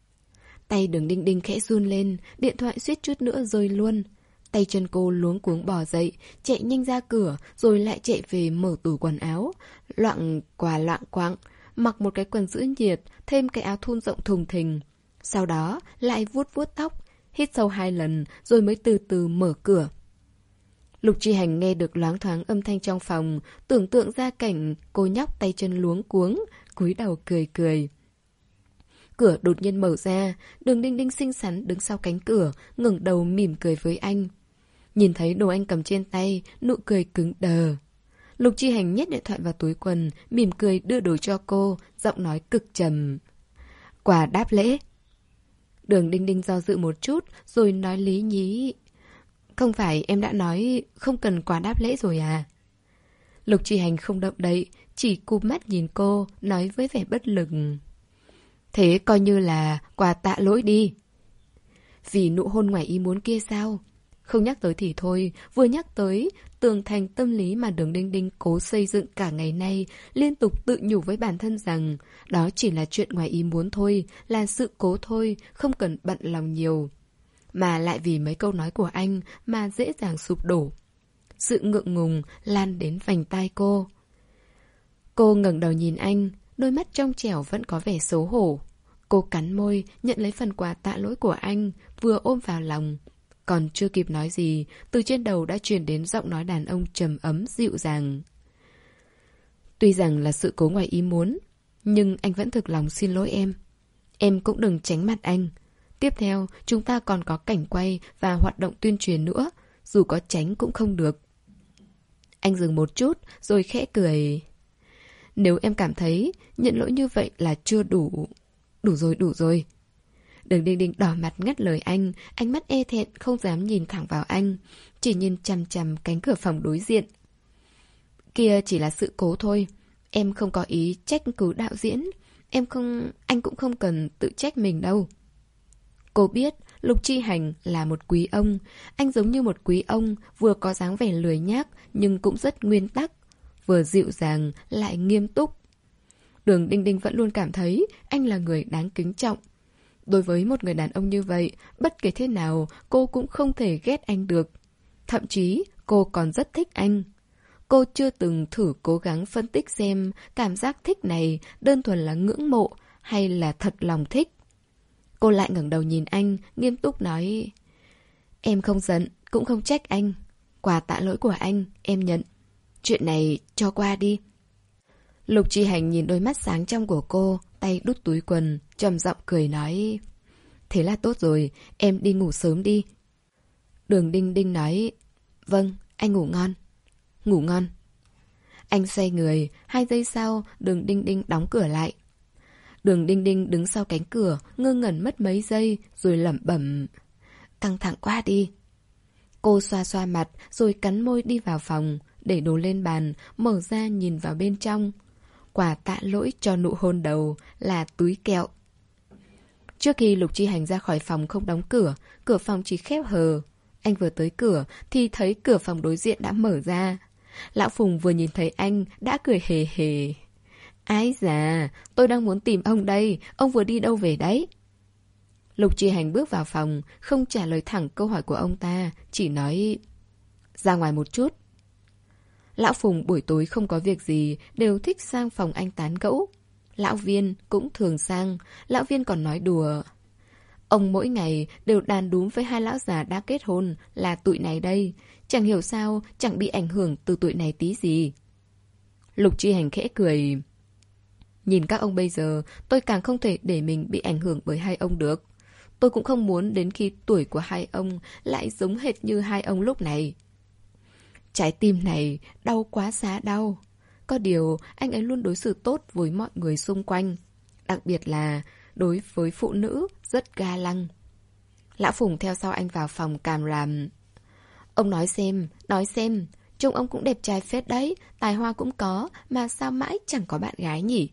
Tay Đường Đinh Đinh khẽ run lên, điện thoại suýt chút nữa rơi luôn. Tay chân cô luống cuống bò dậy, chạy nhanh ra cửa, rồi lại chạy về mở tủ quần áo. Loạng quà loạng quạng, mặc một cái quần giữ nhiệt, thêm cái áo thun rộng thùng thình. Sau đó lại vuốt vuốt tóc, hít sâu hai lần, rồi mới từ từ mở cửa. Lục Chi Hành nghe được loáng thoáng âm thanh trong phòng, tưởng tượng ra cảnh cô nhóc tay chân luống cuống, cúi đầu cười cười. Cửa đột nhiên mở ra, Đường Đinh Đinh xinh xắn đứng sau cánh cửa, ngẩng đầu mỉm cười với anh. Nhìn thấy đồ anh cầm trên tay, nụ cười cứng đờ. Lục Chi Hành nhét điện thoại vào túi quần, mỉm cười đưa đồ cho cô, giọng nói cực trầm. Quà đáp lễ. Đường Đinh Đinh do dự một chút, rồi nói lý nhí. Không phải em đã nói không cần quà đáp lễ rồi à? Lục Chi Hành không động đậy, chỉ cụp mắt nhìn cô, nói với vẻ bất lực. Thế coi như là quà tạ lỗi đi. Vì nụ hôn ngoài ý muốn kia sao? Không nhắc tới thì thôi, vừa nhắc tới, tường thành tâm lý mà Đường Đinh Đinh cố xây dựng cả ngày nay, liên tục tự nhủ với bản thân rằng đó chỉ là chuyện ngoài ý muốn thôi, là sự cố thôi, không cần bận lòng nhiều. Mà lại vì mấy câu nói của anh mà dễ dàng sụp đổ. Sự ngượng ngùng lan đến vành tai cô. Cô ngẩng đầu nhìn anh, đôi mắt trong trẻo vẫn có vẻ xấu hổ. Cô cắn môi, nhận lấy phần quà tạ lỗi của anh, vừa ôm vào lòng. Còn chưa kịp nói gì, từ trên đầu đã truyền đến giọng nói đàn ông trầm ấm dịu dàng. Tuy rằng là sự cố ngoài ý muốn, nhưng anh vẫn thực lòng xin lỗi em. Em cũng đừng tránh mặt anh. Tiếp theo, chúng ta còn có cảnh quay và hoạt động tuyên truyền nữa, dù có tránh cũng không được. Anh dừng một chút, rồi khẽ cười. Nếu em cảm thấy nhận lỗi như vậy là chưa đủ... Đủ rồi, đủ rồi. Đường Đinh Đinh đỏ mặt ngắt lời anh, ánh mắt e thẹn không dám nhìn thẳng vào anh, chỉ nhìn chằm chằm cánh cửa phòng đối diện. Kia chỉ là sự cố thôi, em không có ý trách cứ đạo diễn, em không... anh cũng không cần tự trách mình đâu. Cô biết Lục Chi Hành là một quý ông, anh giống như một quý ông, vừa có dáng vẻ lười nhác nhưng cũng rất nguyên tắc, vừa dịu dàng lại nghiêm túc. Đường Đinh Đinh vẫn luôn cảm thấy anh là người đáng kính trọng. Đối với một người đàn ông như vậy, bất kể thế nào cô cũng không thể ghét anh được. Thậm chí cô còn rất thích anh. Cô chưa từng thử cố gắng phân tích xem cảm giác thích này đơn thuần là ngưỡng mộ hay là thật lòng thích. Cô lại ngẩng đầu nhìn anh, nghiêm túc nói: Em không giận, cũng không trách anh. Quà tạ lỗi của anh, em nhận. Chuyện này cho qua đi. Lục Chi Hành nhìn đôi mắt sáng trong của cô, tay đút túi quần, trầm giọng cười nói: Thế là tốt rồi, em đi ngủ sớm đi. Đường Đinh Đinh nói: Vâng, anh ngủ ngon. Ngủ ngon. Anh xoay người, hai giây sau, Đường Đinh Đinh đóng cửa lại. Đường Đinh Đinh đứng sau cánh cửa, ngơ ngẩn mất mấy giây, rồi lẩm bẩm: Căng thẳng quá đi. Cô xoa xoa mặt, rồi cắn môi đi vào phòng, để đồ lên bàn, mở ra nhìn vào bên trong. Quà tạ lỗi cho nụ hôn đầu là túi kẹo. Trước khi Lục Chi Hành ra khỏi phòng không đóng cửa, cửa phòng chỉ khép hờ. Anh vừa tới cửa thì thấy cửa phòng đối diện đã mở ra. Lão Phùng vừa nhìn thấy anh đã cười hề hề. Ái già, tôi đang muốn tìm ông đây, ông vừa đi đâu về đấy? Lục Chi Hành bước vào phòng, không trả lời thẳng câu hỏi của ông ta, chỉ nói: Ra ngoài một chút. Lão Phùng buổi tối không có việc gì, đều thích sang phòng anh tán gẫu. Lão Viên cũng thường sang, Lão Viên còn nói đùa: Ông mỗi ngày đều đàn đúm với hai lão già đã kết hôn là tụi này đây, chẳng hiểu sao chẳng bị ảnh hưởng từ tụi này tí gì. Lục Chi Hành khẽ cười: Nhìn các ông bây giờ, tôi càng không thể để mình bị ảnh hưởng bởi hai ông được. Tôi cũng không muốn đến khi tuổi của hai ông lại giống hệt như hai ông lúc này. Trái tim này đau quá xá đau. Có điều anh ấy luôn đối xử tốt với mọi người xung quanh, đặc biệt là đối với phụ nữ rất ga lăng. Lão Phùng theo sau anh vào phòng càm ràm: Ông nói xem, nói xem, trông ông cũng đẹp trai phết đấy, tài hoa cũng có, mà sao mãi chẳng có bạn gái nhỉ?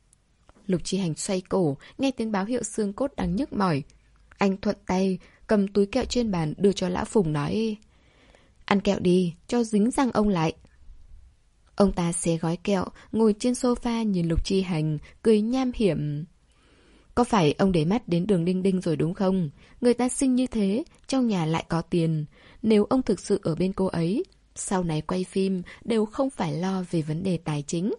Lục Chi Hành xoay cổ, nghe tiếng báo hiệu xương cốt đang nhức mỏi. Anh thuận tay cầm túi kẹo trên bàn đưa cho Lão Phùng, nói: Ăn kẹo đi, cho dính răng ông lại. Ông ta xé gói kẹo, ngồi trên sofa nhìn Lục Chi Hành, cười nham hiểm. Có phải ông để mắt đến Đường Đinh Đinh rồi đúng không? Người ta xinh như thế, trong nhà lại có tiền. Nếu ông thực sự ở bên cô ấy, sau này quay phim đều không phải lo về vấn đề tài chính.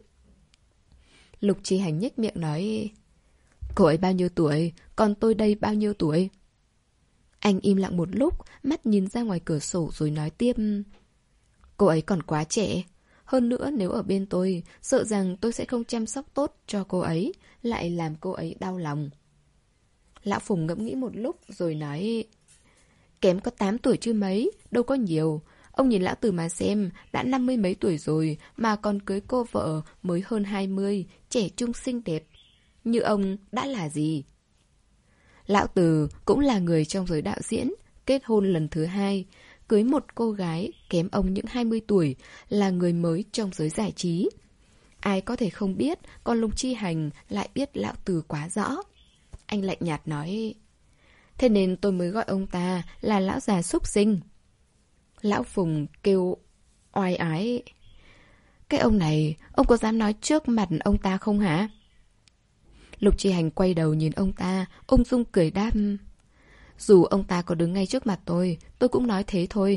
Lục Chi Hành nhếch miệng nói: Cô ấy bao nhiêu tuổi, còn tôi đây bao nhiêu tuổi? Anh im lặng một lúc, mắt nhìn ra ngoài cửa sổ rồi nói tiếp: Cô ấy còn quá trẻ. Hơn nữa nếu ở bên tôi, sợ rằng tôi sẽ không chăm sóc tốt cho cô ấy, lại làm cô ấy đau lòng. Lão Phùng ngẫm nghĩ một lúc rồi nói: Kém có tám tuổi chứ mấy, đâu có nhiều. Ông nhìn lão tử mà xem, đã năm mươi mấy tuổi rồi mà còn cưới cô vợ mới hơn hai mươi, trẻ trung xinh đẹp. Như ông đã là gì? Lão Từ cũng là người trong giới đạo diễn, kết hôn lần thứ hai, cưới một cô gái kém ông những hai mươi tuổi, là người mới trong giới giải trí. Ai có thể không biết, còn Lục Chi Hành lại biết Lão Từ quá rõ. Anh lạnh nhạt nói: Thế nên tôi mới gọi ông ta là lão già súc sinh. Lão Phùng kêu oai ái: Cái ông này, ông có dám nói trước mặt ông ta không hả? Lục Chi Hành quay đầu nhìn ông ta, ung dung cười đáp: Dù ông ta có đứng ngay trước mặt tôi, tôi cũng nói thế thôi.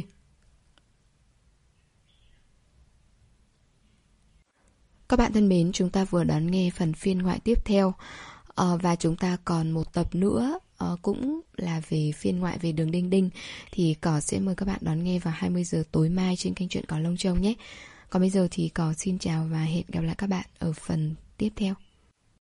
Các bạn thân mến, chúng ta vừa đón nghe phần phiên ngoại tiếp theo. Ờ, và chúng ta còn một tập nữa, ờ, cũng là về phiên ngoại về Đường Đinh Đinh. Thì Cỏ sẽ mời các bạn đón nghe vào hai mươi giờ tối mai trên kênh Chuyện Cỏ Lông Châu nhé. Còn bây giờ thì Cỏ xin chào và hẹn gặp lại các bạn ở phần tiếp theo.